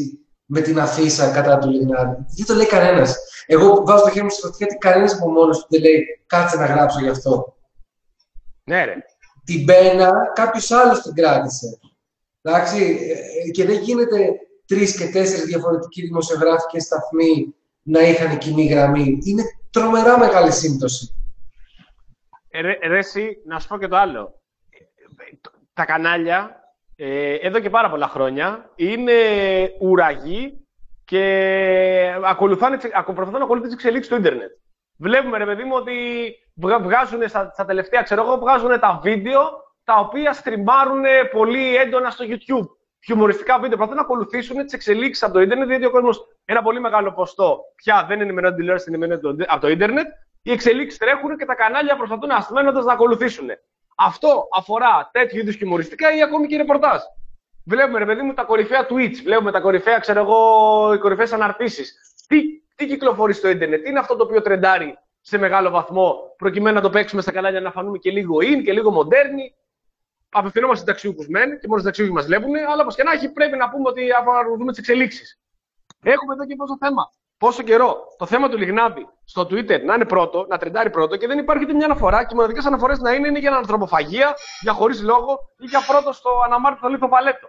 με την αφίσα κατά του Λιγνάδη. Δεν το λέει κανένας. Εγώ βάζω το χέρι μου στη φωτιά γιατί κανένας από μόνος του δεν λέει κάτσε να γράψω γι' αυτό. Ναι, ρε. Την πένα κάποιος άλλος την κράτησε. Εντάξει, και δεν γίνεται τρεις και τέσσερις διαφορετικοί δημοσιογράφοι και σταθμοί να είχαν κοινή γραμμή. Είναι τρομερά μεγάλη σύμπτωση. Ε, ρε, ρε, εσύ, να σου πω και το άλλο. Τα κανάλια, ε, εδώ και πάρα πολλά χρόνια, είναι ουραγοί και ακολουθάνε, προσπαθούν να ακολουθούν τις εξελίξεις του ίντερνετ. Βλέπουμε, ρε παιδί μου, ότι βγάζουν στα, στα τελευταία, ξέρω εγώ, βγάζουν τα βίντεο τα οποία στριμάρουν πολύ έντονα στο YouTube. Χιουμοριστικά βίντεο. Προσπαθούν να ακολουθήσουν τις εξελίξεις από το ίντερνετ, γιατί ο κόσμος ένα πολύ μεγάλο ποστό πια δεν ενημερώνει την τηλεόραση, ενημερώνει από το ίντερνετ. Οι εξελίξεις τρέχουν και τα κανάλια προσπαθούν ασθμένοντας να ακολουθήσουν. Αυτό αφορά τέτοιου είδους χιουμοριστικά ή ακόμη και ρεπορτάζ. Βλέπουμε, ρε παιδί μου, τα κορυφαία tweets, βλέπουμε τα κορυφαία, ξέρω εγώ, οι κορυφαίες αναρτήσεις. Τι, τι κυκλοφορεί στο ίντερνετ, τι είναι αυτό το οποίο τρεντάρει σε μεγάλο βαθμό, προκειμένου να το παίξουμε στα κανάλια, να φανούμε και λίγο in και λίγο μοντέρνοι. Απευθυνόμαστε στους ταξιούχους μεν και μόνο στους ταξιούχοι μας βλέπουν, αλλά όπως και να έχει, πρέπει να πούμε ότι παρακολουθούμε τις εξελίξεις. Έχουμε εδώ και πόσο θέμα. Πόσο καιρό το θέμα του Λιγνάδη στο Twitter να είναι πρώτο, να τρεντάρει πρώτο και δεν υπάρχει ούτε μια αναφορά και οι μοναδικές αναφορές να είναι, είναι για ανθρωποφαγία, για χωρίς λόγο ή για πρώτο στο αναμάρτητο λίθο παλέτο.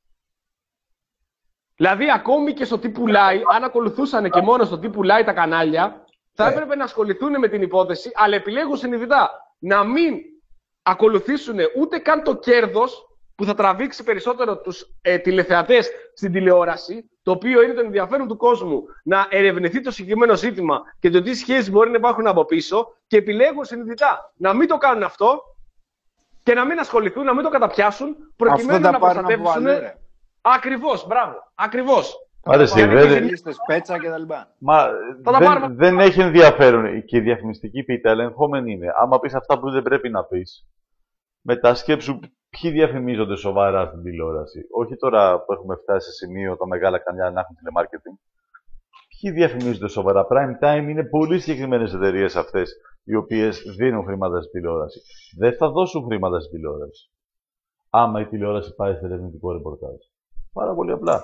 Δηλαδή, ακόμη και στο τι πουλάει, αν ακολουθούσαν και μόνο στο τι πουλάει τα κανάλια, θα έπρεπε να ασχοληθούν με την υπόθεση, αλλά επιλέγουν συνειδητά να μην ακολουθήσουν ούτε καν το κέρδος που θα τραβήξει περισσότερο τους ε, τηλεθεατές στην τηλεόραση, το οποίο είναι το ενδιαφέρον του κόσμου να ερευνηθεί το συγκεκριμένο ζήτημα και το τι σχέσεις μπορεί να υπάρχουν από πίσω, και επιλέγουν συνειδητά να μην το κάνουν αυτό και να μην ασχοληθούν, να μην το καταπιάσουν, προκειμένου να προστατεύσουν. Ακριβώς, μπράβο, ακριβώς. Άρα εσύ, δεν... πέτσα και τα λοιπά. Μα δεν, δεν έχει ενδιαφέρον και η διαφημιστική πίτα, ελεγχόμενη είναι. Άμα πεις αυτά που δεν πρέπει να πεις, μετά σκέψου ποιοι διαφημίζονται σοβαρά στην τηλεόραση. Όχι τώρα που έχουμε φτάσει σε σημείο τα μεγάλα κανάλια να έχουν τηλεμάρκετινγκ. Ποιοι διαφημίζονται σοβαρά. Prime time είναι πολύ συγκεκριμένες εταιρείες αυτές, οι οποίες δίνουν χρήματα στην τηλεόραση. Δεν θα δώσουν χρήματα στην τηλεόραση. Άμα η τηλεόραση πάει σε ερευνητικό ρεπορτάζ. Πάρα πολύ απλά.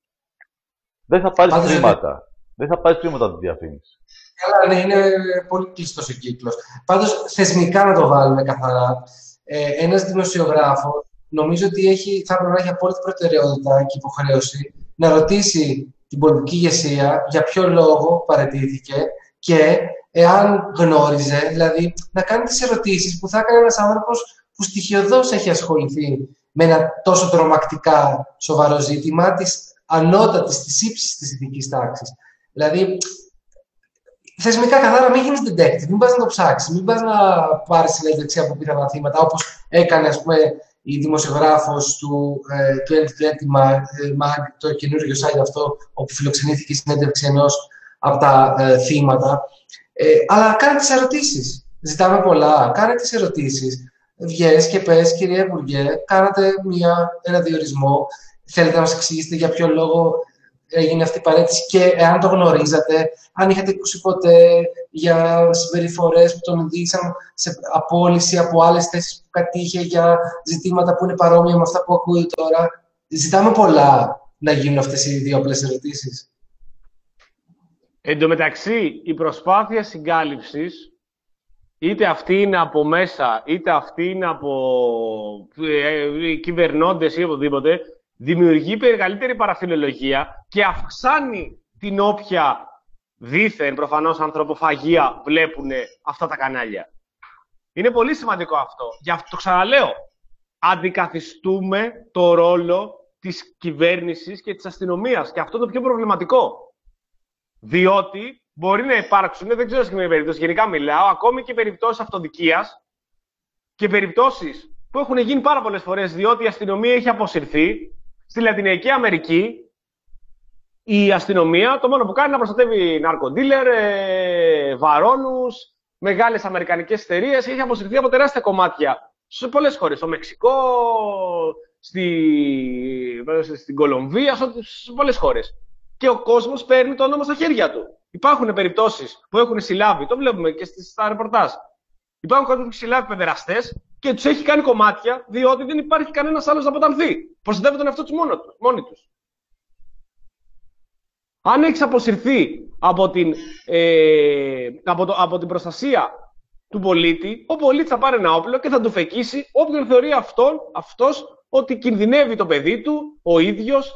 Δεν θα πάρει χρήματα. Δεν θα πάρει χρήματα από τη διαφήμιση. Καλά, ναι, είναι πολύ κλειστός ο κύκλος. Πάντως, θεσμικά να το βάλουμε καθαρά. Ε, ένας δημοσιογράφος νομίζω ότι έχει, θα πρέπει να έχει απόλυτη προτεραιότητα και υποχρέωση να ρωτήσει την πολιτική ηγεσία για ποιο λόγο παραιτήθηκε και εάν γνώριζε, δηλαδή να κάνει τις ερωτήσεις που θα έκανε ένας άνθρωπος που στοιχειωδώς έχει ασχοληθεί με ένα τόσο τρομακτικά σοβαρό ζήτημα της ανώτατης, της ύψης της ηθικής τάξης. Δηλαδή, θεσμικά καθαρά μην γίνεις detective, μην πας να το ψάξεις, μην πας να πάρεις συνέντευξη από πιθανά θύματα, όπως έκανε, ας πούμε, η δημοσιογράφος του είκοσι είκοσι Mag, το καινούργιο site αυτό, όπου φιλοξενήθηκε η συνέντευξη ενός από τα ε, θύματα. Ε, αλλά κάνε τις ερωτήσεις. Ζητάμε πολλά. Κάνε τις ερωτήσεις. Βγες και πες, κύριε Υπουργέ, κάνατε μια, ένα διορισμό. Θέλετε να μας εξηγήσετε για ποιο λόγο έγινε αυτή η παρέτηση και εάν το γνωρίζατε, αν είχατε ακούσει ποτέ για συμπεριφορές που τον οδήγησαν σε απόλυση από άλλες θέσεις που κατήχε για ζητήματα που είναι παρόμοια με αυτά που ακούει τώρα. Ζητάμε πολλά να γίνουν αυτές οι δύο απλές ερωτήσεις. Εν τω μεταξύ, η προσπάθεια συγκάλυψης, είτε αυτή είναι από μέσα, είτε αυτή είναι από ε, κυβερνώντες ή οπουδήποτε, δημιουργεί μεγαλύτερη παραφιλολογία και αυξάνει την όποια δήθεν, προφανώς, ανθρωποφαγία βλέπουν αυτά τα κανάλια. Είναι πολύ σημαντικό αυτό. Γι' αυτό το ξαναλέω. Αντικαθιστούμε το ρόλο της κυβέρνησης και της αστυνομίας. Και αυτό είναι το πιο προβληματικό. Διότι μπορεί να υπάρξουν, δεν ξέρω συγκεκριμένη περίπτωση, γενικά μιλάω, ακόμη και περιπτώσεις αυτοδικίας και περιπτώσεις που έχουν γίνει πάρα πολλές φορές, διότι η αστυνομία έχει αποσυρθεί. Στη Λατινική Αμερική, η αστυνομία το μόνο που κάνει είναι να προστατεύει ναρκοντίλερ, ε, βαρώνους, μεγάλες αμερικανικές εταιρείες. Έχει αποσυρθεί από τεράστια κομμάτια σε πολλές χώρες. Στο Μεξικό, στη... στην Κολομβία, σε πολλές χώρες. Και ο κόσμος παίρνει το νόμο στα χέρια του. Υπάρχουν περιπτώσεις που έχουν συλλάβει, το βλέπουμε και στα ρεπορτάζ. Υπάρχουν κάποιοι που έχουν συλλάβει παιδεραστές και τους έχει κάνει κομμάτια, διότι δεν υπάρχει κανένας άλλος να αποτανθεί. Προστατεύουν τον εαυτό τους μόνο τους, μόνοι τους. Αν έχεις αποσυρθεί από την, ε, από, το, από την προστασία του πολίτη, ο πολίτης θα πάρει ένα όπλο και θα του φεκίσει όποιον θεωρεί αυτόν, αυτός ότι κινδυνεύει το παιδί του, ο ίδιος,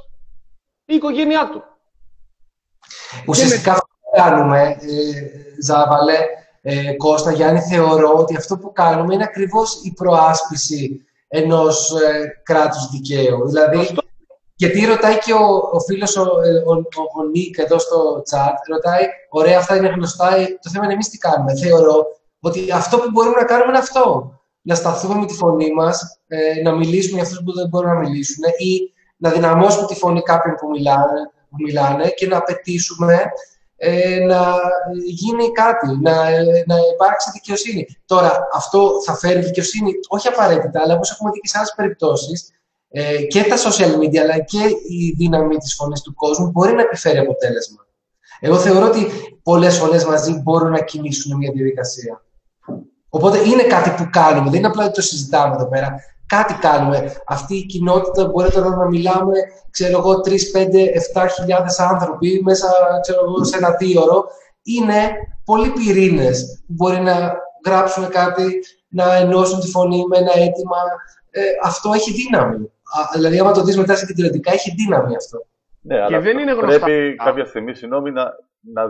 η οικογένειά του. Ουσιαστικά αυτό που κάνουμε, ε, Ζάβαλε, ε, Κώστα, Γιάννη, θεωρώ ότι αυτό που κάνουμε είναι ακριβώς η προάσπιση ενός ε, κράτους δικαίου. Δηλαδή, αυτό... γιατί ρωτάει και ο, ο φίλος, ο, ο, ο, ο Νίκ εδώ στο chat, ρωτάει, ωραία, αυτά είναι γνωστά, το θέμα είναι εμείς τι κάνουμε. Θεωρώ ότι αυτό που μπορούμε να κάνουμε είναι αυτό. Να σταθούμε με τη φωνή μας, ε, να μιλήσουμε για αυτούς που δεν μπορούν να μιλήσουν ή να δυναμώσουμε τη φωνή κάποιων που μιλάνε, που μιλάνε και να απαιτήσουμε ε, να γίνει κάτι, να, να υπάρξει δικαιοσύνη. Τώρα, αυτό θα φέρει δικαιοσύνη, όχι απαραίτητα, αλλά όπως έχουμε δει και σε άλλες περιπτώσεις, ε, και τα social media αλλά και η δύναμη της φωνής του κόσμου μπορεί να επιφέρει αποτέλεσμα. Εγώ θεωρώ ότι πολλές φωνές μαζί μπορούν να κινήσουν μια διαδικασία. Οπότε είναι κάτι που κάνουμε, δεν είναι απλά ότι το συζητάμε εδώ πέρα. Κάτι κάνουμε. Αυτή η κοινότητα μπορεί τώρα να μιλάμε, ξέρω εγώ, τρεις, πέντε, επτά χιλιάδες άνθρωποι μέσα, ξέρω εγώ, σε ένα δύο Είναι πολλοί πυρήνες που μπορεί να γράψουν κάτι, να ενώσουν τη φωνή με ένα αίτημα. Ε, αυτό έχει δύναμη. Α, δηλαδή, άμα το δεις μετά συγκεντρωτικά, έχει δύναμη αυτό. Ναι, και αλλά δεν είναι γνωστά. Πρέπει κάποια στιγμή, συγγνώμη, να, να,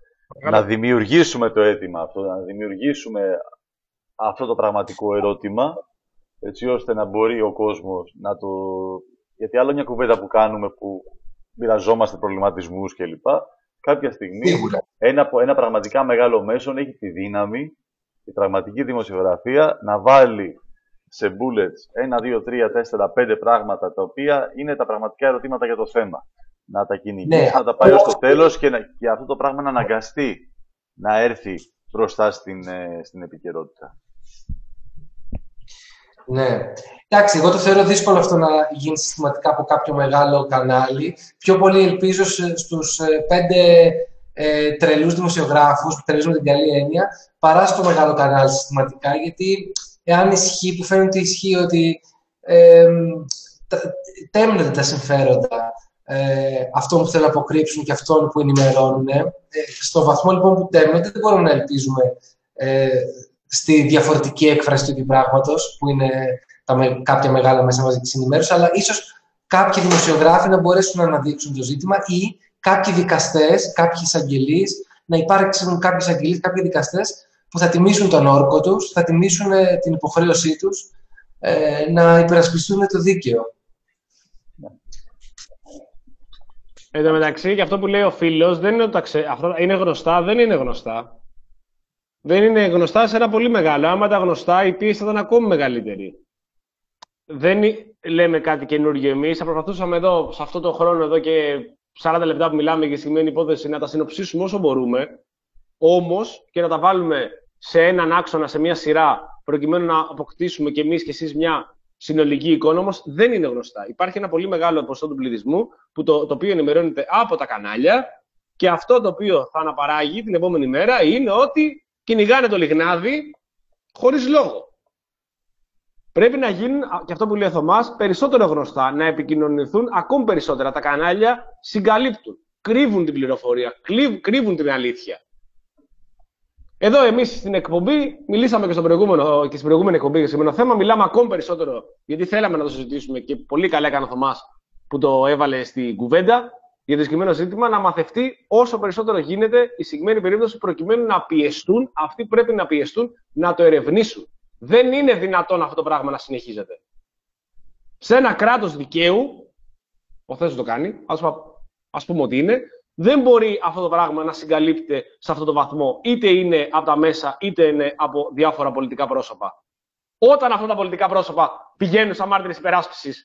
να δημιουργήσουμε το αίτημα αυτό, να δημιουργήσουμε αυτό το πραγματικό ερώτημα, έτσι ώστε να μπορεί ο κόσμος να το... Γιατί άλλο μια κουβέντα που κάνουμε που μοιραζόμαστε προβληματισμούς κλπ. Κάποια στιγμή ένα, ένα πραγματικά μεγάλο μέσον έχει τη δύναμη, η πραγματική δημοσιογραφία, να βάλει σε bullets ένα, δύο, τρία, τέσσερα, πέντε πράγματα τα οποία είναι τα πραγματικά ερωτήματα για το θέμα. Να τα κυνηγήσει, ναι, να τα πάει ως το τέλος και, να, και αυτό το πράγμα να αναγκαστεί να έρθει μπροστά στην, στην επικαιρότητα. Ναι. Εντάξει, εγώ το θεωρώ δύσκολο αυτό να γίνει συστηματικά από κάποιο μεγάλο κανάλι. Πιο πολύ ελπίζω στους πέντε ε, τρελούς δημοσιογράφους, τρελούς με την καλή έννοια, παρά στο μεγάλο κανάλι συστηματικά, γιατί εάν ισχύει, που φαίνεται ισχύει ότι ε, τέμνονται τα συμφέροντα ε, αυτών που θέλουν να αποκρύψουν και αυτών που ενημερώνουν. Ε, στο βαθμό λοιπόν που τέμνονται, δεν μπορούμε να ελπίζουμε ε, στη διαφορετική έκφραση του ίδιου πράγματος, που είναι τα με, κάποια μεγάλα μέσα μαζικής ενημέρωσης, αλλά ίσως κάποιοι δημοσιογράφοι να μπορέσουν να αναδείξουν το ζήτημα ή κάποιοι δικαστές, κάποιοι εισαγγελείς, να υπάρξουν κάποιοι εισαγγελείς, κάποιοι δικαστές που θα τιμήσουν τον όρκο τους, θα τιμήσουν ε, την υποχρέωσή τους ε, να υπερασπιστούν το δίκαιο. Εν τω μεταξύ, και αυτό που λέει ο φίλος, δεν είναι, ξε... αυτά είναι γνωστά, δεν είναι γνωστά. Δεν είναι γνωστά σε ένα πολύ μεγάλο. Άμα τα γνωστά, η πίεση θα ήταν ακόμη μεγαλύτερη. Δεν λέμε κάτι καινούργιο εμείς. Θα προσπαθούσαμε εδώ, σε αυτό το χρόνο, εδώ και σαράντα λεπτά που μιλάμε για συγκεκριμένη υπόθεση, να τα συνοψίσουμε όσο μπορούμε. Όμως, και να τα βάλουμε σε έναν άξονα, σε μια σειρά, προκειμένου να αποκτήσουμε κι εμείς κι εσείς μια συνολική εικόνα. Όμως, δεν είναι γνωστά. Υπάρχει ένα πολύ μεγάλο ποσοστό του πληθυσμού, που το, το οποίο ενημερώνεται από τα κανάλια, και αυτό το οποίο θα αναπαράγει την επόμενη μέρα είναι ότι κυνηγάνε το λιγνάδι χωρίς λόγο. Πρέπει να γίνουν, και αυτό που λέει ο Θωμάς, περισσότερο γνωστά, να επικοινωνηθούν ακόμη περισσότερα. Τα κανάλια συγκαλύπτουν, κρύβουν την πληροφορία, κρύβουν την αλήθεια. Εδώ εμείς στην εκπομπή, μιλήσαμε και, στο προηγούμενο, και στην προηγούμενη εκπομπή για σημερινό θέμα, μιλάμε ακόμη περισσότερο, γιατί θέλαμε να το συζητήσουμε και πολύ καλά έκανε ο Θωμάς που το έβαλε στην κουβέντα, για το συγκεκριμένο ζήτημα, να μαθευτεί όσο περισσότερο γίνεται η συγκεκριμένη περίπτωση, προκειμένου να πιεστούν αυτοί που πρέπει να πιεστούν να το ερευνήσουν. Δεν είναι δυνατόν αυτό το πράγμα να συνεχίζεται. Σε ένα κράτος δικαίου, ο Θεός το κάνει, ας, ας πούμε ότι είναι, δεν μπορεί αυτό το πράγμα να συγκαλύπτεται σε αυτό το βαθμό, είτε είναι από τα μέσα, είτε είναι από διάφορα πολιτικά πρόσωπα. Όταν αυτά τα πολιτικά πρόσωπα πηγαίνουν σαν μάρτυρες υπεράσπισης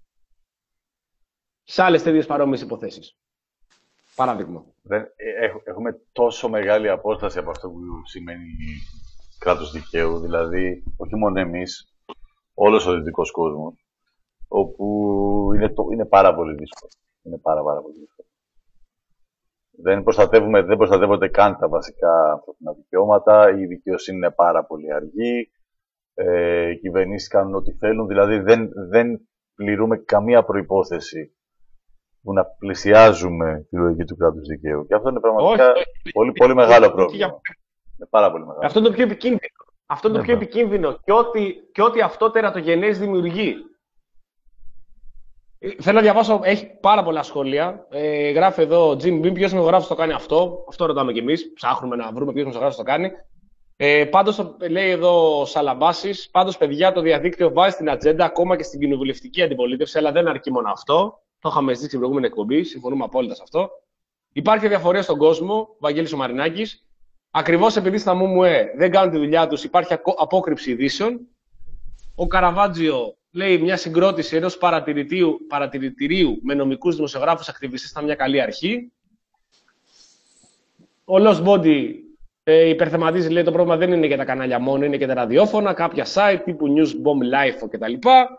σε άλλες τέτοιες παρόμοιες υποθέσεις. Παράδειγμα. Δεν, έχουμε τόσο μεγάλη απόσταση από αυτό που σημαίνει κράτος δικαίου, δηλαδή όχι μόνο εμείς, όλος ο δυτικός κόσμος, όπου είναι, το, είναι πάρα πολύ δύσκολο. Είναι πάρα, πάρα πολύ δύσκολο. Δεν, προστατεύουμε, δεν προστατεύονται καν τα βασικά ανθρώπινα δικαιώματα, η δικαιοσύνη είναι πάρα πολύ αργή, ε, οι κυβερνήσεις κάνουν ό,τι θέλουν, δηλαδή δεν, δεν πληρούμε καμία προϋπόθεση που να πλησιάζουμε τη λογική του κράτους δικαίου. Και αυτό είναι πραγματικά Όχι, πολύ, πολύ μεγάλο πρόβλημα. για- Είναι πάρα πολύ μεγάλο. Αυτό είναι το πιο επικίνδυνο. Αυτό είναι το Ναι, πιο ναι. επικίνδυνο. Και ό,τι, και ό,τι αυτό τερατογενές δημιουργεί. Ε, Θέλω να διαβάσω, έχει πάρα πολλά σχόλια. Ε, γράφει εδώ, Jim Beam, ποιος δημοσιογράφος το κάνει αυτό. Αυτό ρωτάμε κι εμείς. Ψάχνουμε να βρούμε ποιος δημοσιογράφος το κάνει. Ε, πάντως, το- λέει εδώ ο Σαλαμπάσης, πάντως, παιδιά, το διαδίκτυο βάζει στην ατζέντα ακόμα και στην κοινοβουλευτική αντιπολίτευση, αλλά δεν αρκεί μόνο αυτό. Το είχαμε ζήσει στην προηγούμενη εκπομπή, συμφωνούμε απόλυτα σε αυτό. Υπάρχει διαφορία στον κόσμο, Βαγγέλης ο Μαρινάκης. Ακριβώς επειδή στα ΜΜΕ δεν κάνουν τη δουλειά τους, υπάρχει ακο- απόκρυψη ειδήσεων. Ο Καραβάτζιο λέει μια συγκρότηση ενός παρατηρητήριου, παρατηρητηρίου με νομικούς δημοσιογράφους ακτιβιστές ήταν μια καλή αρχή. Ο Lost Body ε, υπερθεματίζει, λέει το πρόβλημα δεν είναι για τα κανάλια μόνο, είναι και τα ραδιόφωνα, κάποια site τύπου News Bomb Life κτλ.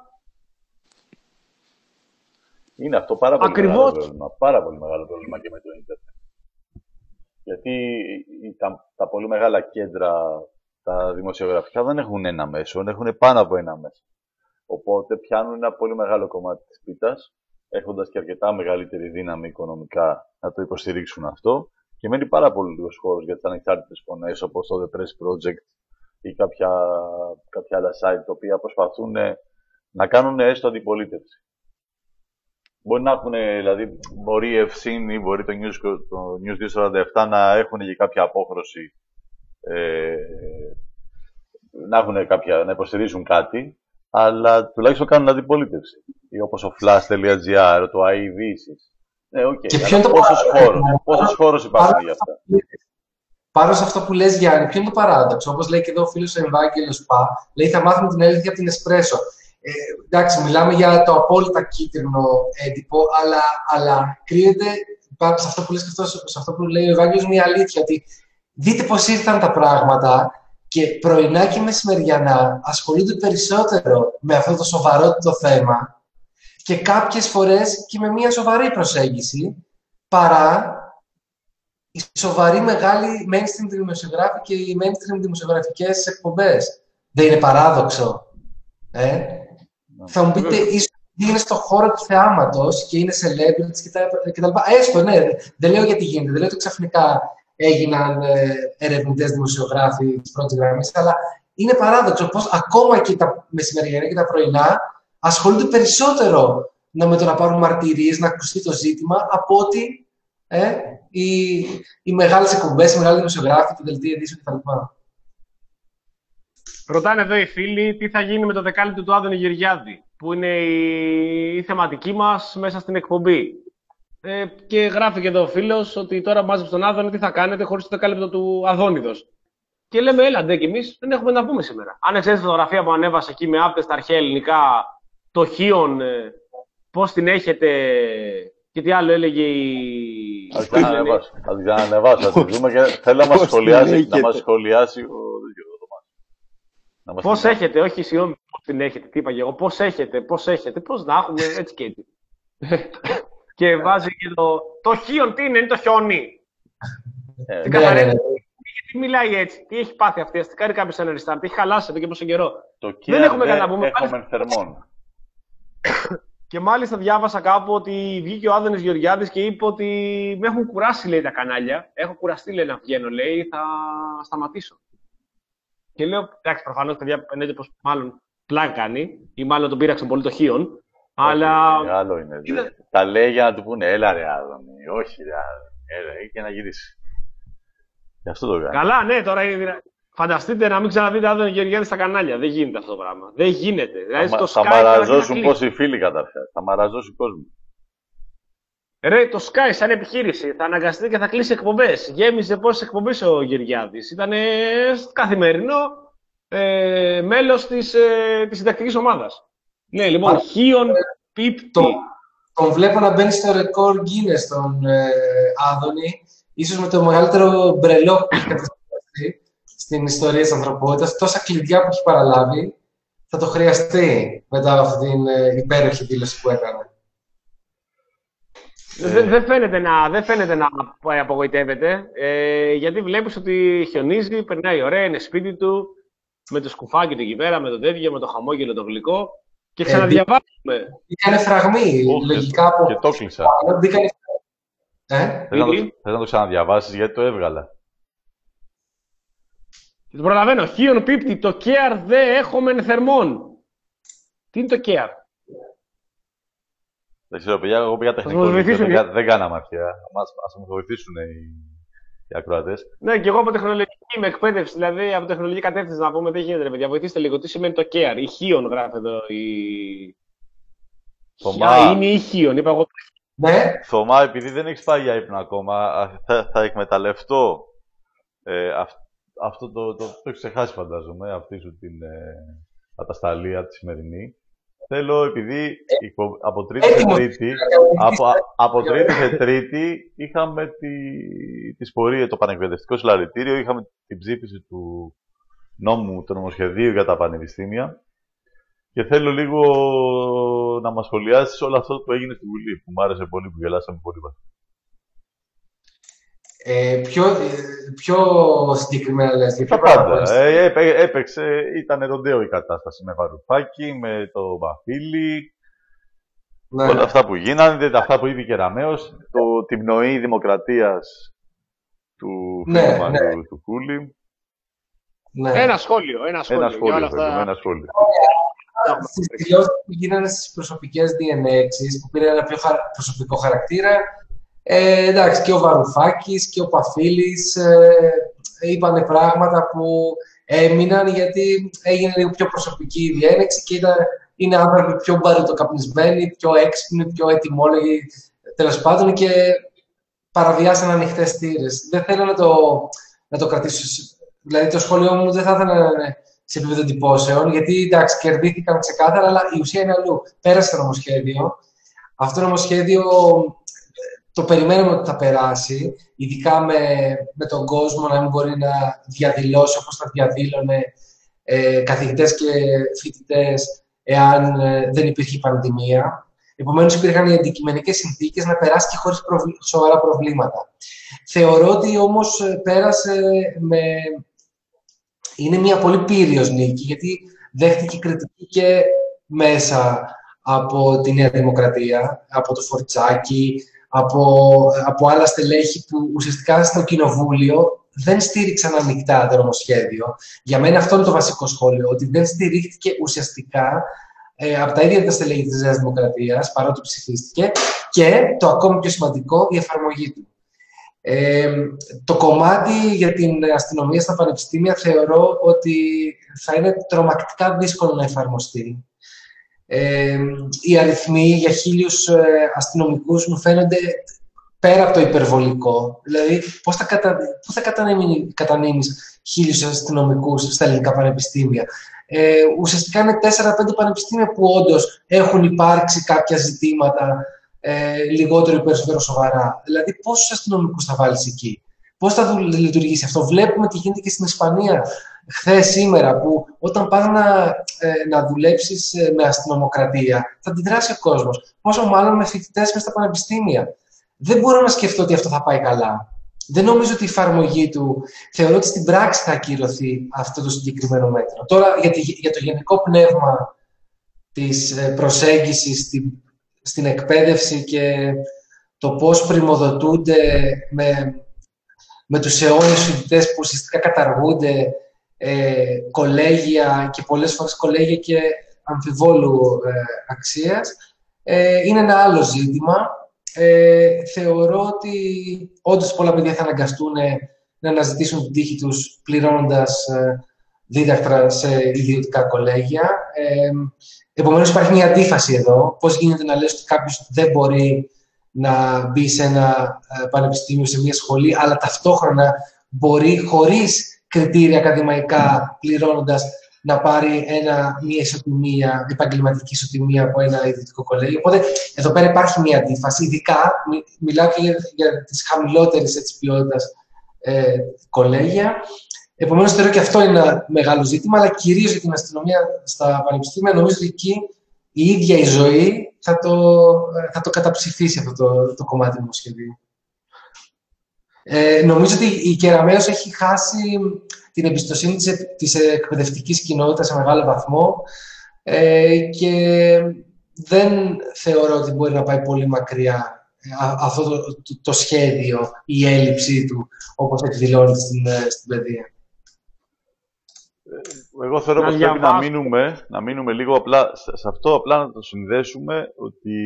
Είναι αυτό πάρα πολύ Ακριβώς. μεγάλο πρόβλημα. Πάρα πολύ μεγάλο πρόβλημα και με το ίντερνετ. Γιατί οι- τα, τα πολύ μεγάλα κέντρα, τα δημοσιογραφικά δεν έχουν ένα μέσο, έχουν πάνω από ένα μέσο. Οπότε πιάνουν ένα πολύ μεγάλο κομμάτι της πίτας, έχοντας και αρκετά μεγαλύτερη δύναμη οικονομικά να το υποστηρίξουν αυτό. Και μένει πάρα πολύ λίγος χώρος για τις ανεξάρτητες φωνές, όπως το The Press Project ή κάποια, κάποια άλλα site, τα οποία προσπαθούν να κάνουν έστω αντιπολίτευση. Μπορεί να έχουν, δηλαδή, μπορεί η Ευσύν ή μπορεί το News, το News διακόσια σαράντα επτά να έχουν και κάποια απόχρωση, ε, να, έχουν κάποια, να υποστηρίζουν κάτι, αλλά τουλάχιστον κάνουν αντιπολίτευση. Ή όπως ο flash.gr, το άι Ειδήσεις. Ναι, οκ. Και ποιο Αλλά είναι το πόσος παράδοξο? χώρος, πόσος χώρος υπάρχουν για αυτά. Πάνω σε αυτό που λες, Γιάννη, ποιο είναι το παράδοξο? Όπως λέει και εδώ ο φίλος ο Ευάγγελος Πα, λέει θα μάθουμε την αλήθεια από την Εσπρέσο. Ε, εντάξει, μιλάμε για το απόλυτα κίτρινο έντυπο, αλλά, αλλά κρύεται πάνω σε αυτό που λες και αυτό, σε αυτό που λέει ο Ευάγγελος μια αλήθεια. Ότι δείτε πώς ήρθαν τα πράγματα και πρωινά και μεσημεριανά ασχολούνται περισσότερο με αυτό το σοβαρό θέμα και κάποιες φορές και με μια σοβαρή προσέγγιση παρά οι σοβαροί μεγάλοι mainstream δημοσιογράφοι και οι mainstream δημοσιογραφικές εκπομπές. Δεν είναι παράδοξο? Ε? Θα μου πείτε, ίσως είναι στον χώρο του θεάματος και είναι celebrities και τα, και τα λοιπά. Έστω, ναι, δεν λέω γιατί γίνεται. Δεν λέω ότι ξαφνικά έγιναν ε, ερευνητές δημοσιογράφοι της πρώτης γραμμής, αλλά είναι παράδοξο πως ακόμα και τα μεσημεριανά και τα πρωινά ασχολούνται περισσότερο να με το να πάρουν μαρτυρίες, να ακουστεί το ζήτημα, από ότι ε, οι, οι μεγάλες εκπομπές, οι μεγάλοι δημοσιογράφοι, τα δελτία ειδήσεων κτλ. Ρωτάνε εδώ οι φίλοι τι θα γίνει με το δεκάλεπτο του Άδωνη Γεωργιάδη, που είναι η, η θεματική μας μέσα στην εκπομπή. Ε, και γράφει και εδώ ο φίλος ότι τώρα μάζεψε τον Άδωνη, τι θα κάνετε χωρίς το δεκάλεπτο του Αδόνιδος. Και λέμε, έλα ντε, και εμείς δεν έχουμε να πούμε σήμερα. Αν εξαίρεσαι τη φωτογραφία που ανέβασε εκεί με άπτες τα αρχαία ελληνικά, το Χίον, ε, πώς την έχετε, και τι άλλο έλεγε η. Ας την ανεβάσω, ας την ανεβάσω, ας την δούμε και θέλω να μας Πώς σχολιάσει, την να μας έχετε? σχολιάσει ο να μας Πώς την- έχετε, όχι συγγνώμη, πώς την έχετε, τι είπα και εγώ, πώς έχετε, πώς έχετε, πώς να έχουμε, έτσι και έτσι. Και βάζει και το, το Χίον τι είναι, είναι το χιόνι. Ε, Την Ναι, ναι, καθαρίζει. ναι. Γιατί μιλάει έτσι, τι έχει πάθει αυτή, ας την κάνει κάποιος ένα restart, τι έχει χαλάσει εδώ και πόσο καιρό. Το Δεν έχουμε Kia κάτι να πούμε. έχουμε θερμόν. Και μάλιστα διάβασα κάπου ότι βγήκε ο Άδωνης Γεωργιάδης και είπε ότι με έχουν κουράσει, λέει, τα κανάλια. Έχω κουραστεί, λέει, να βγαίνω, λέει, θα σταματήσω. Και λέω, εντάξει, προφανώς, παιδιά, εννοείται πως μάλλον πλάκα κάνει, ή μάλλον τον πείραξε πολύ το Χίον. Αλλά. Όχι, άλλο είναι. Είδα- Τα λέει για να του πούνε, έλα ρε Άδωνη, όχι ρε Άδωνη, έλα, έχει και να γυρίσει. Γι' αυτό το κάνει. Καλά, ναι, τώρα είναι δυνα- φανταστείτε να μην ξαναδείτε Άδωνη Γεωργιάδη στα κανάλια. Δεν γίνεται αυτό το πράγμα. Δεν γίνεται. Δηλαδή, Θα, στο θα Sky τώρα τι μαραζώσουν θα πόσοι φίλοι καταρχάς. Θα μαραζώσει κόσμο. Ρε, το Sky σαν επιχείρηση θα αναγκαστεί και θα κλείσει εκπομπές. Γέμιζε πόσες εκπομπές ο Γεωργιάδης. Ήταν καθημερινό ε, μέλος της, ε, της συντακτικής ομάδας. Ναι, λοιπόν, Α, Χίον Πίπτη. Το, τον βλέπω να μπαίνει στο ρεκόρ Guinness τον ε, Άδωνη, ίσως με το μεγαλύτερο μπρελό που έχει κατασκευαστεί στην ιστορία της ανθρωπότητας. Τόσα κλειδιά που έχει παραλάβει, θα το χρειαστεί μετά από αυτή την ε, υπέροχη δήλωση που έκανε. Δεν δεν φαίνεται να, δεν φαίνεται να απογοητεύεται, ε, γιατί βλέπεις ότι χιονίζει, περνάει ωραία, είναι σπίτι του, με το σκουφάκι του εκεί πέρα, με το τέτοιο, με το χαμόγελο το γλυκό. Και ξαναδιαβάζουμε. Μπήκανε φραγμοί, Όχι, λογικά από... Και το κλείσα. Μπήκανε... Ε? Θες να, το, θες να το ξαναδιαβάσεις, γιατί το έβγαλα. Το προλαβαίνω. Χίον πίπτη, το κέαρ δε έχομεν θερμών. Τι είναι το κέαρ? Δεν ξέρω, παιδιά, εγώ πήγα τεχνικό. Δεν, δεν, δεν κάναμε αρχαία. Ας μου βοηθήσουν οι, οι ακροατές. Ναι, και εγώ από τεχνολογική με εκπαίδευση, δηλαδή από τεχνολογική κατεύθυνση να πούμε, δεν γίνεται, ρε παιδιά. Βοηθήστε λίγο, τι σημαίνει το κέαρ. Η χίον γράφει εδώ. Η... Θωμά. Α, είναι η χίον, είπα εγώ. Ναι. Θωμά, επειδή δεν έχεις πάει για ύπνο ακόμα, θα, θα εκμεταλλευτώ ε, αυ, αυτό το, το, το, το έχεις ξεχάσει φαντάζομαι, αυτή σου την ε, ατασταλία τη σημερινή. Θέλω, επειδή υπο, από τρίτη σε τρίτη, από, από τρίτη σε τρίτη είχαμε τη, τη πορεία, το πανεκπαιδευτικό συλλαλητήριο, είχαμε την ψήφιση του νόμου, του νομοσχεδίου για τα πανεπιστήμια και θέλω λίγο να μας σχολιάσεις όλο αυτό που έγινε στη Βουλή, που μου άρεσε πολύ, που γελάσαμε πολύ βαθιά. Ε, πιο, πιο συγκεκριμένα λες, για ποιο πάντα. Ε, έπαι, έπαιξε, ήταν ροντέο η κατάσταση με Βαρουφάκη, με το Βαφίλη, ναι. Όλα αυτά που γίνανε, αυτά που είπε και Ραμαίος, το, την πνοή δημοκρατίας του ναι, φίλου ναι. του, του Κούλη. Ναι. Ένα σχόλιο, ένα σχόλιο. Ένα σχόλιο, όλα αυτά... ένα σχόλιο. Στις δηλώσεις που γίνανε στις προσωπικές διενέξεις, που πήραν ένα πιο χαρα... προσωπικό χαρακτήρα, Ε, εντάξει, και ο Βαρουφάκης και ο Παφίλης ε, είπανε πράγματα που έμειναν γιατί έγινε λίγο πιο προσωπική η διένεξη και ήταν, είναι άνθρωποι πιο μπαριτοκαπνισμένοι, πιο έξυπνοι, πιο ετοιμόλογοι τέλος πάντων και παραβιάσαν ανοιχτές θύρες. Δεν θέλω να το, να το κρατήσω, δηλαδή το σχόλιο μου δεν θα ήθελα να είναι σε επίπεδο εντυπώσεων γιατί εντάξει, κερδίθηκαν ξεκάθαρα, αλλά η ουσία είναι αλλού. Πέρασε το νομοσχέδιο. Αυτό το νομοσχέδιο το περιμένουμε ότι θα περάσει, ειδικά με, με τον κόσμο να μην μπορεί να διαδηλώσει όπως θα διαδήλωνε ε, καθηγητές και φοιτητές εάν ε, δεν υπήρχε πανδημία. Επομένως, υπήρχαν οι αντικειμενικές συνθήκες να περάσει και χωρίς προβλ... σοβαρά προβλήματα. Θεωρώ ότι όμως πέρασε με... Είναι μια πολύ πύριος νίκη, γιατί δέχτηκε κριτική και μέσα από τη Νέα Δημοκρατία, από το Φορτσάκι, Από, από άλλα στελέχη που ουσιαστικά στο κοινοβούλιο δεν στήριξαν ανοιχτά το νομοσχέδιο. Για μένα αυτό είναι το βασικό σχόλιο, ότι δεν στηρίχθηκε ουσιαστικά ε, από τα ίδια τα στελέχη της Νέας Δημοκρατίας, παρότι ψηφίστηκε, και το ακόμη πιο σημαντικό, η εφαρμογή του. Ε, το κομμάτι για την αστυνομία στα πανεπιστήμια θεωρώ ότι θα είναι τρομακτικά δύσκολο να εφαρμοστεί. Ε, οι αριθμοί για χίλιους ε, αστυνομικούς μου φαίνονται πέρα από το υπερβολικό. Δηλαδή, πώς θα, κατα... πώς θα κατανείμεις χίλιους αστυνομικούς στα ελληνικά πανεπιστήμια. Ε, ουσιαστικά είναι τέσσερα πέντε πανεπιστήμια που όντως έχουν υπάρξει κάποια ζητήματα ε, λιγότερο ή περισσότερο σοβαρά. Δηλαδή, πόσους αστυνομικούς θα βάλεις εκεί, πώς θα λειτουργήσει αυτό. Βλέπουμε τι γίνεται και στην Ισπανία. Χθες, σήμερα, που όταν πας να, ε, να δουλέψεις ε, με αστυνομοκρατία, θα αντιδράσει ο κόσμος. Πόσο μάλλον με φοιτητές μες στα πανεπιστήμια. Δεν μπορώ να σκεφτώ ότι αυτό θα πάει καλά. Δεν νομίζω ότι η εφαρμογή του, θεωρώ ότι στην πράξη θα ακυρωθεί αυτό το συγκεκριμένο μέτρο. Τώρα, για, τη, για το γενικό πνεύμα της ε, προσέγγισης στην, στην εκπαίδευση και το πώς πρημοδοτούνται με, με τους αιώνιους φοιτητές που ουσιαστικά καταργούνται, Ε, κολέγια και πολλές φορές κολέγια και αμφιβόλου ε, αξίας, ε, είναι ένα άλλο ζήτημα. Ε, θεωρώ ότι όντως πολλά παιδιά θα αναγκαστούν να αναζητήσουν την τύχη τους πληρώνοντας ε, δίδακτρα σε ιδιωτικά κολέγια. Ε, επομένως υπάρχει μια αντίφαση εδώ. Πώς γίνεται να λες ότι κάποιος δεν μπορεί να μπει σε ένα ε, πανεπιστήμιο, σε μια σχολή, αλλά ταυτόχρονα μπορεί χωρίς κριτήρια ακαδημαϊκά, πληρώνοντας, να πάρει ένα, μια ισοτιμία, επαγγελματική ισοτιμία από ένα ιδιωτικό κολέγιο. Οπότε, εδώ πέρα υπάρχει μια αντίφαση, ειδικά μι, μιλάω και για, για τις χαμηλότερες ποιότητας ε, κολέγια. Επομένως, θεωρώ και αυτό είναι ένα μεγάλο ζήτημα, αλλά κυρίως για την αστυνομία στα πανεπιστήμια, νομίζω ότι εκεί η ίδια η ζωή θα το, θα το καταψηφίσει αυτό το, το κομμάτι του νομοσχεδίου. Ε, νομίζω ότι η Κεραμέως έχει χάσει την εμπιστοσύνη της, της εκπαιδευτικής κοινότητας σε μεγάλο βαθμό. ε, και δεν θεωρώ ότι μπορεί να πάει πολύ μακριά α, αυτό το, το, το σχέδιο, η έλλειψή του, όπως εκδηλώνει στην, στην παιδεία. Εγώ θεωρώ πως πρέπει να μείνουμε, να μείνουμε λίγο απλά, σε αυτό απλά να το συνδέσουμε ότι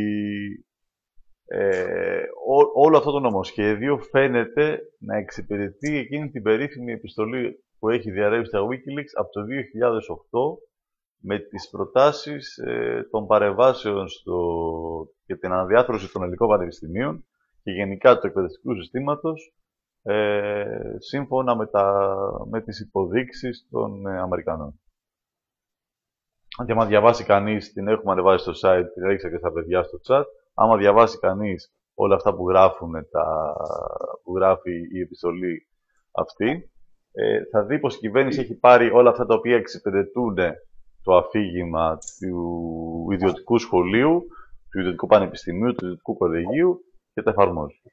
ε, ό, όλο αυτό το νομοσχέδιο φαίνεται να εξυπηρετεί εκείνη την περίφημη επιστολή που έχει διαρρεύσει στα Wikileaks από το δύο χιλιάδες οκτώ με τις προτάσεις ε, των παρεμβάσεων στο, για την αναδιάρθρωση των ελληνικών πανεπιστημίων και γενικά του εκπαιδευτικού συστήματος ε, σύμφωνα με, τα, με τις υποδείξεις των ε, Αμερικανών. Και άμα διαβάσει κανείς, την έχουμε ανεβάσει στο site, την έριξα και στα παιδιά στο chat, άμα διαβάσει κανείς όλα αυτά που, γράφουν, τα, που γράφει η επιστολή αυτή, ε, θα δει πως η κυβέρνηση έχει πάρει όλα αυτά τα οποία εξυπηρετούν το αφήγημα του ιδιωτικού σχολείου, του ιδιωτικού πανεπιστημίου, του ιδιωτικού κολεγίου και τα εφαρμόζει.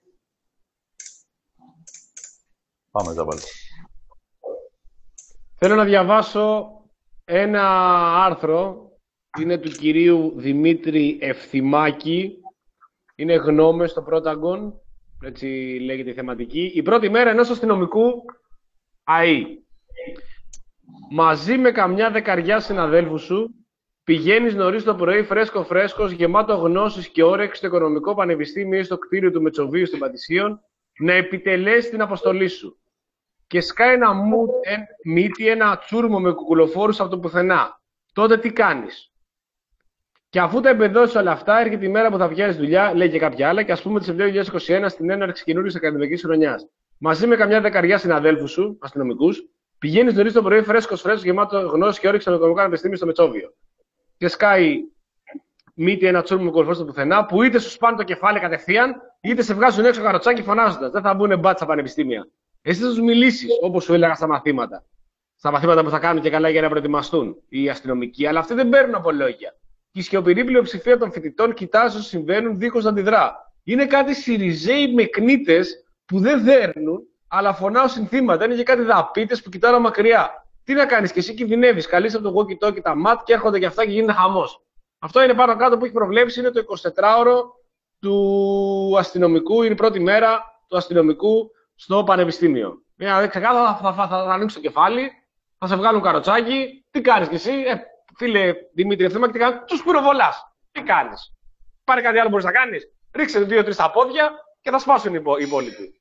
Πάμε τα πάλι. Θέλω να διαβάσω ένα άρθρο. Είναι του κυρίου Δημήτρη Ευθυμάκη. Είναι γνώμες στο Πρόταγκον. Έτσι λέγεται η θεματική. Η πρώτη μέρα ενός αστυνομικού ΑΕ. Μαζί με καμιά δεκαριά συναδέλφου σου, πηγαίνεις νωρίς το πρωί φρέσκο-φρέσκος, γεμάτο γνώσεις και όρεξη στο Οικονομικό Πανεπιστήμιο ή στο κτίριο του Μετσοβίου στην Πατησίων, να επιτελέσεις την αποστολή σου. Και σκάει ένα μου, εν, μύτη, ένα τσούρμο με κουκουλοφόρους από το πουθενά. Τότε τι κάνεις? Και αφού τα εμπεδώσεις όλα αυτά, έρχεται η μέρα που θα βγάλεις δουλειά, λέει και κάποια άλλα, και ας πούμε το Σεπτέμβριο δύο χιλιάδες είκοσι ένα στην έναρξη καινούριας ακαδημαϊκής χρονιάς. Μαζί με καμιά δεκαριά συναδέλφου σου, αστυνομικούς, πηγαίνεις νωρίς το πρωί φρέσκος-φρέσκος, γεμάτο γνώση και όρεξη στο Οικονομικό Πανεπιστήμιο στο Μετσόβιο. Και σκάει μύτη ένα τσούρμο με κουκουλοφόρους στο πουθενά, που είτε σου σπάνε το κεφάλι κατευθείαν, είτε σε βγάζουν έξω καροτσάκι φωνάζοντας. Δεν θα μπουν μπάτσα πανεπιστήμια. Εσύ θα τους μιλήσεις, όπως σου έλεγα στα μαθήματα. Στα μαθήματα που θα κάνουν και καλά για να προετοιμαστούν οι αστυνομικοί, αλλά αυτοί δεν παίρνουν από λόγια. Και η σιωπηρή πλειοψηφία των φοιτητών κοιτάζει όσα συμβαίνουν δίχως να αντιδρά. Είναι κάτι σιριζέοι μεκνίτες που δεν δέρνουν, αλλά φωνάω συνθήματα. Είναι και κάτι δαπίτες που κοιτάνε μακριά. Τι να κάνεις, και εσύ κινδυνεύεις. Καλείς από το walkie-talkie τα ματ και έρχονται και αυτά και γίνεται χαμός. Αυτό είναι πάνω κάτω που έχει προβλέψει. Είναι το εικοσιτετράωρο του αστυνομικού, είναι η πρώτη μέρα του αστυνομικού στο πανεπιστήμιο. Μια ξεκάθαρα θα, θα, θα, θα ανοίξει το κεφάλι, θα σε βγάλουν καροτσάκι. Τι κάνεις κι εσύ, ε, φίλε Δημήτρη Ευθύμακη, τι κάνεις? Τους πυροβολάς. Τι κάνεις? Πάρε κάτι άλλο μπορείς να κάνεις? Ρίξε δύο-τρεις στα πόδια και θα σπάσουν οι υπόλοιποι.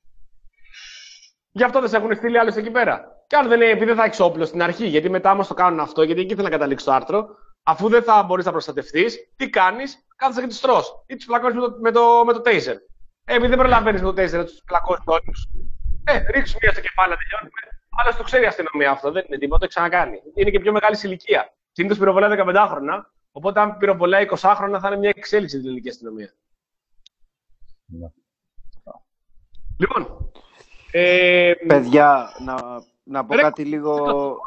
Γι' αυτό δεν σε έχουν στείλει άλλους εκεί πέρα. Και αν δεν είναι επειδή δεν θα έχεις όπλο στην αρχή, γιατί μετά όμως το κάνουν αυτό, γιατί εκεί θέλω να καταλήξει το άρθρο, αφού δεν θα μπορείς να προστατευτείς, τι κάνεις? Κάθεσαι και τους τρως ή τους πλακώνεις με το, με το, με το taser. Ε, επειδή δεν προλαβαίνεις με το taser να τους πλακώσεις όλους. Ε, ρίξου μία στο κεφάλι να τελειώνουμε. Άλλος το ξέρει η αστυνομία αυτό, δεν είναι τίποτα, το ξανακάνει. Είναι και πιο μεγάλη ηλικία. Συνήθως πυροβολάει δεκαπεντάχρονα, οπότε αν πυροβολάει εικοσάχρονα θα είναι μια εξέλιξη στην ελληνική αστυνομία. Ναι. Λοιπόν. Ε, Παιδιά, να, να πω ρε, κάτι λίγο.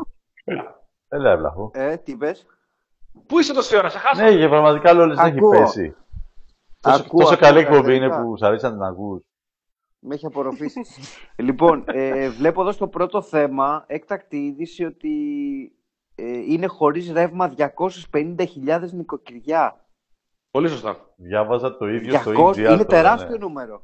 Έλα, Ευλαχό. Ε, τι πες? Πού είσαι τόση ώρα, σε χάσα? Ναι, και πραγματικά όλες δεν έχει πέσει. Τόσο, Ακούω, τόσο ακούω, καλή εκπομπή ακούω, είναι ακούω. που σ' αρέσει να την ακούς. Με έχει απορροφήσει. Λοιπόν, ε, βλέπω εδώ στο πρώτο θέμα έκτακτη είδηση ότι ε, είναι χωρίς ρεύμα διακόσιες πενήντα χιλιάδες νοικοκυριά. Πολύ σωστά. Διάβαζα το ίδιο στο διακόσια E G R. είναι τώρα, τεράστιο ναι. νούμερο.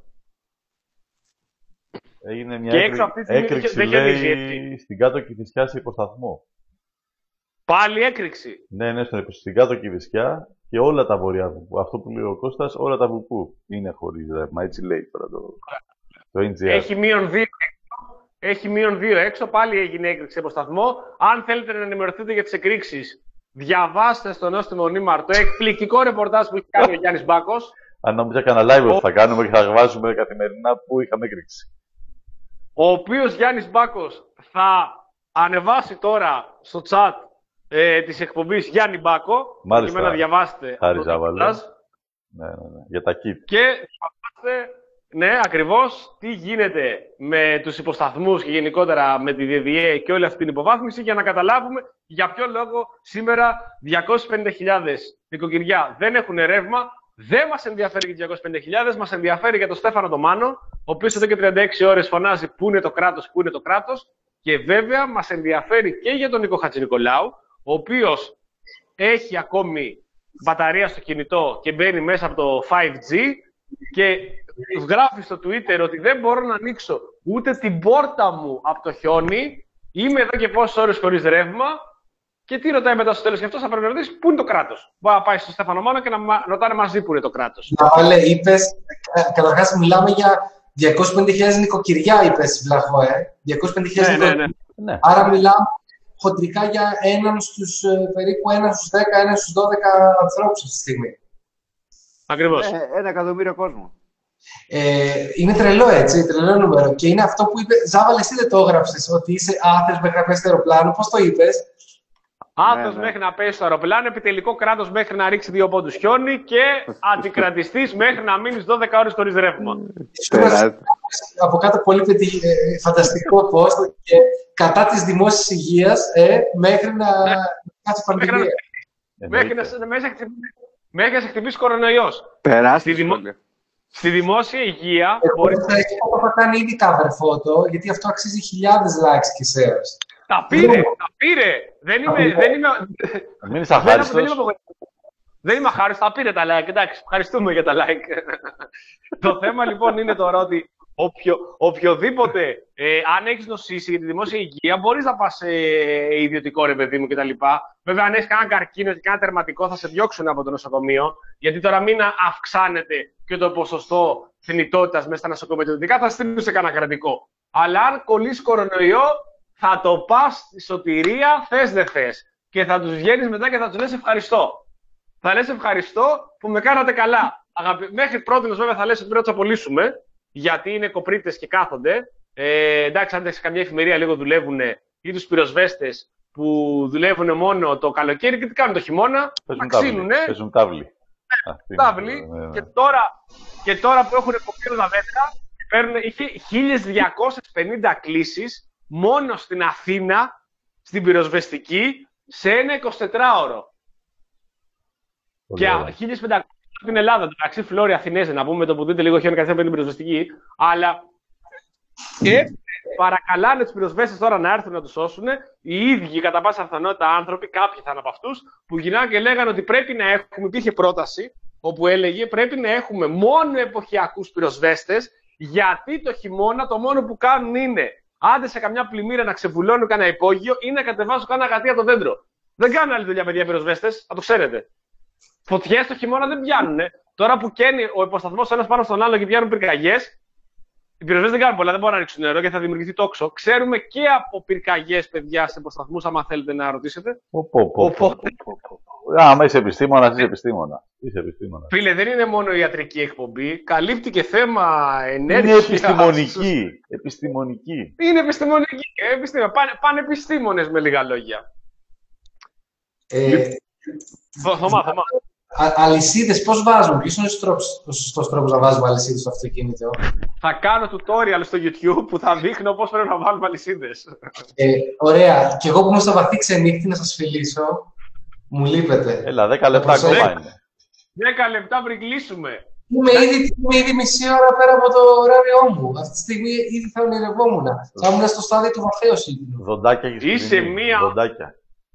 Έγινε μια Και έκρη... έξω αυτή τη στιγμή έκρηξη, δεν γεμίζει, λέει, έτσι. στην κάτω Κηφισιά σε υποσταθμό. Πάλι έκρηξη. Ναι, ναι, στον, στην κάτω Κηφισιά και όλα τα βορειά βουπού. Αυτό που λέει ο Κώστας, όλα τα βουπού είναι χωρίς ρεύμα. Έτσι λέει τώρα το, το E G R. Έχει μείον δύο έξω. Έχει μείον δύο έξω. Πάλι έγινε έκρηξη υποσταθμό. Αν θέλετε να ενημερωθείτε για τις εκρήξεις, διαβάστε στο νόστιμο Νήμαρ το εκπληκτικό ρεπορτάζ που έχει κάνει ο Γιάννης Μπάκος. Αν νόμιζα κανένα live ότι θα κάνουμε και θα βάζουμε καθημερινά που είχαμε έκρηξη. Ο οποίος Γιάννης Μπάκος θα ανεβάσει τώρα στο chat ε, της εκπομπής Γιάννη Μπάκο. Μάλιστα. Να διαβάσετε Χάρη το Ζάβαλε. ρεπορτάζ. Ναι, ναι, ναι. Για τα kit. Και διαβάστε, ναι, ακριβώς, τι γίνεται με τους υποσταθμούς και γενικότερα με τη ΔΔΕ και όλη αυτή την υποβάθμιση για να καταλάβουμε για ποιο λόγο σήμερα διακόσιες πενήντα χιλιάδες νοικοκυριά δεν έχουν ρεύμα. Δεν μας ενδιαφέρει για τις διακόσιες πενήντα χιλιάδες, μας ενδιαφέρει για τον Στέφανο τον Μάνο, ο οποίος εδώ και τριάντα έξι ώρες φωνάζει πού είναι το κράτος, πού είναι το κράτος. Και βέβαια μας ενδιαφέρει και για τον Νίκο Χατζηνικολάου, ο οποίος έχει ακόμη μπαταρία στο κινητό και μπαίνει μέσα από το φάιβ τζι και γράφει στο Twitter ότι δεν μπορώ να ανοίξω ούτε την πόρτα μου από το χιόνι, είμαι εδώ και πόσες ώρες χωρίς ρεύμα. Και τι ρωτάει μετά στο τέλος, και αυτό θα πρέπει να ρωτήσει πού είναι το κράτος. Μπορεί να πάει στο Στέφανο Μάνο και να ρωτάνε μαζί που είναι το κράτος. Να βάλε, είπες, καταρχάς μιλάμε για διακόσιες πενήντα χιλιάδες νοικοκυριά, είπες, Βλαχό, ε. διακόσιες πενήντα χιλιάδες ναι, ναι, νοικοκυριά. ναι. Ναι. Άρα μιλάμε χοντρικά για έναν στους, περίπου έναν στους δέκα, έναν στους δώδεκα ανθρώπους αυτή τη στιγμή. Ακριβώς. Ε, ένα εκατομμύριο κόσμο. Ε, είναι τρελό, έτσι, τρελό νούμερο. Και είναι αυτό που είπε, Ζάβαλε, εσύ δεν το έγραψες, ότι είσαι άθες μέχρι να πέσει το αεροπλάνο. Πώς το είπες? Άθος ναι, ναι. μέχρι να πέσει στο αεροπλάνο, επιτελικό κράτος μέχρι να ρίξει δύο πόντους χιόνι και αντικρατιστής μέχρι να μείνεις δώδεκα ώρες χωρίς ρεύμα. Από κάτω πολύ πετυχ... ε, φανταστικό post και κατά της δημόσιας υγείας ε, μέχρι να κάτσει πανδημία. Μέχρι να σε μέχρι να σε χτυπήσει κορονοϊός. Περάσει. Στη, δημο... Στη δημόσια υγεία Εγώ μπορείς... θα έχει θα κάνει ήδη cover photo, γιατί αυτό αξίζει χιλιάδες likes και shares. Τα πήρε, τα πήρε. Δεν είμαι... δεν είμαι... Μην είσαι αχάριστος. Δεν, δεν, είμαι... δεν είμαι αχάριστος, τα πήρε τα like. Εντάξει, ευχαριστούμε για τα like. Το θέμα λοιπόν είναι τώρα ότι Οποιο, οποιοδήποτε, ε, αν έχεις νοσήσει για τη δημόσια υγεία, μπορείς να πας σε ε, ιδιωτικό, ρε παιδί μου, κτλ. Βέβαια, αν έχεις κανένα καρκίνο και κανένα τερματικό, θα σε διώξουν από το νοσοκομείο. Γιατί τώρα μην αυξάνεται και το ποσοστό θνητότητας μέσα στα νοσοκομεία, θα στείλουν σε κανένα κρατικό. Αλλά αν κολλήσει κορονοϊό, θα το πας στη σωτηρία, θες δεν θες. Και θα τους βγαίνεις μετά και θα τους λες ευχαριστώ. Θα λες ευχαριστώ που με κάνατε καλά. Αγαπη... Μέχρι πρώτη βέβαια θα λες ότι πρέπει να τους απολύσουμε. Γιατί είναι κοπρίτες και κάθονται. Ε, εντάξει, αν σε καμιά εφημερία λίγο δουλεύουν ή τους πυροσβέστες που δουλεύουν μόνο το καλοκαίρι και τι κάνουν το χειμώνα. Παίζουν ταύλι. Παίζουν τάβλη. Τάβλη. Και, τώρα, και τώρα που έχουν κοπεί όλα τα μέτρα, παίρνουν, είχε χίλιες διακόσιες πενήντα κλήσεις μόνο στην Αθήνα, στην πυροσβεστική, σε ένα εικοσιτετράωρο. Και χίλιες πεντακόσιες στην Ελλάδα, το μεταξύ Φλόρι Αθηνέζε, να πούμε το που δείτε λίγο χιόνι καθένα πέντε πυροσβεστική. Αλλά και παρακαλάνε τους πυροσβέστες τώρα να έρθουν να τους σώσουν. Οι ίδιοι, κατά πάσα πιθανότητα, άνθρωποι, κάποιοι θα είναι από αυτούς, που γυρνάνε και λέγανε ότι πρέπει να έχουμε. Υπήρχε πρόταση όπου έλεγε πρέπει να έχουμε μόνο εποχιακούς πυροσβέστες, γιατί το χειμώνα το μόνο που κάνουν είναι άντε σε καμιά πλημμύρα να ξεβουλώνουν κανένα υπόγειο ή να κατεβάζουν κανένα γατί από το δέντρο. Δεν κάνουν άλλη δουλειά, παιδιά, πυροσβέστες, θα το ξέρετε. Φωτιές το χειμώνα δεν πιάνουνε. Τώρα που καίνει ο υποσταθμός ένας πάνω στον άλλο και πιάνουν πυρκαγιές, οι πυροσβέστες δεν κάνουν πολλά, δεν μπορούν να ρίξουν νερό και θα δημιουργηθεί τόξο. Ξέρουμε και από πυρκαγιές, παιδιά, σε υποσταθμούς, άμα θέλετε να ρωτήσετε. Οπότε... Άμα είσαι επιστήμονας, είσαι επιστήμονα. Είσαι επιστήμονα. Φίλε, δεν είναι μόνο η ιατρική εκπομπή. Καλύπτει και θέμα ενέργειας. Είναι επιστημονική. επιστημονική. Είναι επιστημονική. Επιστήμα. Πάνε, πανεπιστήμονες με λίγα λόγια. Ε, Θωμά, Θωμά. Αλυσίδες, πώς βάζουμε, ποιος είναι ο σωστός τρόπος να βάζουμε αλυσίδες στο αυτοκίνητο? Θα κάνω tutorial στο YouTube που θα δείχνω πώς πρέπει να βάλουμε αλυσίδες. Ε, ωραία. Και εγώ που είμαι στο βαθύ ξενύχτη να σας φιλήσω, μου λείπετε. Έλα, δέκα λεπτά ακόμα είναι. δέκα λεπτά πριν κλείσουμε. Είμαι ήδη, είμαι ήδη μισή ώρα πέρα από το ωράριό μου. Αυτή τη στιγμή ήδη θα ονειρευόμουν. Θα ήμουν στο στάδιο του βαθέως ύπνου. Δοντάκια έχεις Είσαι πλυνεί, μία... Δοντάκια.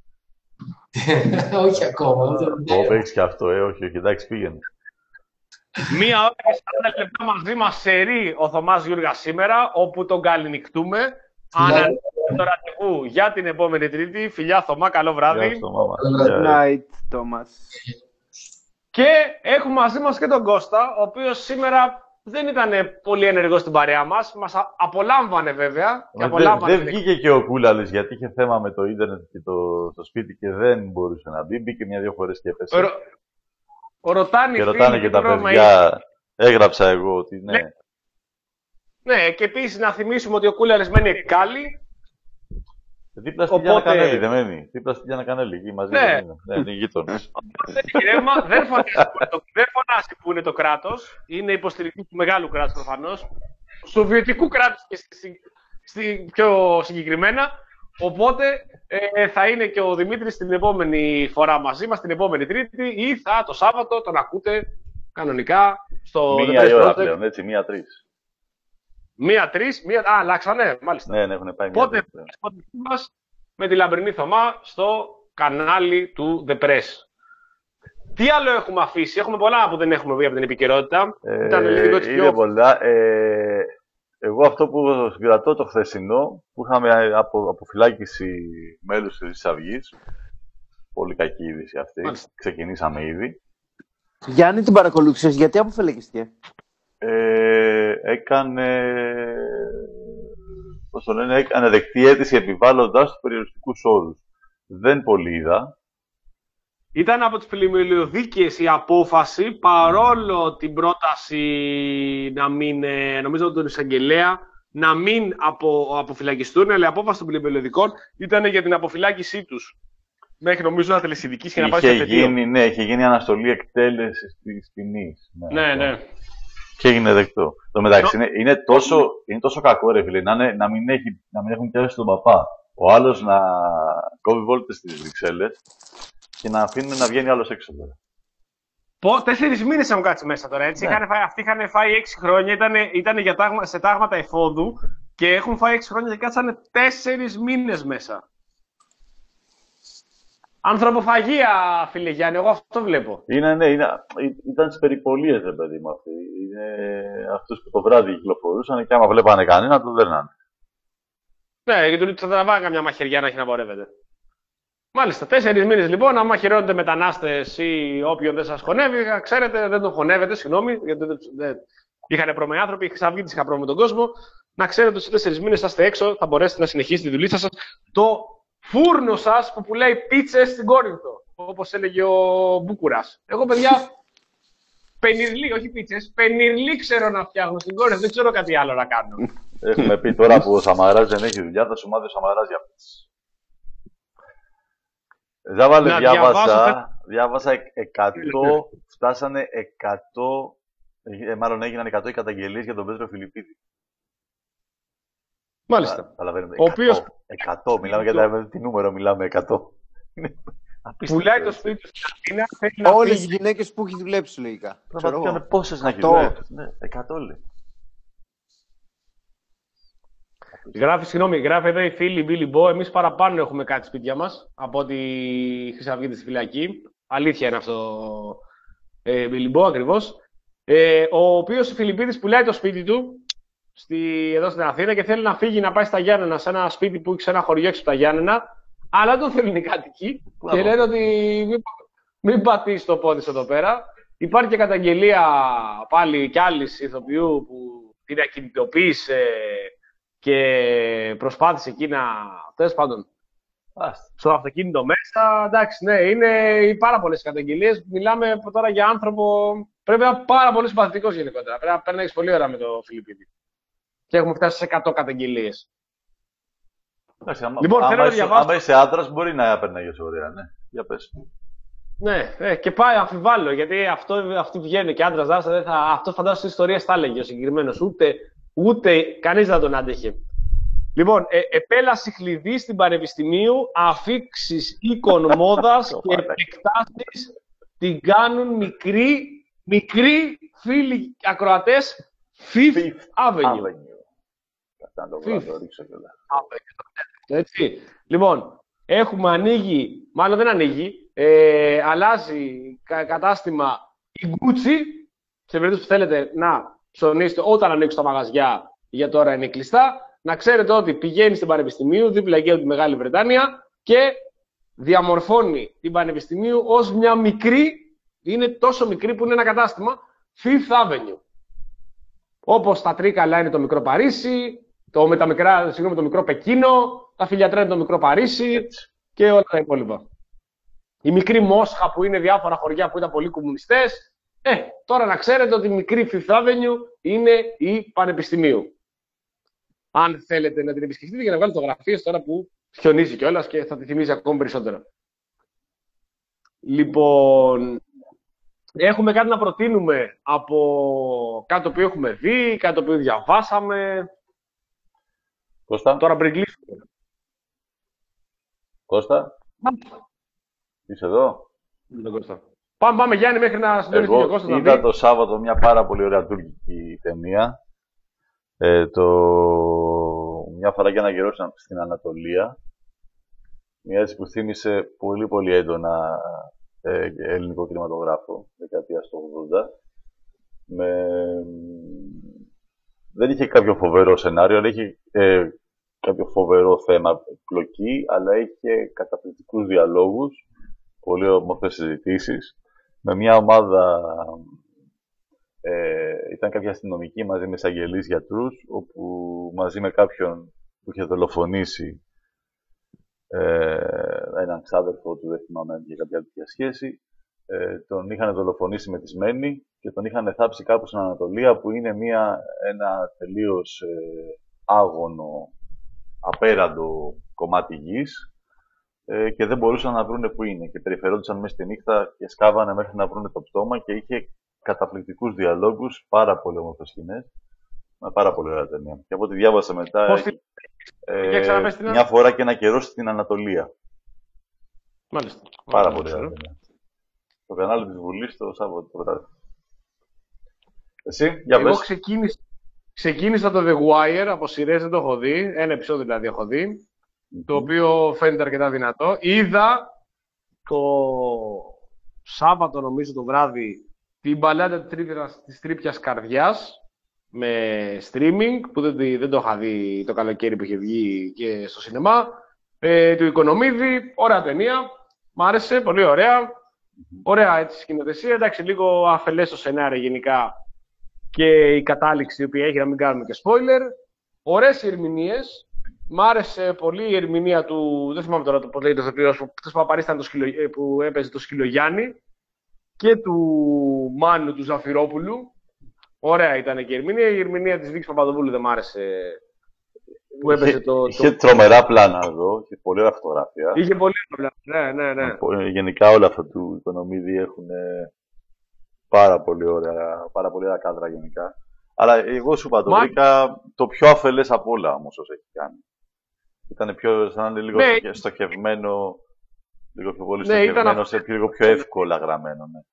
Όχι ακόμα. Το έχεις και αυτό, ε, όχι, όχι, εντάξει, πήγαινε. Μία ώρα και σαράντα λεπτά μαζί μας σερεί ο Θωμάς Γιούργας σήμερα, όπου τον καληνυχτούμε. Ανανεώνουμε το ραντεβού για την επόμενη Τρίτη. Φιλιά Θωμά, καλό βράδυ. Good night, Thomas. Και έχουμε μαζί μας και τον Κώστα, ο οποίος σήμερα δεν ήταν πολύ ενεργός στην παρέα μας. Μας απολάμβανε βέβαια. Δεν δε βγήκε και ο Κούλαλης γιατί είχε θέμα με το ίντερνετ και το, το σπίτι και δεν μπορούσε να μπει. Μπήκε μια-δύο φορές και έπεσε. Ρω... Ρωτάνε και ρωτάνε και τα παιδιά. Έχει. Έγραψα εγώ ότι ναι. Ναι, ναι, και επίσης να θυμίσουμε ότι ο Κούλαλης μένει Εκκάλι. Δίπλα στη Γιάννα Οπότε... Κανέλη, δεν μένει. Δίπλα στη Γιάννα Κανέλη, εκεί μαζί. Ναι, ναι, είναι γείτονες. δεν φωνάζει που είναι το κράτος. Είναι υποστηρικτή του μεγάλου κράτους προφανώς. Σοβιετικού κράτους και στη, στη, πιο συγκεκριμένα. Οπότε ε, θα είναι και ο Δημήτρης την επόμενη φορά μαζί μας, την επόμενη Τρίτη ή θα το Σάββατο τον ακούτε κανονικά στο μία η ώρα πλέον, έτσι, μία τρεις. Μία τρεις, μία... Α, αλλάξανε, μάλιστα. Ναι, ναι, έχουν πάει μία Πότε μας με τη Λαμπρινή Θωμά στο κανάλι του The Press. Τι άλλο έχουμε αφήσει? Έχουμε πολλά που δεν έχουμε βρει από την επικαιρότητα. Ε, Ήταν λίγο έτσι είναι πιο... πολλά. Ε, εγώ αυτό που συγκρατώ το χθεσινό, που είχαμε από, αποφυλάκηση μέλους της Χρυσής Αυγής. Πολύ κακή είδηση αυτή. Μάλιστα. Ξεκινήσαμε ήδη. Γιάννη, την παρακολούθησες, γιατί αποφυλακίστηκε? Ε, έκανε... Πώς το λένε, έκανε δεκτή αίτηση επιβάλλοντας τους περιοριστικούς όρους. Δεν πολύ είδα. Ήταν από τις πλημμυλιοδίκες η απόφαση, παρόλο την πρόταση να μην, νομίζω από τον εισαγγελέα, να μην απο, αποφυλακιστούν, αλλά η απόφαση των πλημμυλιοδικών ήταν για την αποφυλάκησή τους. Μέχρι νομίζω να τελεσιδικής και να πάει σε εφετείο. Ναι, είχε γίνει αναστολή εκτέλεσης της ποινής. Ναι, ναι. ναι. Και έγινε δεκτό. Το μεταξύ είναι, είναι, τόσο, είναι τόσο κακό, ρε φίλε, να, είναι, να, μην έχει, να μην έχουν πιάσει τον παπά. Ο άλλος να κόβει βόλτες στις Βρυξέλλες και να αφήνουν να βγαίνει άλλος έξω τώρα. Πω, τέσσερις μήνες έχουν κάτσει μέσα τώρα, έτσι. Ναι. Είχαν φάει, αυτοί είχαν φάει έξι χρόνια, ήταν, ήταν για τάγμα, σε τάγματα εφόδου και έχουν φάει έξι χρόνια και κάτσανε τέσσερις μήνες μέσα. Ανθρωποφαγία, φίλε Γιάννη, εγώ αυτό βλέπω. Είναι, ναι, είναι, ήταν τις περιπολίες, ρε παιδί μου, αυτοί. Είναι αυτούς που το βράδυ κυκλοφορούσαν και άμα βλέπανε κανένα, το δέρνανε. Ναι, γιατί θα τραβάγανε μια μαχαιριά να έχει να πορεύεται. Μάλιστα, τέσσερις μήνες λοιπόν, άμα χειρώνονται μετανάστες ή όποιον δεν σας χωνεύει, ξέρετε, δεν τον χωνεύετε, συγγνώμη, γιατί δεν, δεν... είχαν πρόβλημα οι άνθρωποι, οι Χρυσαυγίτες είχαν πρόβλημα με τον κόσμο. Να ξέρετε ότι σε τέσσερις μήνες θα είστε έξω, θα μπορέσετε να συνεχίσετε τη δουλειά σας. Το φούρνο σας που πουλάει πίτσες στην Κόρινθο, όπως έλεγε ο Μπούκουρας. Εγώ, παιδιά, πενιρλί, όχι πίτσες, πενιρλί ξέρω να φτιάχνω στην Κόρινθο, δεν ξέρω κάτι άλλο να κάνω. Έχουμε πει τώρα που ο Σαμαράς δεν έχει δουλειά, θα σου μάθει ο Σαμαράς για πίτσες. Ζάβαλε, διάβασα, διαβάσω... διάβασα εκατό, φτάσανε εκατό, ε, μάλλον έγιναν εκατό οι καταγγελίες για τον Πέτρο Φιλιππίδη. Μάλιστα. Ο οποίος... εκατό, μιλάμε για τα... τι νούμερο μιλάμε, εκατό. Πουλάει το σπίτι του στην Αθήνα. Όλες οι γυναίκες που έχει δουλέψει, λογικά. Πραγματικά πόσες να έχει δουλέψει. Ναι, εκατό λέει. Γράφει, συγγνώμη, γράφει εδώ η φίλη Μπίλι Μπό. Εμείς παραπάνω έχουμε κάτι σπίτια μας από ότι η Χρυσαυγίτες στη φυλακή. Αλήθεια είναι αυτό, ε, Μπίλι Μπό, ακριβώς. Ε, ο οποίος ο Φιλιππίδης πουλάει το σπίτι του στη, εδώ στην Αθήνα και θέλει να φύγει να πάει στα Γιάννενα, σε ένα σπίτι που έχει σε ένα χωριό έξω από τα Γιάννενα, αλλά δεν τον θέλουν οι κάτοικοι και λένε ότι μην, μην πατήσει το πόδι εδώ πέρα. Υπάρχει και καταγγελία πάλι κι άλλης ηθοποιού που την ακινητοποίησε και προσπάθησε εκεί να. Τέλος πάντων, στο αυτοκίνητο μέσα. Εντάξει, ναι, είναι πάρα πολλές καταγγελίες. Μιλάμε τώρα για άνθρωπο. Πρέπει να είναι πάρα πολύ συμπαθητικός γενικότερα. Πρέπει να περνάει πολύ ώρα με το Φιλιππίδη. Και έχουμε φτάσει σε εκατό καταγγελίες. Λοιπόν, άμα, είσαι, διαβάσω... άμα είσαι άντρας, μπορεί να περνάει ωραία, ναι. Για πες. Ναι, ε, και πάει αμφιβάλλω, γιατί αυτό, αυτή βγαίνει και άντρας δάσα, θα... αυτό φαντάζομαι στις ιστορίες θα έλεγε ο συγκεκριμένος. Ούτε, ούτε κανείς δεν τον άντεχε. Λοιπόν, ε, επέλαση χλειδί στην Πανεπιστημίου, αφήξεις οίκων μόδας και επεκτάσεις την κάνουν μικροί, μικροί φίλοι ακροατές Fifth Avenue. Έτσι. Λοιπόν, έχουμε ανοίγει, μάλλον δεν ανοίγει, ε, αλλάζει κα, κατάστημα η Gucci, σε περίπτωση που θέλετε να ψωνίσετε όταν ανοίξουν τα μαγαζιά, για τώρα είναι κλειστά. Να ξέρετε ότι πηγαίνει στην Πανεπιστημίου, δίπλα εκεί από τη Μεγάλη Βρετάνια και διαμορφώνει την Πανεπιστημίου ως μια μικρή, είναι τόσο μικρή που είναι ένα κατάστημα, Fifth Avenue. Όπως τα Τρίκαλα είναι το μικρό Παρίσι, το, με τα μικρά, συγγνώμη, το μικρό Πεκίνο, τα Φιλιατρά είναι το μικρό Παρίσι και όλα τα υπόλοιπα. Η μικρή Μόσχα που είναι διάφορα χωριά που ήταν πολύ κομμουνιστές. Ε, τώρα να ξέρετε ότι η μικρή Fifth Avenue είναι η Πανεπιστημίου. Αν θέλετε να την επισκεφτείτε για να βγάλετε φωτογραφίες τώρα που χιονίζει κιόλας και θα τη θυμίζει ακόμη περισσότερο. Λοιπόν, έχουμε κάτι να προτείνουμε από κάτι το οποίο έχουμε δει, κάτι το οποίο διαβάσαμε. Κώστα. Τώρα πριν κλείσουμε. Κώστα. Είσαι εδώ. Δεν Κώστα. Πάμε, πάμε Γιάννη μέχρι να συντονιστεί ο Κώστας. Εγώ είδα το Σάββατο μια πάρα πολύ ωραία τουρκική ταινία. Ε, το... Μια φορά και ένα καιρό στην Ανατολία. Μια έτσι που θύμισε πολύ πολύ έντονα ε, ελληνικό κινηματογράφο, δεκαετία του ογδόντα. Με... Δεν είχε κάποιο φοβερό σενάριο, αλλά είχε ε, κάποιο φοβερό θέμα πλοκή, αλλά είχε καταπληκτικούς διαλόγους, πολύ όμορφες συζητήσεις, με μια ομάδα, ε, ήταν κάποια αστυνομική μαζί με εισαγγελείς γιατρούς, όπου μαζί με κάποιον που είχε δολοφονήσει ε, έναν ξάδερφο του, δεν θυμάμαι αν είχε κάποια τέτοια σχέση, ε, τον είχαν δολοφονήσει μεθυσμένοι και τον είχαν θάψει κάπου στην Ανατολία, που είναι μια, ένα τελείως ε, άγωνο, απέραντο κομμάτι γης, ε, και δεν μπορούσαν να βρούνε που είναι. Και περιφερόντουσαν μέσα στη νύχτα και σκάβανε μέχρι να βρούνε το πτώμα, και είχε καταπληκτικούς διαλόγους, πάρα πολύ όμορφες σκηνές, με πάρα πολύ ωραία ταινία. Και από ό,τι διάβασα μετά, Πώς ε, ε, μια φορά και ένα καιρό στην Ανατολία. Μάλιστα. Πάρα Μάλιστα. πολύ ωραία ταινία. Στο κανάλι της Βουλής το Σάββατο το βράδυ. Εσύ, για Εγώ πες. ξεκίνησα, ξεκίνησα το The Wire, από σειρές δεν το έχω δει, ένα επεισόδιο δηλαδή έχω δει, mm-hmm. το οποίο φαίνεται αρκετά δυνατό. Είδα το Σάββατο, νομίζω το βράδυ, την μπαλάντα της Τρίπιας Καρδιάς, με streaming, που δεν, δεν το είχα δει το καλοκαίρι που είχε βγει και στο σινεμά, ε, του Οικονομίδη, ωραία ταινία, μ' άρεσε, πολύ ωραία. Ωραία έτσι σκηνοθεσία, εντάξει, λίγο αφελές το σενάριο γενικά και η κατάληξη η οποία έχει, να μην κάνουμε και spoiler. Ωραίες οι ερμηνείες. Μ' άρεσε πολύ η ερμηνεία του, δεν θυμάμαι τώρα το πώς λέγεται ο ηθοποιός, που απαρίσταν το σκυλο, που έπαιζε το Σκυλογιάννη, και του Μάνου του Ζαφυρόπουλου. Ωραία ήταν και η ερμηνεία. Η ερμηνεία της Βίκης Παπαδοπούλου δεν μ' άρεσε, που έπαιζε είχε, το... Είχε το... τρομερά πλάνα εδώ, είχε πολύ ωραία φωτογραφία. Είχε πολύ ωραία πλάνα, ναι, ναι, ναι. Γενικά όλα αυτά του Οικονομίδη έχουν πάρα πολύ ωραία, πάρα πολύ ωραία κάδρα γενικά. Αλλά εγώ σου είπα, το βρήκα το πιο αφελές από όλα όμως όσο έχει κάνει. Ήταν πιο, σαν να είναι λίγο ναι. στοχευμένο, λίγο πιο πολύ στοχευμένο, ναι, σε πιο, λίγο πιο εύκολα γραμμένο. Ναι.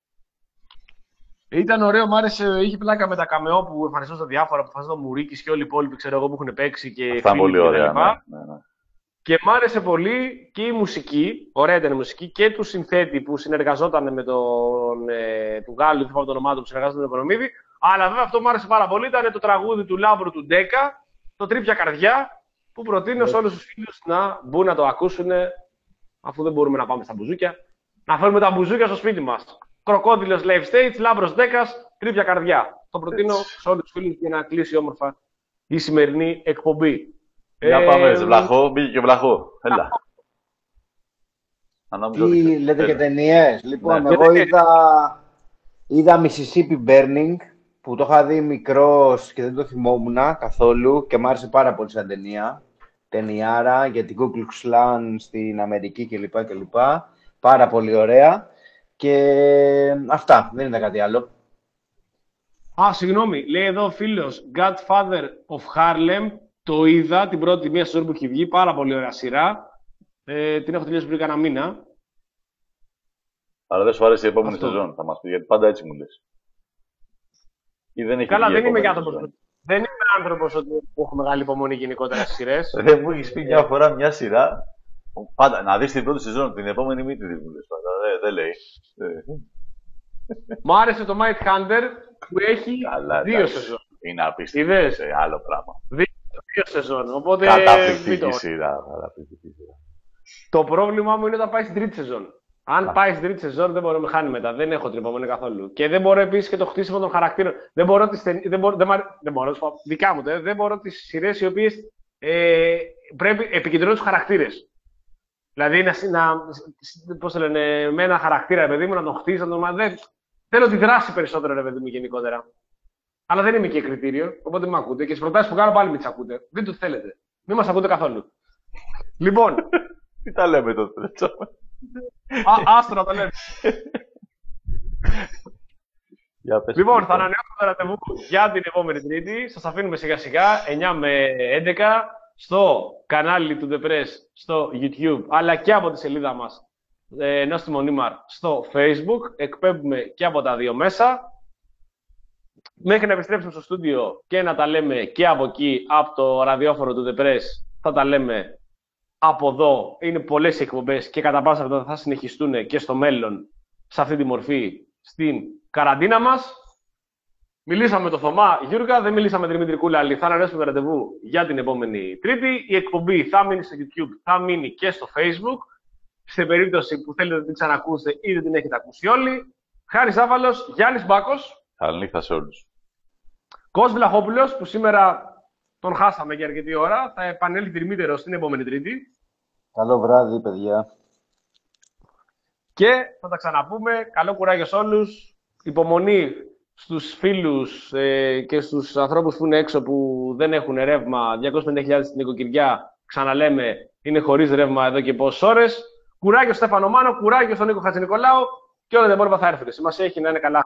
Ήταν ωραίο, μ' άρεσε, είχε πλάκα με τα καμεό που εμφανιζόταν διάφορα, που εμφανιζόταν ο Μουρίκης και όλοι οι υπόλοιποι, ξέρω εγώ, που έχουν παίξει και αυτά φίλοι πολύ και ωραία, τα λοιπά. Ναι, ναι, ναι. Και μ' άρεσε πολύ και η μουσική, ωραία ήταν η μουσική, και του συνθέτη που συνεργαζόταν με τον ε, του Γάλλου, δεν θυμάμαι το όνομά του, που συνεργαζόταν με τον Οικονομίδη. Αλλά βέβαια αυτό μου άρεσε πάρα πολύ, ήταν το τραγούδι του Λάμπρου του Ντέκα, το Τρίπια Καρδιά, που προτείνω σε όλους τους φίλους να μπουν να το ακούσουν, αφού δεν μπορούμε να πάμε στα μπουζούκια, να φέρουμε τα μπουζούκια στο σπίτι μας. Κροκόδιλος Live Stage, Λάμπρος Ντέκας, Τρίπια Καρδιά. Το προτείνω σε όλους τους φίλους για να κλείσει όμορφα η σημερινή εκπομπή. Για πάμε, ε, Βλαχό, μπήκε και Βλαχό. Έλα. Τι λέτε για ταινίες. Λοιπόν, ναι. εγώ είδα, είδα Mississippi Burning, που το είχα δει μικρός και δεν το θυμόμουν καθόλου και μου άρεσε πάρα πολύ σαν ταινία. Ταινιάρα για την Ku Klux Klan στην Αμερική κλπ. κλπ. Πάρα πολύ ωραία. Και αυτά, δεν είναι κάτι άλλο. Α, συγγνώμη, λέει εδώ ο φίλος Godfather of Harlem. Το είδα την πρώτη μία σεζόν που έχει βγει, πάρα πολύ ωραία σειρά. Ε, την έχω τελειώσει πριν κάνα μήνα. Αλλά δεν σου άρεσε η επόμενη αυτό. Σεζόν, θα μας πει, γιατί πάντα έτσι μου λες. Ή δεν έχει καλά, δεν είμαι και άνθρωπος. Δεν είμαι άνθρωπος που έχω μεγάλη υπομονή γενικότερα στις σειρές. Δεν μου έχεις πει μια φορά μια σειρά. Πάντα, να δεις την πρώτη σεζόν, την επόμενη μη τη δει μου λες πάντα. Δεν, δεν λέει. Μ' άρεσε το Might Hunter που έχει καλά, δύο σεζόν. Είναι απίστευτο σε άλλο πράγμα. Δύο, δύο σεζόν, οπότε... Καταπληκτική σειρά, καταπληκτική σειρά. Το πρόβλημά μου είναι όταν πάει στην τρίτη σεζόν. Αν Α. πάει στην τρίτη σεζόν δεν μπορώ να με χάνει μετά. Δεν έχω την υπομονή καθόλου. Και δεν μπορώ επίσης και το χτίσιμο των χαρακτήρων. Δεν μπορώ τις ταινίες... Δεν μπορώ, δεν, δεν μπορώ, δικά μου, δεν μπορώ τις σειρές οι οποίες ε, πρέπει επικεντρώνουν τους χαρακτήρες. Δηλαδή να, να, πώς το λένε, με ένα χαρακτήρα, παιδί μου, να τον χτίσει, να τον... Δεν, θέλω τη δράση περισσότερο, ρε παιδί μου, γενικότερα. Αλλά δεν είμαι και κριτήριο, οπότε με ακούτε. Και τις προτάσεις που κάνω πάλι μην τις ακούτε. Δεν το θέλετε. Μην μας ακούτε καθόλου. Λοιπόν. Τι τα λέμε τότε, άστο να τα λέμε. Λοιπόν, θα ανανεώσουμε το ραντεβού για την επόμενη Τρίτη. Σας αφήνουμε σιγά σιγά, εννιά με έντεκα, στο κανάλι του The Press, στο YouTube, αλλά και από τη σελίδα μας, ε, Νόστιμο Νίμαρ, στο Facebook. Εκπέμπουμε και από τα δύο μέσα. Μέχρι να επιστρέψουμε στο στούντιο και να τα λέμε και από εκεί, από το ραδιόφωνο του The Press, θα τα λέμε από εδώ. Είναι πολλές εκπομπές και κατά πάσα πιθανότητα θα συνεχιστούν και στο μέλλον σε αυτή τη μορφή στην καραντίνα μας. Μιλήσαμε με τον Θωμά Γιούργα, δεν μιλήσαμε με τον Δημήτρη Κούλαλη. Θα ανανεώσουμε το ραντεβού για την επόμενη Τρίτη. Η εκπομπή θα μείνει στο YouTube, θα μείνει και στο Facebook. Σε περίπτωση που θέλετε να την ξανακούσετε ή δεν την έχετε ακούσει όλοι. Χάρης Άβαλος, Γιάννης Μπάκος. Καληνύχτα σε όλους. Κώστας Βλαχόπουλος, που σήμερα τον χάσαμε για αρκετή ώρα. Θα επανέλθει τριμήτερος την επόμενη Τρίτη. Καλό βράδυ, παιδιά. Και θα τα ξαναπούμε. Καλό κουράγιο σε όλους. Υπομονή στους φίλους ε, και στους ανθρώπους που είναι έξω που δεν έχουν ρεύμα. διακόσιες πενήντα χιλιάδες στην νοικοκυριά. Ξαναλέμε, είναι χωρίς ρεύμα εδώ και πόσες ώρες. Κουράγιο Στέφανο Μάνο, κουράγιο στον Νίκο Χατζηνικολάου και όλα τα υπόλοιπα θα έρθουν. Σημασία έχει να είναι καλά.